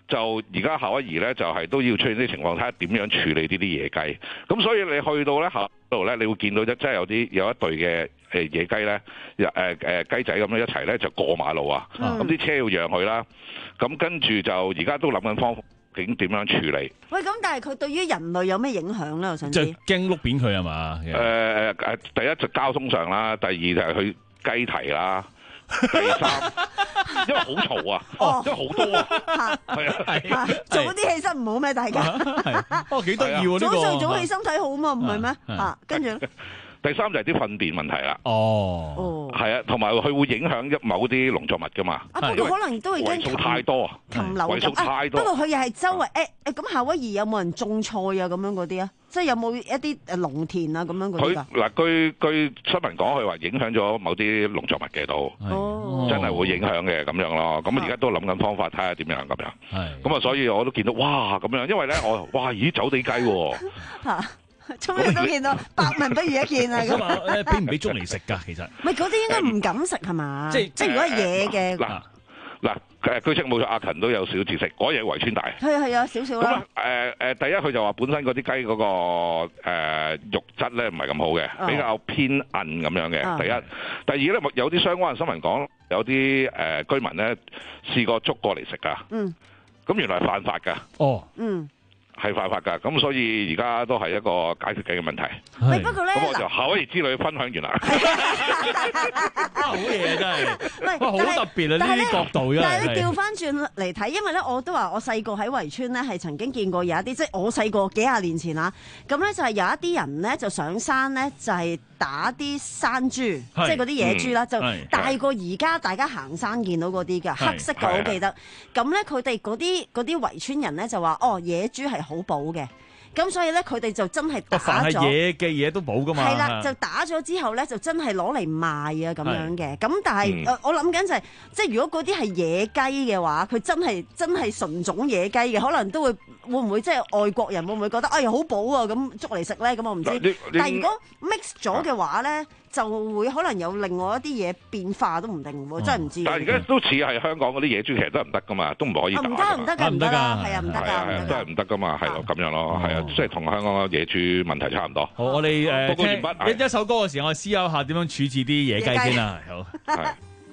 就而家夏威夷咧就係、是、都要出現啲情況，睇下點樣處理呢啲野雞。咁所以你去到咧夏度咧，你會見到即係有啲有一隊嘅誒野雞咧，誒誒雞仔咁樣一齊咧就過馬路啊。咁啲、嗯、車要讓佢啦。咁跟住就而家都諗緊方法，究竟點樣處理？喂， 咁但係佢對於人類有咩影響咧？我想知。 就驚碌扁佢係嘛？誒誒誒，第一就交通上啦，第二就係佢雞啼啦。第三，因為好嘈啊，哦、因為好多啊，係啊係啊， 早啲起身唔好咩？大家， 哦幾得意喎呢個， 早睡早起身體好嘛，唔係咩？嚇，跟住。 第三就係啲糞便問題啦。 哦， 係啊，同埋佢會影響一某啲農作物噶嘛。 啊，不過可能都會為數太多啊， 禽流為數太多。 不過佢又係周圍誒誒，咁夏威夷有冇人種菜啊？咁樣嗰啲啊，即係有冇一啲誒農田啊？咁樣嗰啲㗎。 佢嗱據據新聞講，佢話影響咗某啲農作物嘅都， 哦、 真係會影響嘅咁樣咯。咁而家都諗緊方法，睇下點樣咁樣。 係。 咁啊，所以我都見到哇咁樣，因為咧我哇咦走地雞喎。 終於都見到百聞不如一見啊！咁啊，俾唔俾捉嚟食㗎？其實唔係嗰啲應該唔敢食係嘛？即係即係如果係野嘅嗱嗱誒，據稱冇錯，阿勤都有少知識，嗰嘢圍村大係啊係啊，少少啦。 咁誒誒，第一佢就話本身嗰啲雞嗰個誒肉質咧唔係咁好嘅，比較偏韌咁樣嘅。第一，第二咧有啲相關嘅新聞講，有啲誒居民咧試過捉過嚟食㗎。嗯，咁原來係犯法㗎。 哦， 嗯。 係犯法㗎，咁所以而家都係一個解決緊嘅問題。 係不過咧， 咁我就夏威夷之旅分享完啦。 好嘢真係，哇好特別啊！呢啲角度真係。 但係你調翻轉嚟睇，因為咧我都話我細個喺圍村咧係曾經見過有一啲，即係我細個幾廿年前啊，咁咧就係有一啲人咧就上山咧就係打啲山豬，即係嗰啲野豬啦，就大過而家大家行山見到嗰啲㗎，黑色嘅我記得。咁咧佢哋嗰啲嗰啲圍村人咧就話：哦，野豬係好補嘅，咁所以咧佢哋就真係打咗。 凡係野嘅嘢都補噶嘛。 係啦，就打咗之後咧，就真係攞嚟賣啊咁樣嘅。咁但係、嗯、我諗緊就係、是，即係如果嗰啲係野雞嘅話，佢真係真係純種野雞嘅，可能都會會唔會即係外國人會唔會覺得哎呀好補啊咁捉嚟食咧？咁我唔知。但係如果 mix 咗嘅話咧，就會可能有另外一啲嘢變化都唔定喎，真係唔知。 但係而家都似係香港嗰啲野豬，其實都係唔得噶嘛，都唔可以打。唔得唔得㗎，唔得㗎，係啊唔得㗎， 都係唔得㗎嘛，係咯咁樣咯，係啊，即係同香港嘅野豬問題差唔多。 好，我哋誒聽一一首歌嘅時候，我哋思考下點樣處置啲野雞先啦。好。係。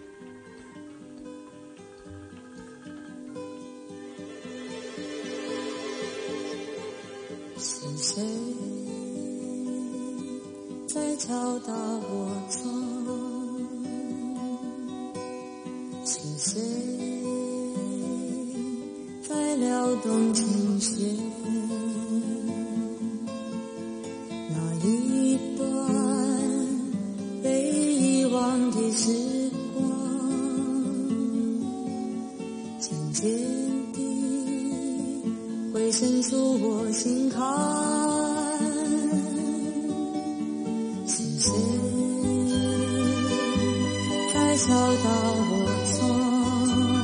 是誰在敲打我窗？是誰在撩動琴弦？那一段被遺忘的時光，漸漸地會滲出我心坎。是誰在敲打我窗？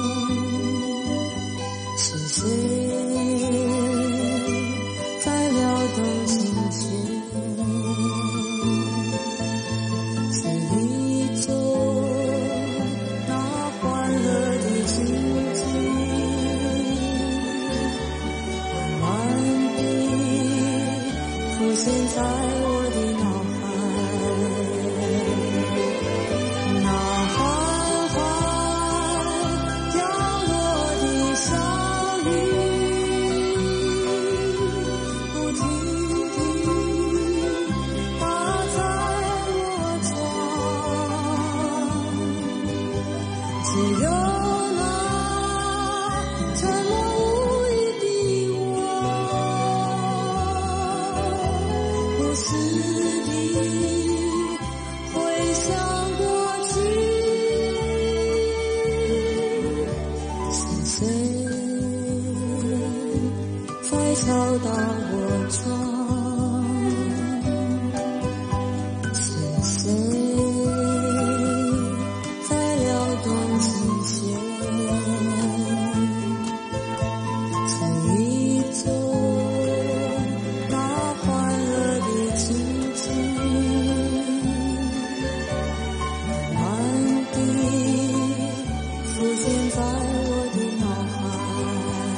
是誰在撩動琴弦？是一種那歡樂的情景，緩緩地浮現在我的腦海。浮現在我的腦海。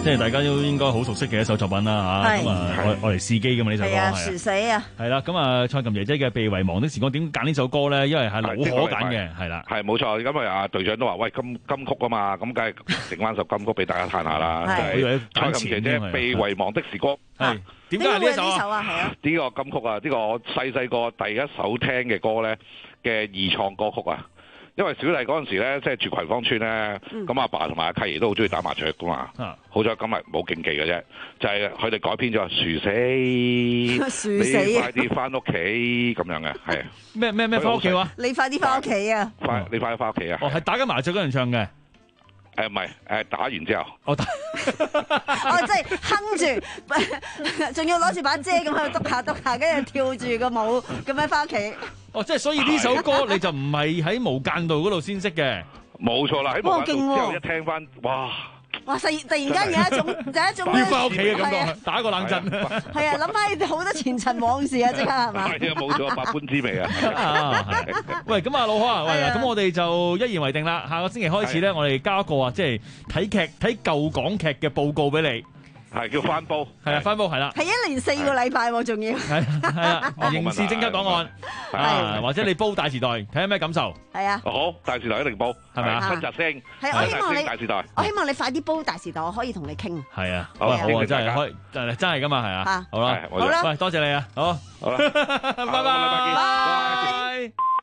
即係大家都應該好熟悉嘅一首作品啦嚇。咁啊，我我嚟試機㗎嘛呢首歌係啊，殊死啊！ 係啦，咁啊，蔡琴爺姐嘅《被遺忘的時光》點揀呢首歌咧？因為係老可揀嘅，係啦， 係冇錯。咁啊，阿隊長都話：喂，金金曲啊嘛，咁梗係整翻首金曲俾大家嘆下啦。就係蔡琴爺姐《被遺忘的時光》。 係點解係呢一首啊？ 係啊， 呢個金曲啊，呢個我細細個第一首聽嘅歌咧嘅二創歌曲啊。因為小弟嗰陣時咧，即係住葵芳村咧，咁阿爸同埋阿契爺都好中意打麻雀噶嘛。好彩今日冇競技嘅啫，就係佢哋改編咗殊死，你快啲翻屋企咁樣嘅，係咩咩咩翻屋企話？ 你快啲翻屋企啊！ 快你快啲翻屋企啊！ 哦，係打緊麻雀嗰陣唱嘅。 誒唔係誒打完之後， 我打哦，即係哼住，仲要攞住把遮咁喺度篤下篤下，跟住跳住個舞咁樣翻屋企。 哦，即係所以呢首歌你就唔係喺無間道嗰度先識嘅。 冇錯啦，喺無間道之後一聽翻，哇！ 哇！突突然間有一種有一種要翻屋企嘅感覺，打個冷震。 係啊，諗翻好多前塵往事啊，即刻係嘛？ 係啊，冇咗百般滋味啊！ 喂，咁啊，老柯啊，喂，咁我哋就一言為定啦。下個星期開始咧，我哋交一個啊，即係睇劇睇舊港劇嘅報告俾你。 係叫翻煲， 係啊，翻煲係啦， 係一年四個禮拜喎，仲要係係啊，刑事偵緝檔案啊，或者你煲大時代，睇下咩感受？ 係啊， 好，大時代一定煲， 係咪啊？ 新集聲， 係我希望你大時代， 我希望你快啲煲大時代，我可以同你傾。 係啊，好啊，好啊，真係開，真係真係噶嘛，係啊，好啦，好啦，喂，多謝你啊，好， 好啦， 拜拜，拜拜。